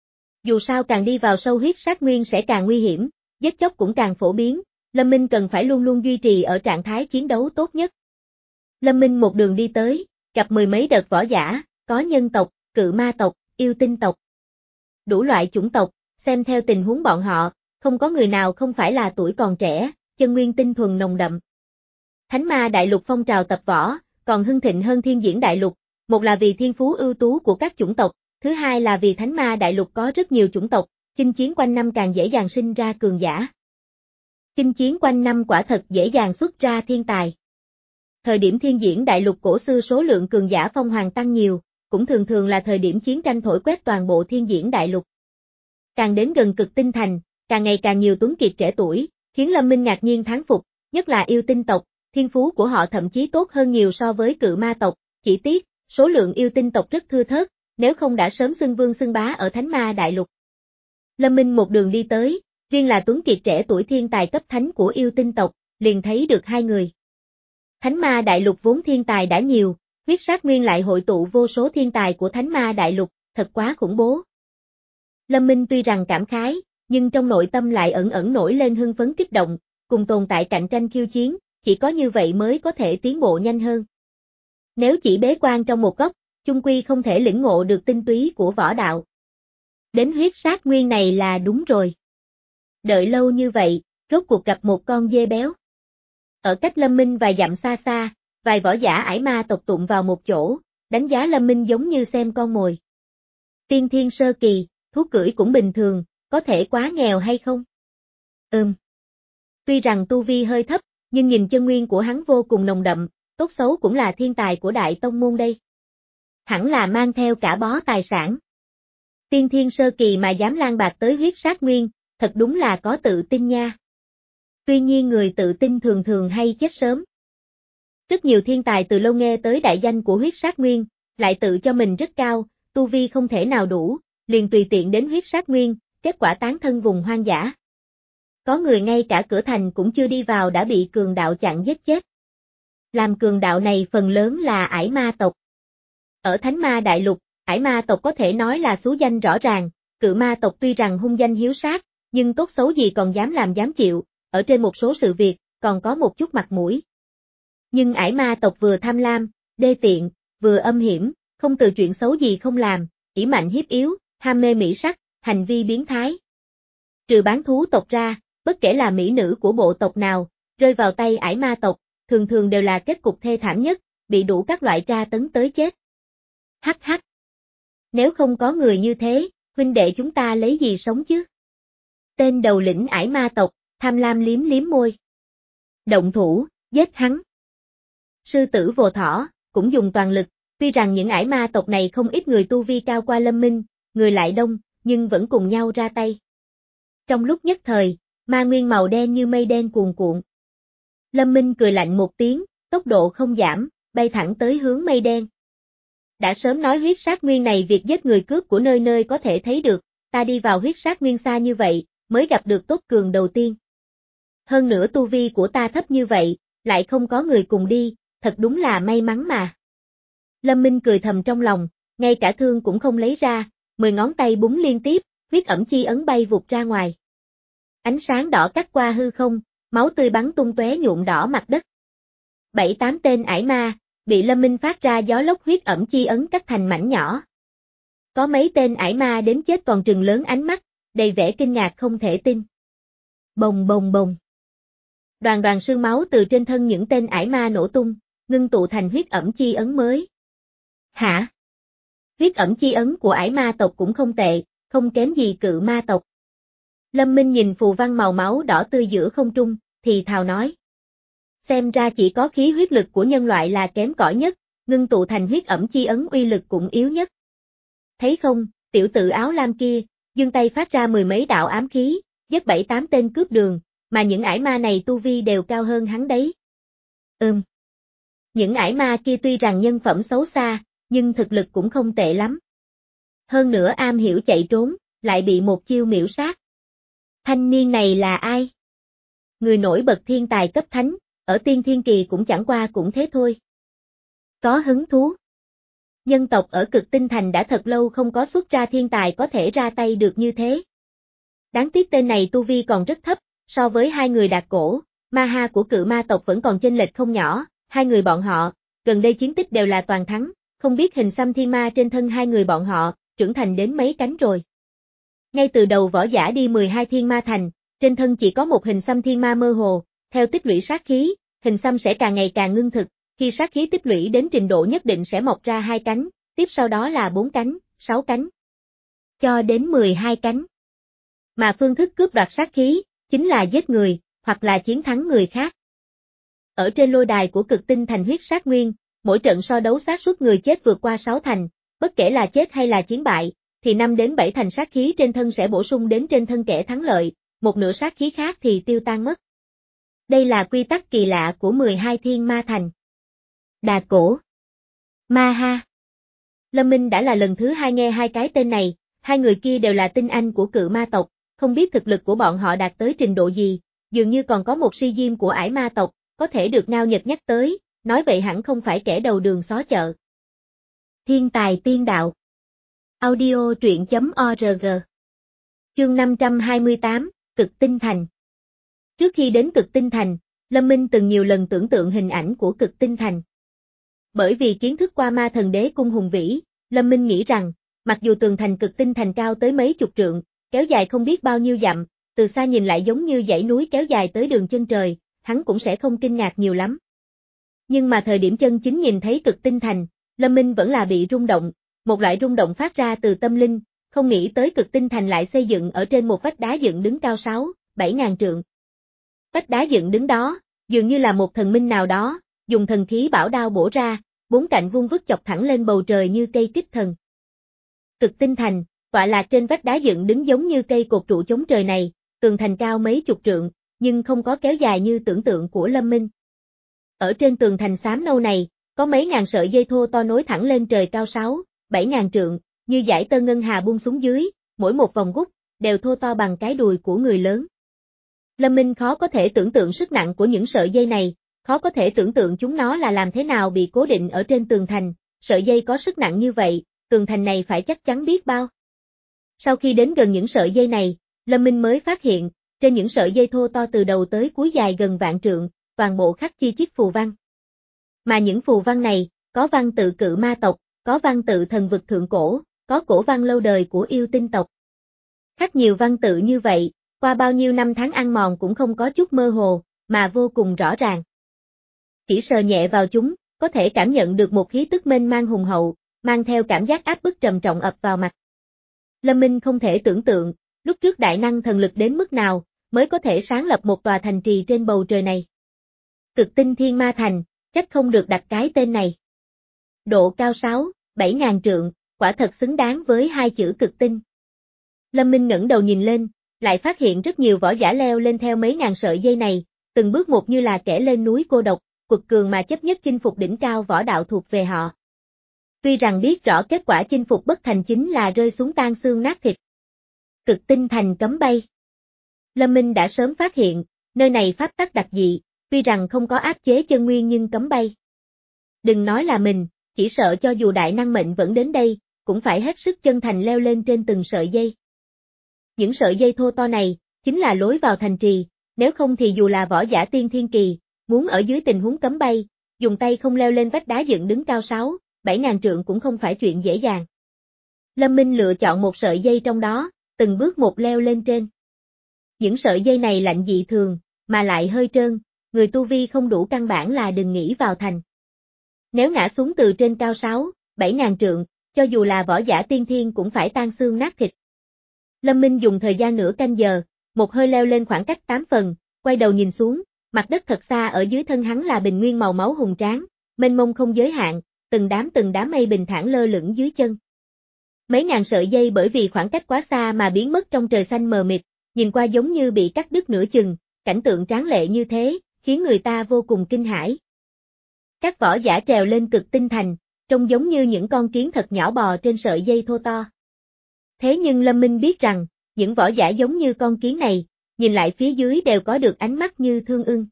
Dù sao càng đi vào sâu huyết sát nguyên sẽ càng nguy hiểm, giết chóc cũng càng phổ biến, Lâm Minh cần phải luôn luôn duy trì ở trạng thái chiến đấu tốt nhất. Lâm Minh một đường đi tới, gặp mười mấy đợt võ giả, có nhân tộc, cự ma tộc, yêu tinh tộc. Đủ loại chủng tộc, xem theo tình huống bọn họ, không có người nào không phải là tuổi còn trẻ, chân nguyên tinh thuần nồng đậm. Thánh ma đại lục phong trào tập võ, còn hưng thịnh hơn thiên diễn đại lục, một là vì thiên phú ưu tú của các chủng tộc, thứ hai là vì thánh ma đại lục có rất nhiều chủng tộc, chinh chiến quanh năm càng dễ dàng sinh ra cường giả. Chinh chiến quanh năm quả thật dễ dàng xuất ra thiên tài. Thời điểm thiên diễn đại lục cổ xưa số lượng cường giả phong hoàng tăng nhiều, cũng thường thường là thời điểm chiến tranh thổi quét toàn bộ thiên diễn đại lục. Càng đến gần cực tinh thành, càng ngày càng nhiều tuấn kiệt trẻ tuổi, khiến Lâm Minh ngạc nhiên thán phục, nhất là yêu tinh tộc, thiên phú của họ thậm chí tốt hơn nhiều so với cự ma tộc, chỉ tiếc, số lượng yêu tinh tộc rất thưa thớt, nếu không đã sớm xưng vương xưng bá ở thánh ma đại lục. Lâm Minh một đường đi tới, riêng là tuấn kiệt trẻ tuổi thiên tài cấp thánh của yêu tinh tộc, liền thấy được hai người. Thánh ma đại lục vốn thiên tài đã nhiều, huyết sát nguyên lại hội tụ vô số thiên tài của thánh ma đại lục, thật quá khủng bố. Lâm Minh tuy rằng cảm khái, nhưng trong nội tâm lại ẩn ẩn nổi lên hưng phấn kích động, cùng tồn tại cạnh tranh khiêu chiến, chỉ có như vậy mới có thể tiến bộ nhanh hơn. Nếu chỉ bế quan trong một góc, chung quy không thể lĩnh ngộ được tinh túy của võ đạo. Đến huyết sát nguyên này là đúng rồi. Đợi lâu như vậy, rốt cuộc gặp một con dê béo. Ở cách Lâm Minh vài dặm xa xa, vài võ giả ải ma tộc tụng vào một chỗ, đánh giá Lâm Minh giống như xem con mồi. Tiên thiên sơ kỳ, thú cưỡi cũng bình thường, có thể quá nghèo hay không? Ừm. Tuy rằng tu vi hơi thấp, nhưng nhìn chân nguyên của hắn vô cùng nồng đậm, tốt xấu cũng là thiên tài của đại tông môn đây. Hẳn là mang theo cả bó tài sản. Tiên thiên sơ kỳ mà dám lang bạc tới huyết sát nguyên, thật đúng là có tự tin nha. Tuy nhiên người tự tin thường thường hay chết sớm. Rất nhiều thiên tài từ lâu nghe tới đại danh của huyết sát nguyên, lại tự cho mình rất cao, tu vi không thể nào đủ, liền tùy tiện đến huyết sát nguyên, kết quả tán thân vùng hoang dã. Có người ngay cả cửa thành cũng chưa đi vào đã bị cường đạo chặn giết chết. Làm cường đạo này phần lớn là ải ma tộc. Ở Thánh Ma Đại Lục, ải ma tộc có thể nói là xú danh rõ ràng, cự ma tộc tuy rằng hung danh hiếu sát, nhưng tốt xấu gì còn dám làm dám chịu, ở trên một số sự việc, còn có một chút mặt mũi. Nhưng ải ma tộc vừa tham lam, đê tiện, vừa âm hiểm, không từ chuyện xấu gì không làm, ỷ mạnh hiếp yếu, ham mê mỹ sắc, hành vi biến thái. Trừ bán thú tộc ra, bất kể là mỹ nữ của bộ tộc nào, rơi vào tay ải ma tộc, thường thường đều là kết cục thê thảm nhất, bị đủ các loại tra tấn tới chết. Hắc hắc. Nếu không có người như thế, huynh đệ chúng ta lấy gì sống chứ? Tên đầu lĩnh ải ma tộc, tham lam liếm liếm môi. Động thủ, giết hắn. Sư tử Vồ Thỏ, cũng dùng toàn lực, tuy rằng những ải ma tộc này không ít người tu vi cao qua Lâm Minh, người lại đông, nhưng vẫn cùng nhau ra tay. Trong lúc nhất thời, ma nguyên màu đen như mây đen cuồn cuộn. Lâm Minh cười lạnh một tiếng, tốc độ không giảm, bay thẳng tới hướng mây đen. Đã sớm nói huyết sát nguyên này việc giết người cướp của nơi nơi có thể thấy được, ta đi vào huyết sát nguyên xa như vậy, mới gặp được tốt cường đầu tiên. Hơn nữa tu vi của ta thấp như vậy, lại không có người cùng đi, thật đúng là may mắn mà. Lâm Minh cười thầm trong lòng, ngay cả thương cũng không lấy ra, mười ngón tay búng liên tiếp, huyết ẩm chi ấn bay vụt ra ngoài. Ánh sáng đỏ cắt qua hư không, máu tươi bắn tung tóe nhuộm đỏ mặt đất. Bảy tám tên ải ma, bị Lâm Minh phát ra gió lốc huyết ẩm chi ấn cắt thành mảnh nhỏ. Có mấy tên ải ma đến chết còn trừng lớn ánh mắt, đầy vẻ kinh ngạc không thể tin. Bồng bồng bồng. Đoàn đoàn sương máu từ trên thân những tên ải ma nổ tung, ngưng tụ thành huyết ẩm chi ấn mới. Hả? Huyết ẩm chi ấn của ải ma tộc cũng không tệ, không kém gì cự ma tộc. Lâm Minh nhìn phù văn màu máu đỏ tươi giữa không trung, thì thào nói. Xem ra chỉ có khí huyết lực của nhân loại là kém cỏi nhất, ngưng tụ thành huyết ẩm chi ấn uy lực cũng yếu nhất. Thấy không, tiểu tử áo lam kia, giương tay phát ra mười mấy đạo ám khí, giết bảy tám tên cướp đường, mà những ải ma này tu vi đều cao hơn hắn đấy. Ừm. Những ải ma kia tuy rằng nhân phẩm xấu xa, nhưng thực lực cũng không tệ lắm. Hơn nữa am hiểu chạy trốn, lại bị một chiêu miểu sát. Thanh niên này là ai? Người nổi bật thiên tài cấp thánh, ở tiên thiên kỳ cũng chẳng qua cũng thế thôi. Có hứng thú. Nhân tộc ở Cực Tinh Thành đã thật lâu không có xuất ra thiên tài có thể ra tay được như thế. Đáng tiếc tên này tu vi còn rất thấp, so với hai người đạt cổ, ma ha của cự ma tộc vẫn còn chênh lệch không nhỏ, hai người bọn họ, gần đây chiến tích đều là toàn thắng, không biết hình xăm thiên ma trên thân hai người bọn họ, trưởng thành đến mấy cánh rồi. Ngay từ đầu võ giả đi mười hai thiên ma thành, trên thân chỉ có một hình xăm thiên ma mơ hồ, theo tích lũy sát khí, hình xăm sẽ càng ngày càng ngưng thực, khi sát khí tích lũy đến trình độ nhất định sẽ mọc ra hai cánh, tiếp sau đó là bốn cánh, sáu cánh, cho đến mười hai cánh. Mà phương thức cướp đoạt sát khí, chính là giết người, hoặc là chiến thắng người khác. Ở trên lôi đài của Cực Tinh Thành huyết sát nguyên, mỗi trận so đấu xác suất người chết vượt qua sáu thành, bất kể là chết hay là chiến bại, thì năm đến bảy thành sát khí trên thân sẽ bổ sung đến trên thân kẻ thắng lợi, một nửa sát khí khác thì tiêu tan mất. Đây là quy tắc kỳ lạ của mười hai thiên ma thành. Đà cổ. Ma ha. Lâm Minh đã là lần thứ hai nghe hai cái tên này, hai người kia đều là tinh anh của cự ma tộc, không biết thực lực của bọn họ đạt tới trình độ gì, dường như còn có một si diêm của ải ma tộc, có thể được Ngao Nhật nhắc tới, nói vậy hẳn không phải kẻ đầu đường xó chợ. Thiên tài tiên đạo. Audio truyện chấm org. Chương năm trăm hai mươi tám, Cực Tinh Thành. Trước khi đến Cực Tinh Thành, Lâm Minh từng nhiều lần tưởng tượng hình ảnh của Cực Tinh Thành. Bởi vì kiến thức qua Ma Thần Đế cung hùng vĩ, Lâm Minh nghĩ rằng, mặc dù tường thành Cực Tinh Thành cao tới mấy chục trượng, kéo dài không biết bao nhiêu dặm, từ xa nhìn lại giống như dãy núi kéo dài tới đường chân trời, hắn cũng sẽ không kinh ngạc nhiều lắm. Nhưng mà thời điểm chân chính nhìn thấy Cực Tinh Thành, Lâm Minh vẫn là bị rung động, một loại rung động phát ra từ tâm linh, không nghĩ tới Cực Tinh Thành lại xây dựng ở trên một vách đá dựng đứng cao sáu, bảy ngàn trượng. Vách đá dựng đứng đó, dường như là một thần minh nào đó, dùng thần khí bảo đao bổ ra, bốn cạnh vuông vức chọc thẳng lên bầu trời như cây kích thần. Cực Tinh Thành, tọa lạc trên vách đá dựng đứng giống như cây cột trụ chống trời này, tường thành cao mấy chục trượng, nhưng không có kéo dài như tưởng tượng của Lâm Minh. Ở trên tường thành xám nâu này, có mấy ngàn sợi dây thô to nối thẳng lên trời cao sáu, bảy ngàn trượng, như dải tơ ngân hà buông xuống dưới, mỗi một vòng gút, đều thô to bằng cái đùi của người lớn. Lâm Minh khó có thể tưởng tượng sức nặng của những sợi dây này, khó có thể tưởng tượng chúng nó là làm thế nào bị cố định ở trên tường thành, sợi dây có sức nặng như vậy, tường thành này phải chắc chắn biết bao. Sau khi đến gần những sợi dây này, Lâm Minh mới phát hiện, trên những sợi dây thô to từ đầu tới cuối dài gần vạn trượng, toàn bộ khắc chi chít phù văn. Mà những phù văn này, có văn tự cự ma tộc, có văn tự thần vực thượng cổ, có cổ văn lâu đời của yêu tinh tộc. Khắc nhiều văn tự như vậy, qua bao nhiêu năm tháng ăn mòn cũng không có chút mơ hồ, mà vô cùng rõ ràng. Chỉ sờ nhẹ vào chúng, có thể cảm nhận được một khí tức mênh mang hùng hậu, mang theo cảm giác áp bức trầm trọng ập vào mặt. Lâm Minh không thể tưởng tượng, lúc trước đại năng thần lực đến mức nào, mới có thể sáng lập một tòa thành trì trên bầu trời này. Cực tinh thiên ma thành, trách không được đặt cái tên này. Độ cao sáu, bảy ngàn trượng, quả thật xứng đáng với hai chữ cực tinh. Lâm Minh ngẩng đầu nhìn lên, lại phát hiện rất nhiều võ giả leo lên theo mấy ngàn sợi dây này, từng bước một như là kẻ lên núi cô độc, quật cường mà chấp nhất chinh phục đỉnh cao võ đạo thuộc về họ. Tuy rằng biết rõ kết quả chinh phục bất thành chính là rơi xuống tan xương nát thịt. Cực tinh thành cấm bay. Lâm Minh đã sớm phát hiện, nơi này pháp tắc đặc dị, tuy rằng không có áp chế chân nguyên nhưng cấm bay. Đừng nói là mình, chỉ sợ cho dù đại năng mệnh vẫn đến đây, cũng phải hết sức chân thành leo lên trên từng sợi dây. Những sợi dây thô to này, chính là lối vào thành trì, nếu không thì dù là võ giả tiên thiên kỳ, muốn ở dưới tình huống cấm bay, dùng tay không leo lên vách đá dựng đứng cao sáu, bảy ngàn trượng cũng không phải chuyện dễ dàng. Lâm Minh lựa chọn một sợi dây trong đó, từng bước một leo lên trên. Những sợi dây này lạnh dị thường, mà lại hơi trơn, người tu vi không đủ căn bản là đừng nghĩ vào thành. Nếu ngã xuống từ trên cao sáu, bảy ngàn trượng, cho dù là võ giả tiên thiên cũng phải tan xương nát thịt. Lâm Minh dùng thời gian nửa canh giờ, một hơi leo lên khoảng cách tám phần, quay đầu nhìn xuống, mặt đất thật xa ở dưới thân hắn là bình nguyên màu máu hùng tráng, mênh mông không giới hạn, từng đám từng đám mây bình thản lơ lửng dưới chân. Mấy ngàn sợi dây bởi vì khoảng cách quá xa mà biến mất trong trời xanh mờ mịt, nhìn qua giống như bị cắt đứt nửa chừng, cảnh tượng tráng lệ như thế, khiến người ta vô cùng kinh hãi. Các võ giả trèo lên cực tinh thành, trông giống như những con kiến thật nhỏ bò trên sợi dây thô to. Thế nhưng Lâm Minh biết rằng, những võ giả giống như con kiến này, nhìn lại phía dưới đều có được ánh mắt như thương ưng.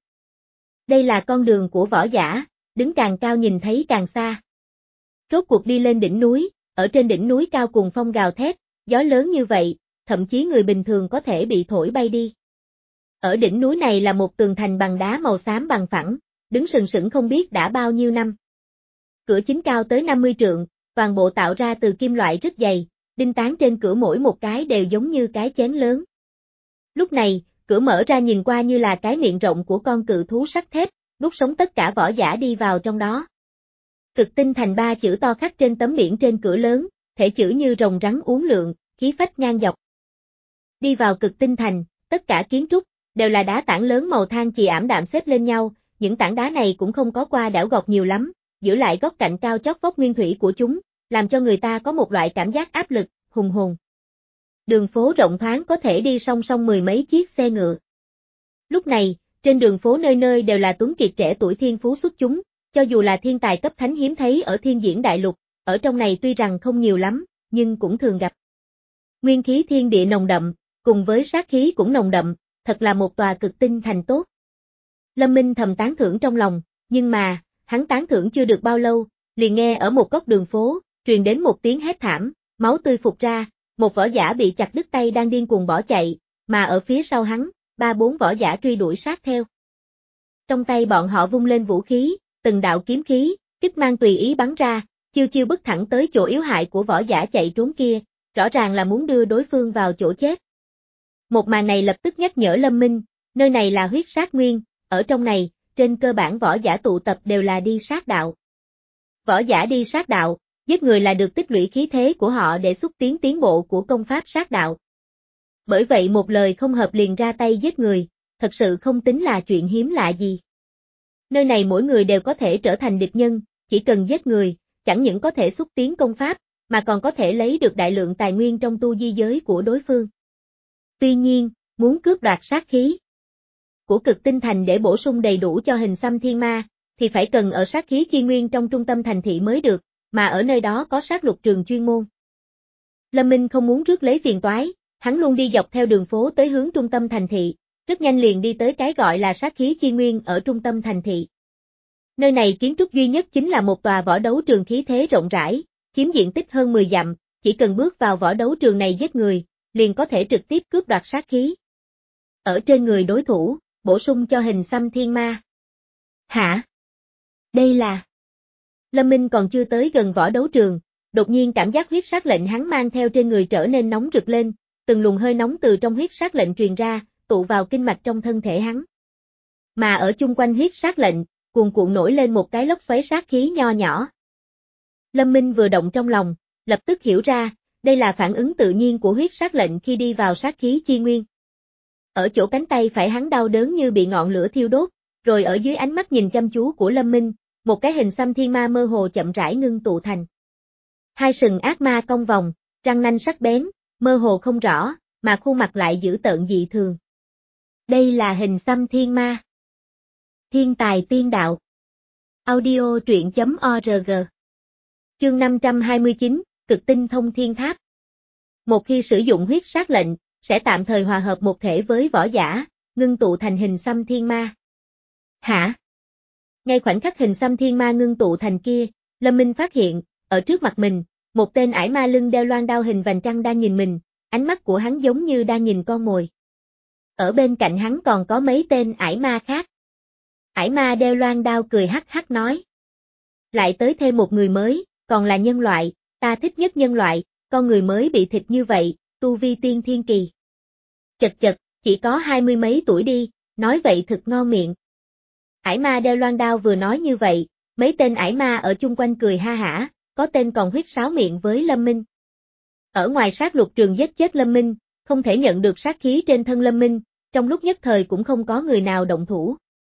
Đây là con đường của võ giả, đứng càng cao nhìn thấy càng xa. Rốt cuộc đi lên đỉnh núi, ở trên đỉnh núi cao cùng phong gào thét, gió lớn như vậy, thậm chí người bình thường có thể bị thổi bay đi. Ở đỉnh núi này là một tường thành bằng đá màu xám bằng phẳng, đứng sừng sững không biết đã bao nhiêu năm. Cửa chính cao tới năm mươi trượng, toàn bộ tạo ra từ kim loại rất dày, đinh tán trên cửa mỗi một cái đều giống như cái chén lớn. Lúc này, cửa mở ra nhìn qua như là cái miệng rộng của con cự thú sắt thép, nuốt sống tất cả võ giả đi vào trong đó. Cực tinh thành ba chữ to khắc trên tấm biển trên cửa lớn, thể chữ như rồng rắn uốn lượn, khí phách ngang dọc. Đi vào cực tinh thành, tất cả kiến trúc, đều là đá tảng lớn màu than chì ảm đạm xếp lên nhau, những tảng đá này cũng không có qua đảo gọt nhiều lắm, giữ lại góc cạnh cao chót vót nguyên thủy của chúng, làm cho người ta có một loại cảm giác áp lực, hùng hồn. Đường phố rộng thoáng có thể đi song song mười mấy chiếc xe ngựa. Lúc này, trên đường phố nơi nơi đều là tuấn kiệt trẻ tuổi thiên phú xuất chúng, cho dù là thiên tài cấp thánh hiếm thấy ở thiên diễn đại lục, ở trong này tuy rằng không nhiều lắm, nhưng cũng thường gặp. Nguyên khí thiên địa nồng đậm, cùng với sát khí cũng nồng đậm, thật là một tòa cực tinh thành tốt. Lâm Minh thầm tán thưởng trong lòng, nhưng mà, hắn tán thưởng chưa được bao lâu, liền nghe ở một góc đường phố, truyền đến một tiếng hét thảm, máu tươi phụt ra, một võ giả bị chặt đứt tay đang điên cuồng bỏ chạy, mà ở phía sau hắn, ba bốn võ giả truy đuổi sát theo. Trong tay bọn họ vung lên vũ khí, từng đạo kiếm khí, kích mang tùy ý bắn ra, chiêu chiêu bức thẳng tới chỗ yếu hại của võ giả chạy trốn kia, rõ ràng là muốn đưa đối phương vào chỗ chết. Một màn này lập tức nhắc nhở Lâm Minh, nơi này là huyết sát nguyên, ở trong này, trên cơ bản võ giả tụ tập đều là đi sát đạo. Võ giả đi sát đạo, giết người là được tích lũy khí thế của họ để xúc tiến tiến bộ của công pháp sát đạo. Bởi vậy một lời không hợp liền ra tay giết người, thật sự không tính là chuyện hiếm lạ gì. Nơi này mỗi người đều có thể trở thành địch nhân, chỉ cần giết người, chẳng những có thể xúc tiến công pháp, mà còn có thể lấy được đại lượng tài nguyên trong tu di giới của đối phương. Tuy nhiên, muốn cướp đoạt sát khí của cực tinh thành để bổ sung đầy đủ cho hình xăm thiên ma, thì phải cần ở sát khí chi nguyên trong trung tâm thành thị mới được, mà ở nơi đó có sát lục trường chuyên môn. Lâm Minh không muốn rước lấy phiền toái, hắn luôn đi dọc theo đường phố tới hướng trung tâm thành thị, rất nhanh liền đi tới cái gọi là sát khí chi nguyên ở trung tâm thành thị. Nơi này kiến trúc duy nhất chính là một tòa võ đấu trường khí thế rộng rãi, chiếm diện tích hơn mười dặm, chỉ cần bước vào võ đấu trường này giết người, liền có thể trực tiếp cướp đoạt sát khí. Ở trên người đối thủ, bổ sung cho hình xăm thiên ma. Hả? Đây là... Lâm Minh còn chưa tới gần võ đấu trường, đột nhiên cảm giác huyết sát lệnh hắn mang theo trên người trở nên nóng rực lên, từng luồng hơi nóng từ trong huyết sát lệnh truyền ra, tụ vào kinh mạch trong thân thể hắn. Mà ở chung quanh huyết sát lệnh, cuồn cuộn nổi lên một cái lốc xoáy sát khí nho nhỏ. Lâm Minh vừa động trong lòng, lập tức hiểu ra, đây là phản ứng tự nhiên của huyết sát lệnh khi đi vào sát khí chi nguyên. Ở chỗ cánh tay phải hắn đau đớn như bị ngọn lửa thiêu đốt, rồi ở dưới ánh mắt nhìn chăm chú của Lâm Minh, một cái hình xăm thiên ma mơ hồ chậm rãi ngưng tụ thành. Hai sừng ác ma cong vòng, răng nanh sắc bén, mơ hồ không rõ, mà khuôn mặt lại dữ tợn dị thường. Đây là hình xăm thiên ma. Thiên tài tiên đạo. Audio truyện chấm org. Chương năm trăm hai mươi chín, Cực tinh thông thiên tháp. Một khi sử dụng huyết sát lệnh, sẽ tạm thời hòa hợp một thể với võ giả, ngưng tụ thành hình xăm thiên ma. Hả? Ngay khoảnh khắc hình xăm thiên ma ngưng tụ thành kia, Lâm Minh phát hiện, ở trước mặt mình, một tên ải ma lưng đeo loan đao hình vành trăng đang nhìn mình, ánh mắt của hắn giống như đang nhìn con mồi. Ở bên cạnh hắn còn có mấy tên ải ma khác. Ải ma đeo loan đao cười hắc hắc nói. Lại tới thêm một người mới, còn là nhân loại, ta thích nhất nhân loại, con người mới bị thịt như vậy, tu vi tiên thiên kỳ. Chật chật, chỉ có hai mươi mấy tuổi đi, nói vậy thật ngon miệng. Ải ma đeo loan đao vừa nói như vậy, mấy tên ải ma ở chung quanh cười ha hả, có tên còn huyết sáo miệng với Lâm Minh. Ở ngoài sát lục trường giết chết Lâm Minh, không thể nhận được sát khí trên thân Lâm Minh, trong lúc nhất thời cũng không có người nào động thủ.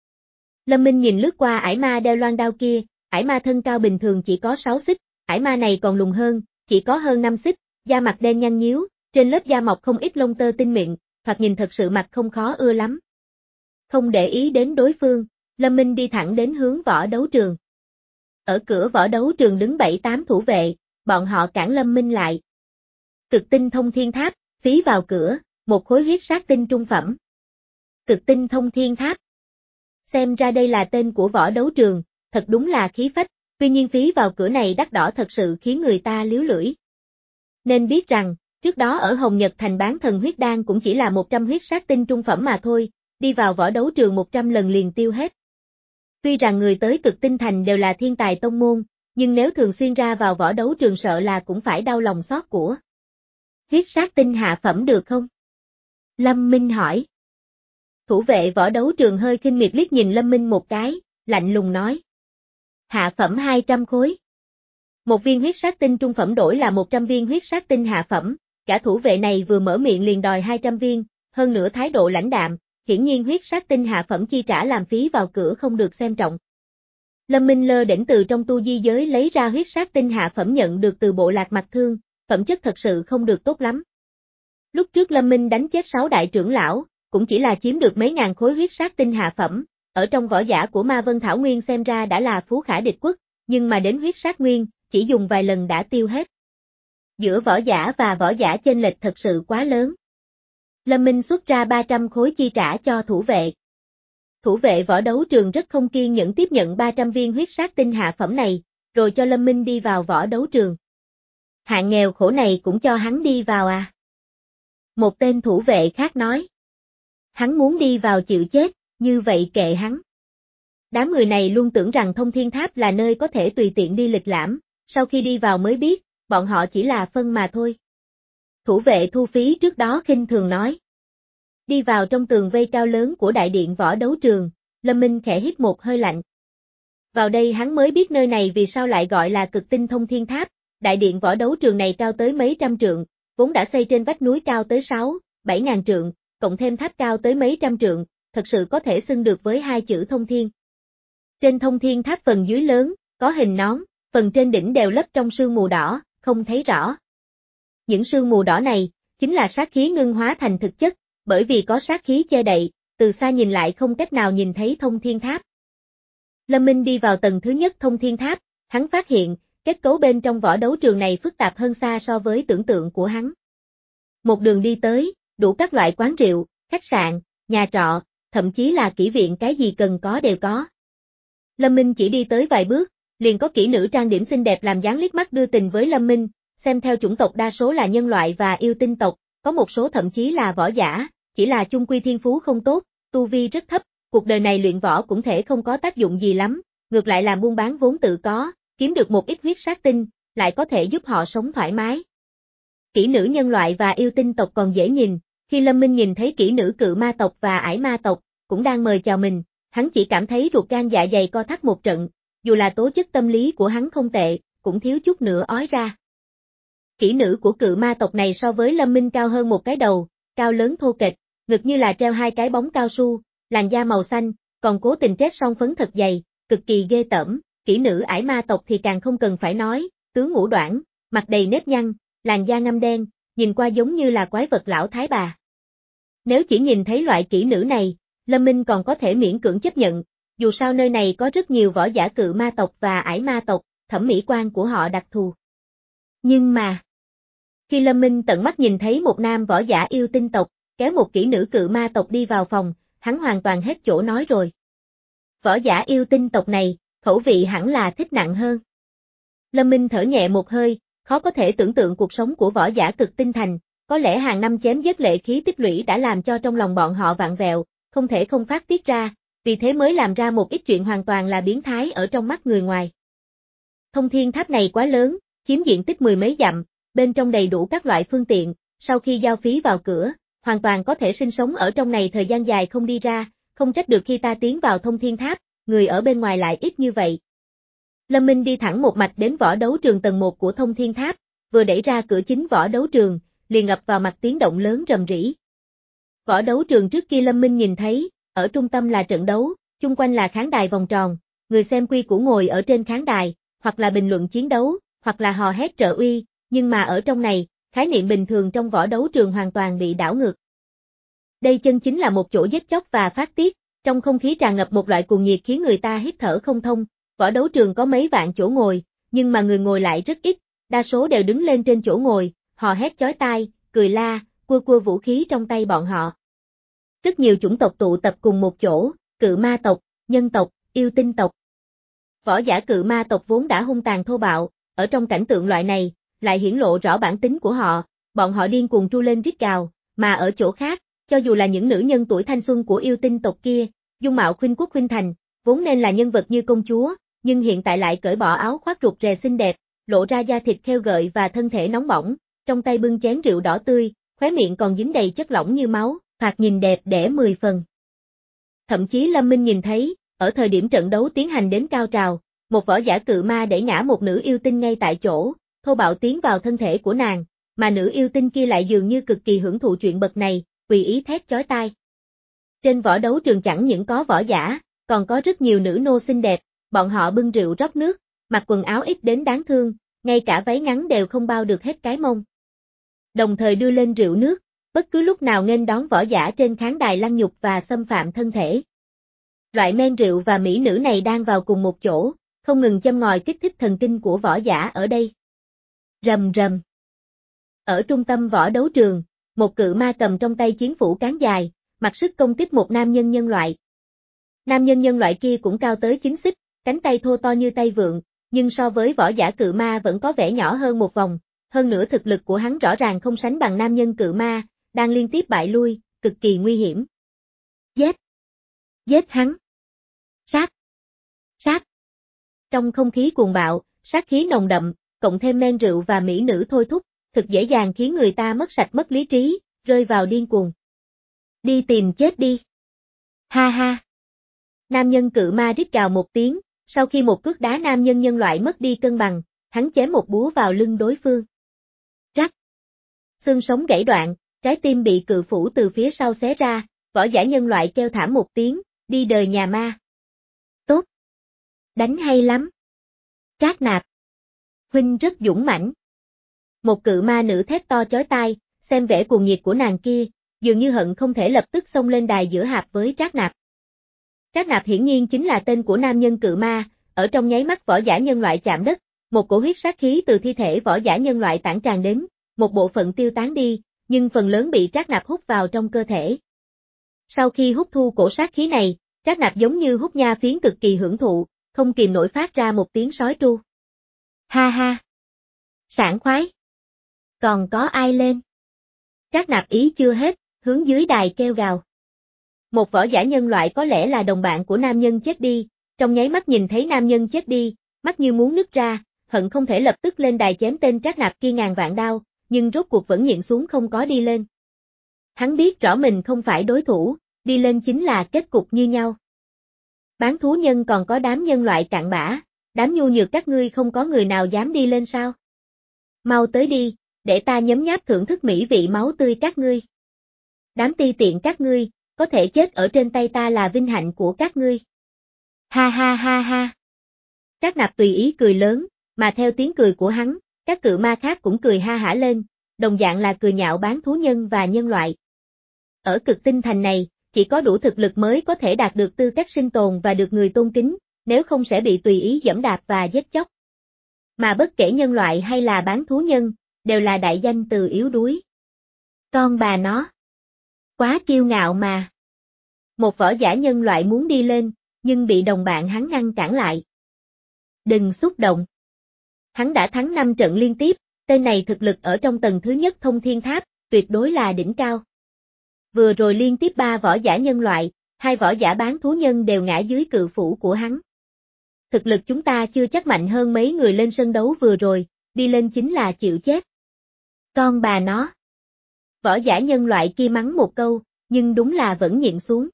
Lâm Minh nhìn lướt qua ải ma đeo loan đao kia, ải ma thân cao bình thường chỉ có sáu xích, ải ma này còn lùn hơn, chỉ có hơn năm xích, da mặt đen nhăn nhíu, trên lớp da mọc không ít lông tơ tinh mịn, thoạt nhìn thật sự mặt không khó ưa lắm. Không để ý đến đối phương, Lâm Minh đi thẳng đến hướng võ đấu trường. Ở cửa võ đấu trường đứng bảy tám thủ vệ, bọn họ cản Lâm Minh lại. Cực tinh thông thiên tháp, phí vào cửa, một khối huyết sát tinh trung phẩm. Cực tinh thông thiên tháp. Xem ra đây là tên của võ đấu trường, thật đúng là khí phách, tuy nhiên phí vào cửa này đắt đỏ thật sự khiến người ta liếu lưỡi. Nên biết rằng, trước đó ở Hồng Nhật Thành bán thần huyết đan cũng chỉ là một trăm huyết sát tinh trung phẩm mà thôi, đi vào võ đấu trường một trăm lần liền tiêu hết. Tuy rằng người tới Cực Tinh Thành đều là thiên tài tông môn, nhưng nếu thường xuyên ra vào võ đấu trường sợ là cũng phải đau lòng xót của. Huyết sát tinh hạ phẩm được không? Lâm Minh hỏi. Thủ vệ võ đấu trường hơi khinh miệt liếc nhìn Lâm Minh một cái, lạnh lùng nói. Hạ phẩm hai trăm khối. Một viên huyết sát tinh trung phẩm đổi là một trăm viên huyết sát tinh hạ phẩm, cả thủ vệ này vừa mở miệng liền đòi hai trăm viên, hơn nữa thái độ lãnh đạm, hiển nhiên huyết sát tinh hạ phẩm chi trả làm phí vào cửa không được xem trọng. Lâm Minh lơ đễnh từ trong tu di giới lấy ra huyết sát tinh hạ phẩm nhận được từ bộ lạc Mặt Thương, phẩm chất thật sự không được tốt lắm. Lúc trước Lâm Minh đánh chết sáu đại trưởng lão, cũng chỉ là chiếm được mấy ngàn khối huyết sát tinh hạ phẩm, ở trong võ giả của Ma Vân Thảo Nguyên xem ra đã là phú khả địch quốc, nhưng mà đến huyết sát nguyên, chỉ dùng vài lần đã tiêu hết. Giữa võ giả và võ giả chênh lệch thật sự quá lớn. Lâm Minh xuất ra ba trăm khối chi trả cho thủ vệ. Thủ vệ võ đấu trường rất không kiên nhẫn tiếp nhận ba trăm viên huyết sát tinh hạ phẩm này, rồi cho Lâm Minh đi vào võ đấu trường. Hạng nghèo khổ này cũng cho hắn đi vào à? Một tên thủ vệ khác nói. Hắn muốn đi vào chịu chết, như vậy kệ hắn. Đám người này luôn tưởng rằng thông thiên tháp là nơi có thể tùy tiện đi lịch lãm, sau khi đi vào mới biết, bọn họ chỉ là phân mà thôi. Thủ vệ thu phí trước đó khinh thường nói. Đi vào trong tường vây cao lớn của đại điện võ đấu trường, Lâm Minh khẽ hít một hơi lạnh. Vào đây hắn mới biết nơi này vì sao lại gọi là Cực tinh thông thiên tháp, đại điện võ đấu trường này cao tới mấy trăm trượng, vốn đã xây trên vách núi cao tới sáu, bảy ngàn trượng, cộng thêm tháp cao tới mấy trăm trượng, thật sự có thể xưng được với hai chữ thông thiên. Trên thông thiên tháp phần dưới lớn, có hình nón, phần trên đỉnh đều lấp trong sương mù đỏ, không thấy rõ. Những sương mù đỏ này, chính là sát khí ngưng hóa thành thực chất, bởi vì có sát khí che đậy, từ xa nhìn lại không cách nào nhìn thấy thông thiên tháp. Lâm Minh đi vào tầng thứ nhất thông thiên tháp, hắn phát hiện, kết cấu bên trong võ đấu trường này phức tạp hơn xa so với tưởng tượng của hắn. Một đường đi tới, đủ các loại quán rượu, khách sạn, nhà trọ, thậm chí là kỹ viện cái gì cần có đều có. Lâm Minh chỉ đi tới vài bước, liền có kỹ nữ trang điểm xinh đẹp làm dáng liếc mắt đưa tình với Lâm Minh, xem theo chủng tộc đa số là nhân loại và yêu tinh tộc, có một số thậm chí là võ giả, chỉ là chung quy thiên phú không tốt, tu vi rất thấp, cuộc đời này luyện võ cũng thể không có tác dụng gì lắm, ngược lại làm buôn bán vốn tự có, kiếm được một ít huyết sát tinh, lại có thể giúp họ sống thoải mái. Kỹ nữ nhân loại và yêu tinh tộc còn dễ nhìn, khi Lâm Minh nhìn thấy kỹ nữ cự ma tộc và ải ma tộc, cũng đang mời chào mình, hắn chỉ cảm thấy ruột gan dạ dày co thắt một trận, dù là tố chất tâm lý của hắn không tệ, cũng thiếu chút nữa ói ra. Kỹ nữ của cự ma tộc này so với Lâm Minh cao hơn một cái đầu, cao lớn thô kệch, ngực như là treo hai cái bóng cao su, làn da màu xanh, còn cố tình trét son phấn thật dày, cực kỳ ghê tởm. Kỹ nữ ải ma tộc thì càng không cần phải nói, tướng ngũ đoản, mặt đầy nếp nhăn, làn da ngăm đen, nhìn qua giống như là quái vật lão thái bà. Nếu chỉ nhìn thấy loại kỹ nữ này, Lâm Minh còn có thể miễn cưỡng chấp nhận, dù sao nơi này có rất nhiều võ giả cự ma tộc và ải ma tộc, thẩm mỹ quan của họ đặc thù. Nhưng mà, khi Lâm Minh tận mắt nhìn thấy một nam võ giả yêu tinh tộc, kéo một kỹ nữ cự ma tộc đi vào phòng, hắn hoàn toàn hết chỗ nói rồi. Võ giả yêu tinh tộc này, khẩu vị hẳn là thích nặng hơn. Lâm Minh thở nhẹ một hơi, khó có thể tưởng tượng cuộc sống của võ giả cực tinh thành, có lẽ hàng năm chém giết lệ khí tích lũy đã làm cho trong lòng bọn họ vặn vẹo, không thể không phát tiết ra, vì thế mới làm ra một ít chuyện hoàn toàn là biến thái ở trong mắt người ngoài. Thông thiên tháp này quá lớn, chiếm diện tích mười mấy dặm, bên trong đầy đủ các loại phương tiện, sau khi giao phí vào cửa, hoàn toàn có thể sinh sống ở trong này thời gian dài không đi ra, không trách được khi ta tiến vào thông thiên tháp, người ở bên ngoài lại ít như vậy. Lâm Minh đi thẳng một mạch đến võ đấu trường tầng một của thông thiên tháp, vừa đẩy ra cửa chính võ đấu trường, liền ập vào mặt tiếng động lớn rầm rĩ. Võ đấu trường trước kia Lâm Minh nhìn thấy, ở trung tâm là trận đấu, chung quanh là khán đài vòng tròn, người xem quy củ ngồi ở trên khán đài, hoặc là bình luận chiến đấu, hoặc là hò hét trợ uy, nhưng mà ở trong này, khái niệm bình thường trong võ đấu trường hoàn toàn bị đảo ngược. Đây chân chính là một chỗ giết chóc và phát tiết, trong không khí tràn ngập một loại cuồng nhiệt khiến người ta hít thở không thông. Võ đấu trường có mấy vạn chỗ ngồi, nhưng mà người ngồi lại rất ít, đa số đều đứng lên trên chỗ ngồi, hò hét chói tai, cười la, cua cua vũ khí trong tay bọn họ. Rất nhiều chủng tộc tụ tập cùng một chỗ, cự ma tộc, nhân tộc, yêu tinh tộc. Võ giả cự ma tộc vốn đã hung tàn thô bạo, ở trong cảnh tượng loại này, lại hiển lộ rõ bản tính của họ, bọn họ điên cuồng tru lên rít gào, mà ở chỗ khác, cho dù là những nữ nhân tuổi thanh xuân của yêu tinh tộc kia, dung mạo khuynh quốc khuynh thành, vốn nên là nhân vật như công chúa, nhưng hiện tại lại cởi bỏ áo khoác rụt rè xinh đẹp, lộ ra da thịt khêu gợi và thân thể nóng bỏng, trong tay bưng chén rượu đỏ tươi, khóe miệng còn dính đầy chất lỏng như máu, thoạt nhìn đẹp đẽ mười phần. Thậm chí Lâm Minh nhìn thấy, ở thời điểm trận đấu tiến hành đến cao trào, một võ giả cự ma đẩy ngã một nữ yêu tinh ngay tại chỗ, thô bạo tiến vào thân thể của nàng, mà nữ yêu tinh kia lại dường như cực kỳ hưởng thụ chuyện bậc này, tùy ý thét chói tai. Trên võ đấu trường chẳng những có võ giả, còn có rất nhiều nữ nô xinh đẹp, bọn họ bưng rượu rót nước, mặc quần áo ít đến đáng thương, ngay cả váy ngắn đều không bao được hết cái mông. Đồng thời đưa lên rượu nước, bất cứ lúc nào nghênh đón võ giả trên khán đài lăng nhục và xâm phạm thân thể. Loại men rượu và mỹ nữ này đang vào cùng một chỗ, không ngừng châm ngòi kích thích thần kinh của võ giả ở đây. Rầm rầm. Ở trung tâm võ đấu trường, một cự ma cầm trong tay chiến phủ cán dài, mặc sức công kích một nam nhân nhân loại. Nam nhân nhân loại kia cũng cao tới chín xích, cánh tay thô to như tay vượn, nhưng so với võ giả cự ma vẫn có vẻ nhỏ hơn một vòng, hơn nữa thực lực của hắn rõ ràng không sánh bằng nam nhân cự ma, đang liên tiếp bại lui, cực kỳ nguy hiểm. Giết! Giết hắn! Sát! Sát! Trong không khí cuồng bạo, sát khí nồng đậm, cộng thêm men rượu và mỹ nữ thôi thúc, thực dễ dàng khiến người ta mất sạch mất lý trí, rơi vào điên cuồng. Đi tìm chết đi! Ha ha! Nam nhân cự ma rít gào một tiếng, sau khi một cước đá nam nhân nhân loại mất đi cân bằng, hắn chém một búa vào lưng đối phương. Rắc! Xương sống gãy đoạn, trái tim bị cự phủ từ phía sau xé ra, võ giả nhân loại kêu thảm một tiếng, đi đời nhà ma. Tốt! Đánh hay lắm! Trác Nạp! Huynh rất dũng mãnh. Một cự ma nữ thét to chói tai, xem vẻ cuồng nhiệt của nàng kia, dường như hận không thể lập tức xông lên đài giữa hạp với Trác Nạp. Trác Nạp hiển nhiên chính là tên của nam nhân cự ma, ở trong nháy mắt võ giả nhân loại chạm đất, một cổ huyết sát khí từ thi thể võ giả nhân loại tản tràn đến, một bộ phận tiêu tán đi, nhưng phần lớn bị Trác Nạp hút vào trong cơ thể. Sau khi hút thu cổ sát khí này, Trác Nạp giống như hút nha phiến cực kỳ hưởng thụ, không kìm nổi phát ra một tiếng sói tru. Ha ha! Sảng khoái! Còn có ai lên? Trác Nạp ý chưa hết, hướng dưới đài kêu gào. Một võ giả nhân loại có lẽ là đồng bạn của nam nhân chết đi, trong nháy mắt nhìn thấy nam nhân chết đi, mắt như muốn nứt ra, hận không thể lập tức lên đài chém tên Trác Nạp kia ngàn vạn đao, nhưng rốt cuộc vẫn nhịn xuống không có đi lên. Hắn biết rõ mình không phải đối thủ, đi lên chính là kết cục như nhau. Bán thú nhân còn có đám nhân loại cặn bã, đám nhu nhược các ngươi không có người nào dám đi lên sao? Mau tới đi, để ta nhấm nháp thưởng thức mỹ vị máu tươi các ngươi. Đám ti tiện các ngươi, có thể chết ở trên tay ta là vinh hạnh của các ngươi. Ha ha ha ha. Trác Nạp tùy ý cười lớn, mà theo tiếng cười của hắn, các cự ma khác cũng cười ha hả lên, đồng dạng là cười nhạo bán thú nhân và nhân loại. Ở cực tinh thành này, chỉ có đủ thực lực mới có thể đạt được tư cách sinh tồn và được người tôn kính, nếu không sẽ bị tùy ý giẫm đạp và giết chóc. Mà bất kể nhân loại hay là bán thú nhân, đều là đại danh từ yếu đuối. Con bà nó. Quá kiêu ngạo mà. Một võ giả nhân loại muốn đi lên, nhưng bị đồng bạn hắn ngăn cản lại. Đừng xúc động. Hắn đã thắng năm trận liên tiếp, tên này thực lực ở trong tầng thứ nhất thông thiên tháp, tuyệt đối là đỉnh cao. Vừa rồi liên tiếp ba võ giả nhân loại, hai võ giả bán thú nhân đều ngã dưới cự phủ của hắn. Thực lực chúng ta chưa chắc mạnh hơn mấy người lên sân đấu vừa rồi, đi lên chính là chịu chết. Con bà nó. Võ giả nhân loại kia mắng một câu, nhưng đúng là vẫn nhịn xuống.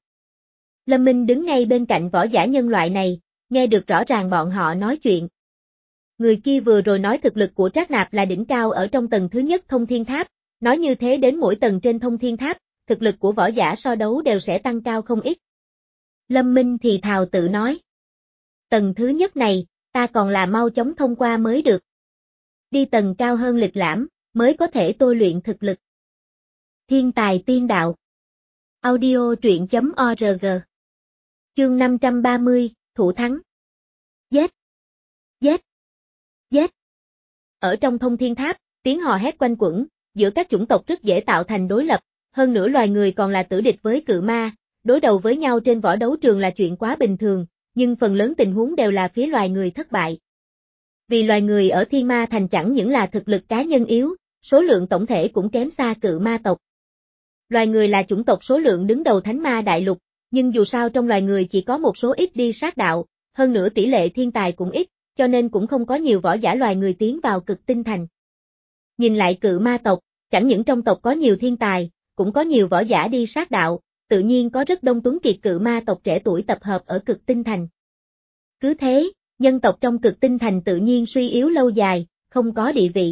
Lâm Minh đứng ngay bên cạnh võ giả nhân loại này, nghe được rõ ràng bọn họ nói chuyện. Người kia vừa rồi nói thực lực của Trác Nạp là đỉnh cao ở trong tầng thứ nhất thông thiên tháp, nói như thế đến mỗi tầng trên thông thiên tháp, thực lực của võ giả so đấu đều sẽ tăng cao không ít. Lâm Minh thì thào tự nói. Tầng thứ nhất này, ta còn là mau chóng thông qua mới được. Đi tầng cao hơn lịch lãm, mới có thể tôi luyện thực lực. Thiên tài tiên đạo. Audio truyện.org. Chương năm trăm ba mươi, Thủ thắng. Giết! Giết! Giết! Ở trong thông thiên tháp, tiếng hò hét quanh quẩn, giữa các chủng tộc rất dễ tạo thành đối lập, hơn nữa loài người còn là tử địch với cự ma, đối đầu với nhau trên võ đấu trường là chuyện quá bình thường, nhưng phần lớn tình huống đều là phía loài người thất bại. Vì loài người ở Thiên Ma Thành chẳng những là thực lực cá nhân yếu, số lượng tổng thể cũng kém xa cự ma tộc. Loài người là chủng tộc số lượng đứng đầu Thánh Ma Đại Lục, nhưng dù sao trong loài người chỉ có một số ít đi sát đạo, hơn nữa tỷ lệ thiên tài cũng ít, cho nên cũng không có nhiều võ giả loài người tiến vào cực tinh thành. Nhìn lại cự ma tộc, chẳng những trong tộc có nhiều thiên tài, cũng có nhiều võ giả đi sát đạo, tự nhiên có rất đông tuấn kiệt cự ma tộc trẻ tuổi tập hợp ở cực tinh thành. Cứ thế, nhân tộc trong cực tinh thành tự nhiên suy yếu lâu dài, không có địa vị.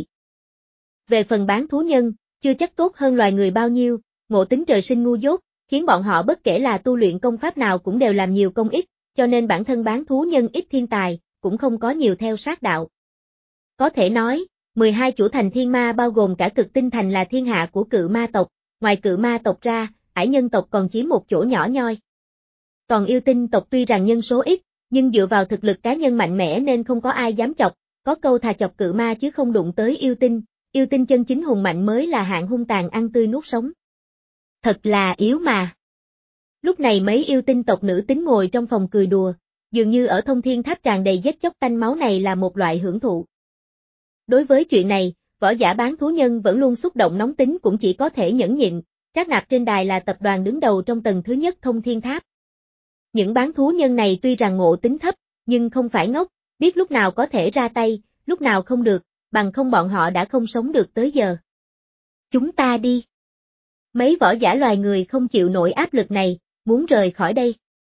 Về phần bán thú nhân, chưa chắc tốt hơn loài người bao nhiêu, ngộ tính trời sinh ngu dốt, khiến bọn họ bất kể là tu luyện công pháp nào cũng đều làm nhiều công ít, cho nên bản thân bán thú nhân ít thiên tài, cũng không có nhiều theo sát đạo. Có thể nói, mười hai chủ thành thiên ma bao gồm cả cực tinh thành là thiên hạ của cự ma tộc, ngoài cự ma tộc ra, ải nhân tộc còn chiếm một chỗ nhỏ nhoi. Còn yêu tinh tộc tuy rằng nhân số ít, nhưng dựa vào thực lực cá nhân mạnh mẽ nên không có ai dám chọc, có câu thà chọc cự ma chứ không đụng tới yêu tinh, yêu tinh chân chính hùng mạnh mới là hạng hung tàn ăn tươi nuốt sống. Thật là yếu mà. Lúc này mấy yêu tinh tộc nữ tính ngồi trong phòng cười đùa, dường như ở thông thiên tháp tràn đầy giết chóc tanh máu này là một loại hưởng thụ. Đối với chuyện này, võ giả bán thú nhân vẫn luôn xúc động nóng tính cũng chỉ có thể nhẫn nhịn, Trác Nạp trên đài là tập đoàn đứng đầu trong tầng thứ nhất thông thiên tháp. Những bán thú nhân này tuy rằng ngộ tính thấp, nhưng không phải ngốc, biết lúc nào có thể ra tay, lúc nào không được, bằng không bọn họ đã không sống được tới giờ. Chúng ta đi. Mấy võ giả loài người không chịu nổi áp lực này, muốn rời khỏi đây.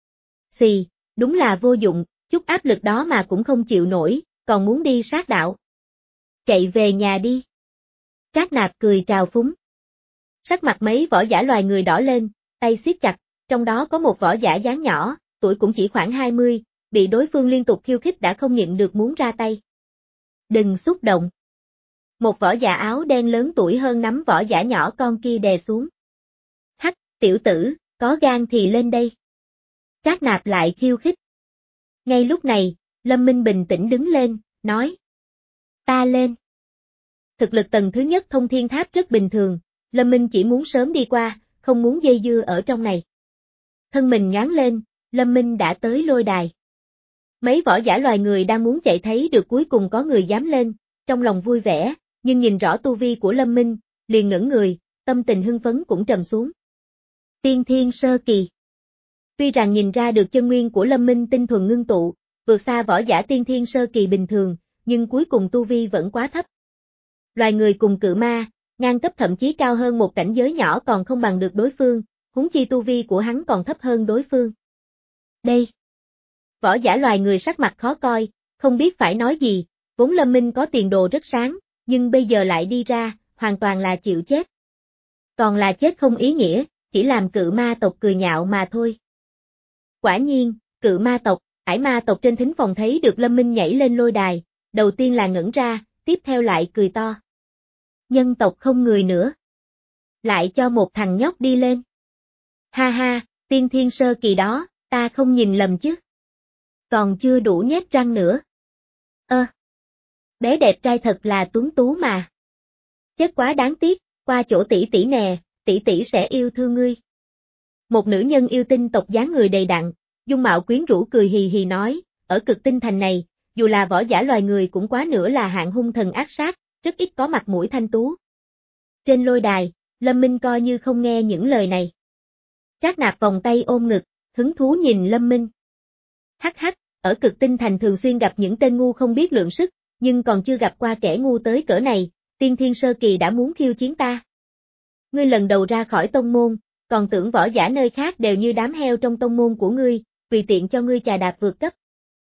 Xì, đúng là vô dụng, chút áp lực đó mà cũng không chịu nổi, còn muốn đi sát đạo. Chạy về nhà đi. Trác Nạp cười trào phúng. Sắc mặt mấy võ giả loài người đỏ lên, tay siết chặt, trong đó có một võ giả dáng nhỏ, tuổi cũng chỉ khoảng hai mươi, bị đối phương liên tục khiêu khích đã không nhịn được muốn ra tay. Đừng xúc động. Một võ giả áo đen lớn tuổi hơn nắm võ giả nhỏ con kia đè xuống. Hắc, tiểu tử, có gan thì lên đây. Trác Nạp lại khiêu khích. Ngay lúc này, Lâm Minh bình tĩnh đứng lên, nói. Ta lên. Thực lực tầng thứ nhất thông thiên tháp rất bình thường, Lâm Minh chỉ muốn sớm đi qua, không muốn dây dưa ở trong này. Thân mình nhoáng lên, Lâm Minh đã tới lôi đài. Mấy võ giả loài người đang muốn chạy thấy được cuối cùng có người dám lên, trong lòng vui vẻ, nhưng nhìn rõ tu vi của Lâm Minh, liền ngẩn người, tâm tình hưng phấn cũng trầm xuống. Tiên thiên sơ kỳ. Tuy rằng nhìn ra được chân nguyên của Lâm Minh tinh thuần ngưng tụ, vượt xa võ giả tiên thiên sơ kỳ bình thường, nhưng cuối cùng tu vi vẫn quá thấp. Loài người cùng cự ma, ngang cấp thậm chí cao hơn một cảnh giới nhỏ còn không bằng được đối phương, huống chi tu vi của hắn còn thấp hơn đối phương. Đây. Võ giả loài người sắc mặt khó coi, không biết phải nói gì, vốn Lâm Minh có tiền đồ rất sáng, nhưng bây giờ lại đi ra, hoàn toàn là chịu chết. Còn là chết không ý nghĩa, chỉ làm cự ma tộc cười nhạo mà thôi. Quả nhiên, cự ma tộc, ải ma tộc trên thính phòng thấy được Lâm Minh nhảy lên lôi đài, đầu tiên là ngẩn ra, tiếp theo lại cười to. Nhân tộc không người nữa. Lại cho một thằng nhóc đi lên. Ha ha, tiên thiên sơ kỳ đó, ta không nhìn lầm chứ. Còn chưa đủ nhét răng nữa. Ơ. Bé đẹp trai thật là tuấn tú mà. Chết quá đáng tiếc, qua chỗ tỷ tỷ nè, tỷ tỷ sẽ yêu thương ngươi. Một nữ nhân yêu tinh tộc dáng người đầy đặn, dung mạo quyến rũ cười hì hì nói, ở cực tinh thành này, dù là võ giả loài người cũng quá nữa là hạng hung thần ác sát, rất ít có mặt mũi thanh tú. Trên lôi đài, Lâm Minh coi như không nghe những lời này. Trác Nạp vòng tay ôm ngực, hứng thú nhìn Lâm Minh. Hắc hắc, ở cực tinh thành thường xuyên gặp những tên ngu không biết lượng sức, nhưng còn chưa gặp qua kẻ ngu tới cỡ này, tiên thiên sơ kỳ đã muốn khiêu chiến ta. Ngươi lần đầu ra khỏi tông môn, còn tưởng võ giả nơi khác đều như đám heo trong tông môn của ngươi, tùy tiện cho ngươi chà đạp vượt cấp.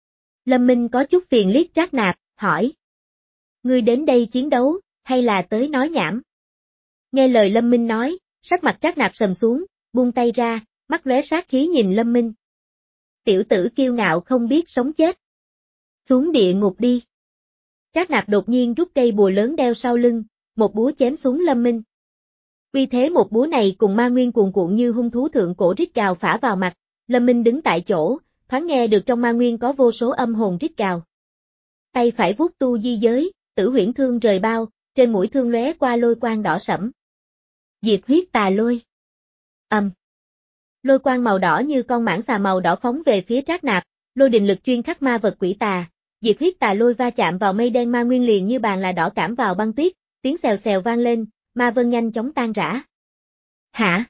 Lâm Minh có chút phiền liếc Trác Nạp, hỏi. Ngươi đến đây chiến đấu, hay là tới nói nhảm? Nghe lời Lâm Minh nói, sắc mặt Trác Nạp sầm xuống, buông tay ra, mắt lóe sát khí nhìn Lâm Minh. Tiểu tử kiêu ngạo không biết sống chết. Xuống địa ngục đi. Trác Nạp đột nhiên rút cây bùa lớn đeo sau lưng, một búa chém xuống Lâm Minh. Vì thế một búa này cùng ma nguyên cuồn cuộn như hung thú thượng cổ rít gào phả vào mặt, Lâm Minh đứng tại chỗ, thoáng nghe được trong ma nguyên có vô số âm hồn rít gào. Tay phải vuốt tu di giới, tử huyễn thương rời bao, trên mũi thương lóe qua lôi quang đỏ sẫm. Diệt huyết tà lôi. Ầm. Um. Lôi quang màu đỏ như con mãng xà màu đỏ phóng về phía Trác Nạp, lôi đình lực chuyên khắc ma vật quỷ tà, diệt huyết tà lôi va chạm vào mây đen ma nguyên liền như bàn là đỏ cảm vào băng tuyết, tiếng xèo xèo vang lên, ma vân nhanh chóng tan rã. Hả?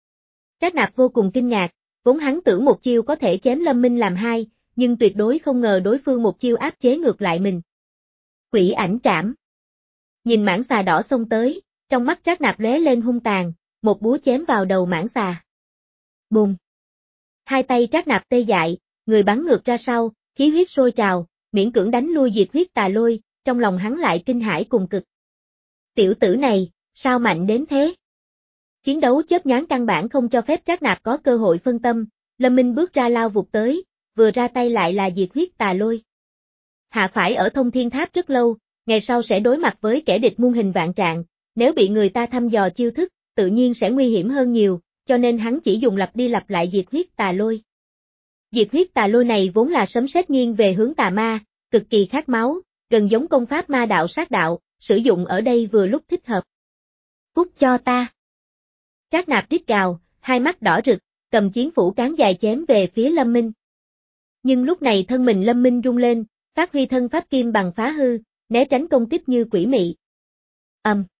Trác Nạp vô cùng kinh ngạc, vốn hắn tưởng một chiêu có thể chém Lâm Minh làm hai, nhưng tuyệt đối không ngờ đối phương một chiêu áp chế ngược lại mình. Quỷ ảnh trảm. Nhìn mãng xà đỏ xông tới, trong mắt Trác Nạp lóe lên hung tàn, một búa chém vào đầu mãng xà. Bùng. Hai tay Trác Nạp tê dại, người bắn ngược ra sau, khí huyết sôi trào, miễn cưỡng đánh lui diệt huyết tà lôi, trong lòng hắn lại kinh hãi cùng cực. Tiểu tử này, sao mạnh đến thế? Chiến đấu chớp nhoáng căn bản không cho phép Trác Nạp có cơ hội phân tâm, Lâm Minh bước ra lao vụt tới, vừa ra tay lại là diệt huyết tà lôi. Hạ phải ở thông thiên tháp rất lâu, ngày sau sẽ đối mặt với kẻ địch muôn hình vạn trạng, nếu bị người ta thăm dò chiêu thức, tự nhiên sẽ nguy hiểm hơn nhiều, cho nên hắn chỉ dùng lặp đi lặp lại diệt huyết tà lôi. Diệt huyết tà lôi này vốn là sấm sét nghiêng về hướng tà ma, cực kỳ khát máu, gần giống công pháp ma đạo sát đạo, sử dụng ở đây vừa lúc thích hợp. Cút cho ta. Trác Nạp rít gào, hai mắt đỏ rực, cầm chiến phủ cán dài chém về phía Lâm Minh. Nhưng lúc này thân mình Lâm Minh rung lên, phát huy thân pháp kim bằng phá hư, né tránh công kích như quỷ mị. Ầm. Um.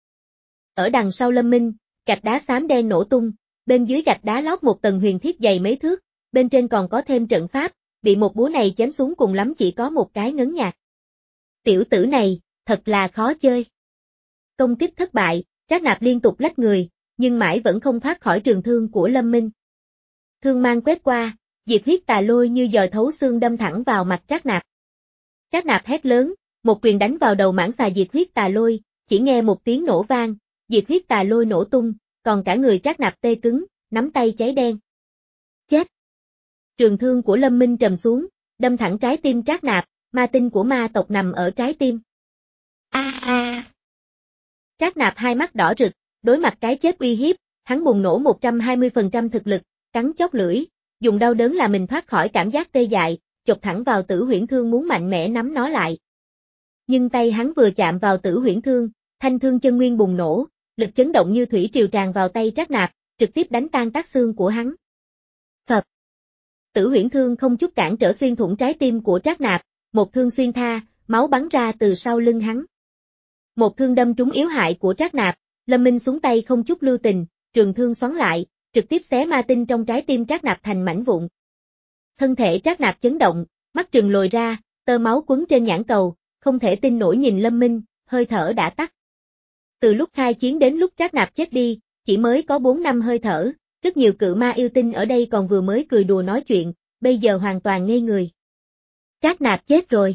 Ở đằng sau Lâm Minh, gạch đá xám đen nổ tung, bên dưới gạch đá lót một tầng huyền thiết dày mấy thước, bên trên còn có thêm trận pháp, bị một búa này chém xuống cùng lắm chỉ có một cái ngấn nhạt. Tiểu tử này, thật là khó chơi. Công kích thất bại, Trác Nạp liên tục lách người, nhưng mãi vẫn không thoát khỏi trường thương của Lâm Minh. Thương mang quét qua, diệt huyết tà lôi như dòi thấu xương đâm thẳng vào mặt Trác Nạp. Trác Nạp hét lớn, một quyền đánh vào đầu mãng xà diệt huyết tà lôi, chỉ nghe một tiếng nổ vang, diệt huyết tà lôi nổ tung, còn cả người Trác Nạp tê cứng, nắm tay cháy đen. Chết! Trường thương của Lâm Minh trầm xuống, đâm thẳng trái tim Trác Nạp, ma tinh của ma tộc nằm ở trái tim. A a! Trác Nạp hai mắt đỏ rực, đối mặt cái chết uy hiếp, hắn bùng nổ một trăm hai mươi phần trăm thực lực, cắn chót lưỡi, dùng đau đớn là mình thoát khỏi cảm giác tê dại, chộp thẳng vào tử huyễn thương muốn mạnh mẽ nắm nó lại. Nhưng tay hắn vừa chạm vào tử huyễn thương, thanh thương chân nguyên bùng nổ, lực chấn động như thủy triều tràn vào tay Trác Nạp, trực tiếp đánh tan tác xương của hắn. Phập. Tử huyễn thương không chút cản trở xuyên thủng trái tim của Trác Nạp, một thương xuyên tha, máu bắn ra từ sau lưng hắn. Một thương đâm trúng yếu hại của Trác Nạp, Lâm Minh xuống tay không chút lưu tình, trường thương xoắn lại, trực tiếp xé ma tinh trong trái tim Trác Nạp thành mảnh vụn. Thân thể Trác Nạp chấn động, mắt trừng lồi ra, tơ máu quấn trên nhãn cầu, không thể tin nổi nhìn Lâm Minh, hơi thở đã tắt. Từ lúc khai chiến đến lúc Trác Nạp chết đi, chỉ mới có bốn năm hơi thở, rất nhiều cự ma yêu tinh ở đây còn vừa mới cười đùa nói chuyện, bây giờ hoàn toàn ngây người. Trác Nạp chết rồi.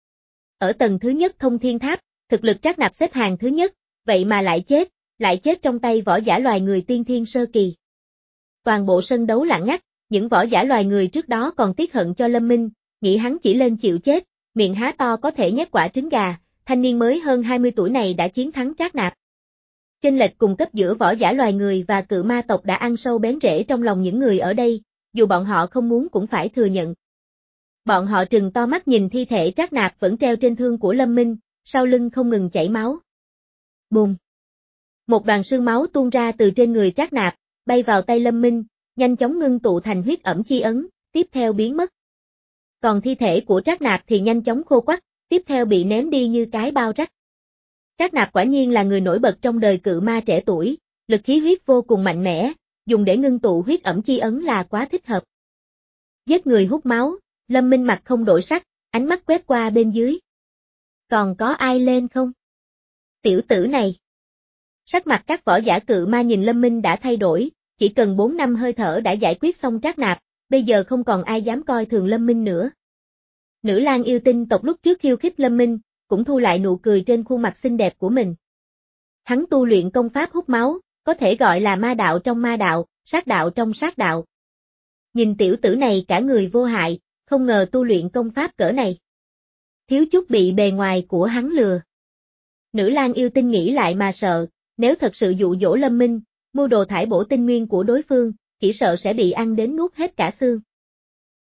Ở tầng thứ nhất thông thiên tháp, thực lực Trác Nạp xếp hàng thứ nhất, vậy mà lại chết, lại chết trong tay võ giả loài người tiên thiên sơ kỳ. Toàn bộ sân đấu lặng ngắt, những võ giả loài người trước đó còn tiếc hận cho Lâm Minh, nghĩ hắn chỉ lên chịu chết, miệng há to có thể nhét quả trứng gà, thanh niên mới hơn hai mươi tuổi này đã chiến thắng Trác Nạp. Chênh lệch cùng cấp giữa võ giả loài người và cự ma tộc đã ăn sâu bén rễ trong lòng những người ở đây, dù bọn họ không muốn cũng phải thừa nhận. Bọn họ trừng to mắt nhìn thi thể Trác Nạp vẫn treo trên thương của Lâm Minh, sau lưng không ngừng chảy máu. Bùm! Một đoàn sương máu tuôn ra từ trên người Trác Nạp, bay vào tay Lâm Minh, nhanh chóng ngưng tụ thành huyết ẩm chi ấn, tiếp theo biến mất. Còn thi thể của Trác Nạp thì nhanh chóng khô quắt, tiếp theo bị ném đi như cái bao rách. Trác Nạp quả nhiên là người nổi bật trong đời cự ma trẻ tuổi, lực khí huyết vô cùng mạnh mẽ, dùng để ngưng tụ huyết ẩm chi ấn là quá thích hợp. Giết người hút máu, Lâm Minh mặt không đổi sắc, ánh mắt quét qua bên dưới. Còn có ai lên không? Tiểu tử này. Sắc mặt các võ giả cự ma nhìn Lâm Minh đã thay đổi, chỉ cần bốn năm hơi thở đã giải quyết xong Trác Nạp, bây giờ không còn ai dám coi thường Lâm Minh nữa. Nữ lang yêu tinh tộc lúc trước khiêu khích Lâm Minh, cũng thu lại nụ cười trên khuôn mặt xinh đẹp của mình. Hắn tu luyện công pháp hút máu, có thể gọi là ma đạo trong ma đạo, sát đạo trong sát đạo. Nhìn tiểu tử này cả người vô hại, không ngờ tu luyện công pháp cỡ này. Thiếu chút bị bề ngoài của hắn lừa. Nữ lang yêu tinh nghĩ lại mà sợ, nếu thật sự dụ dỗ Lâm Minh, mưu đồ thải bổ tinh nguyên của đối phương, chỉ sợ sẽ bị ăn đến nuốt hết cả xương.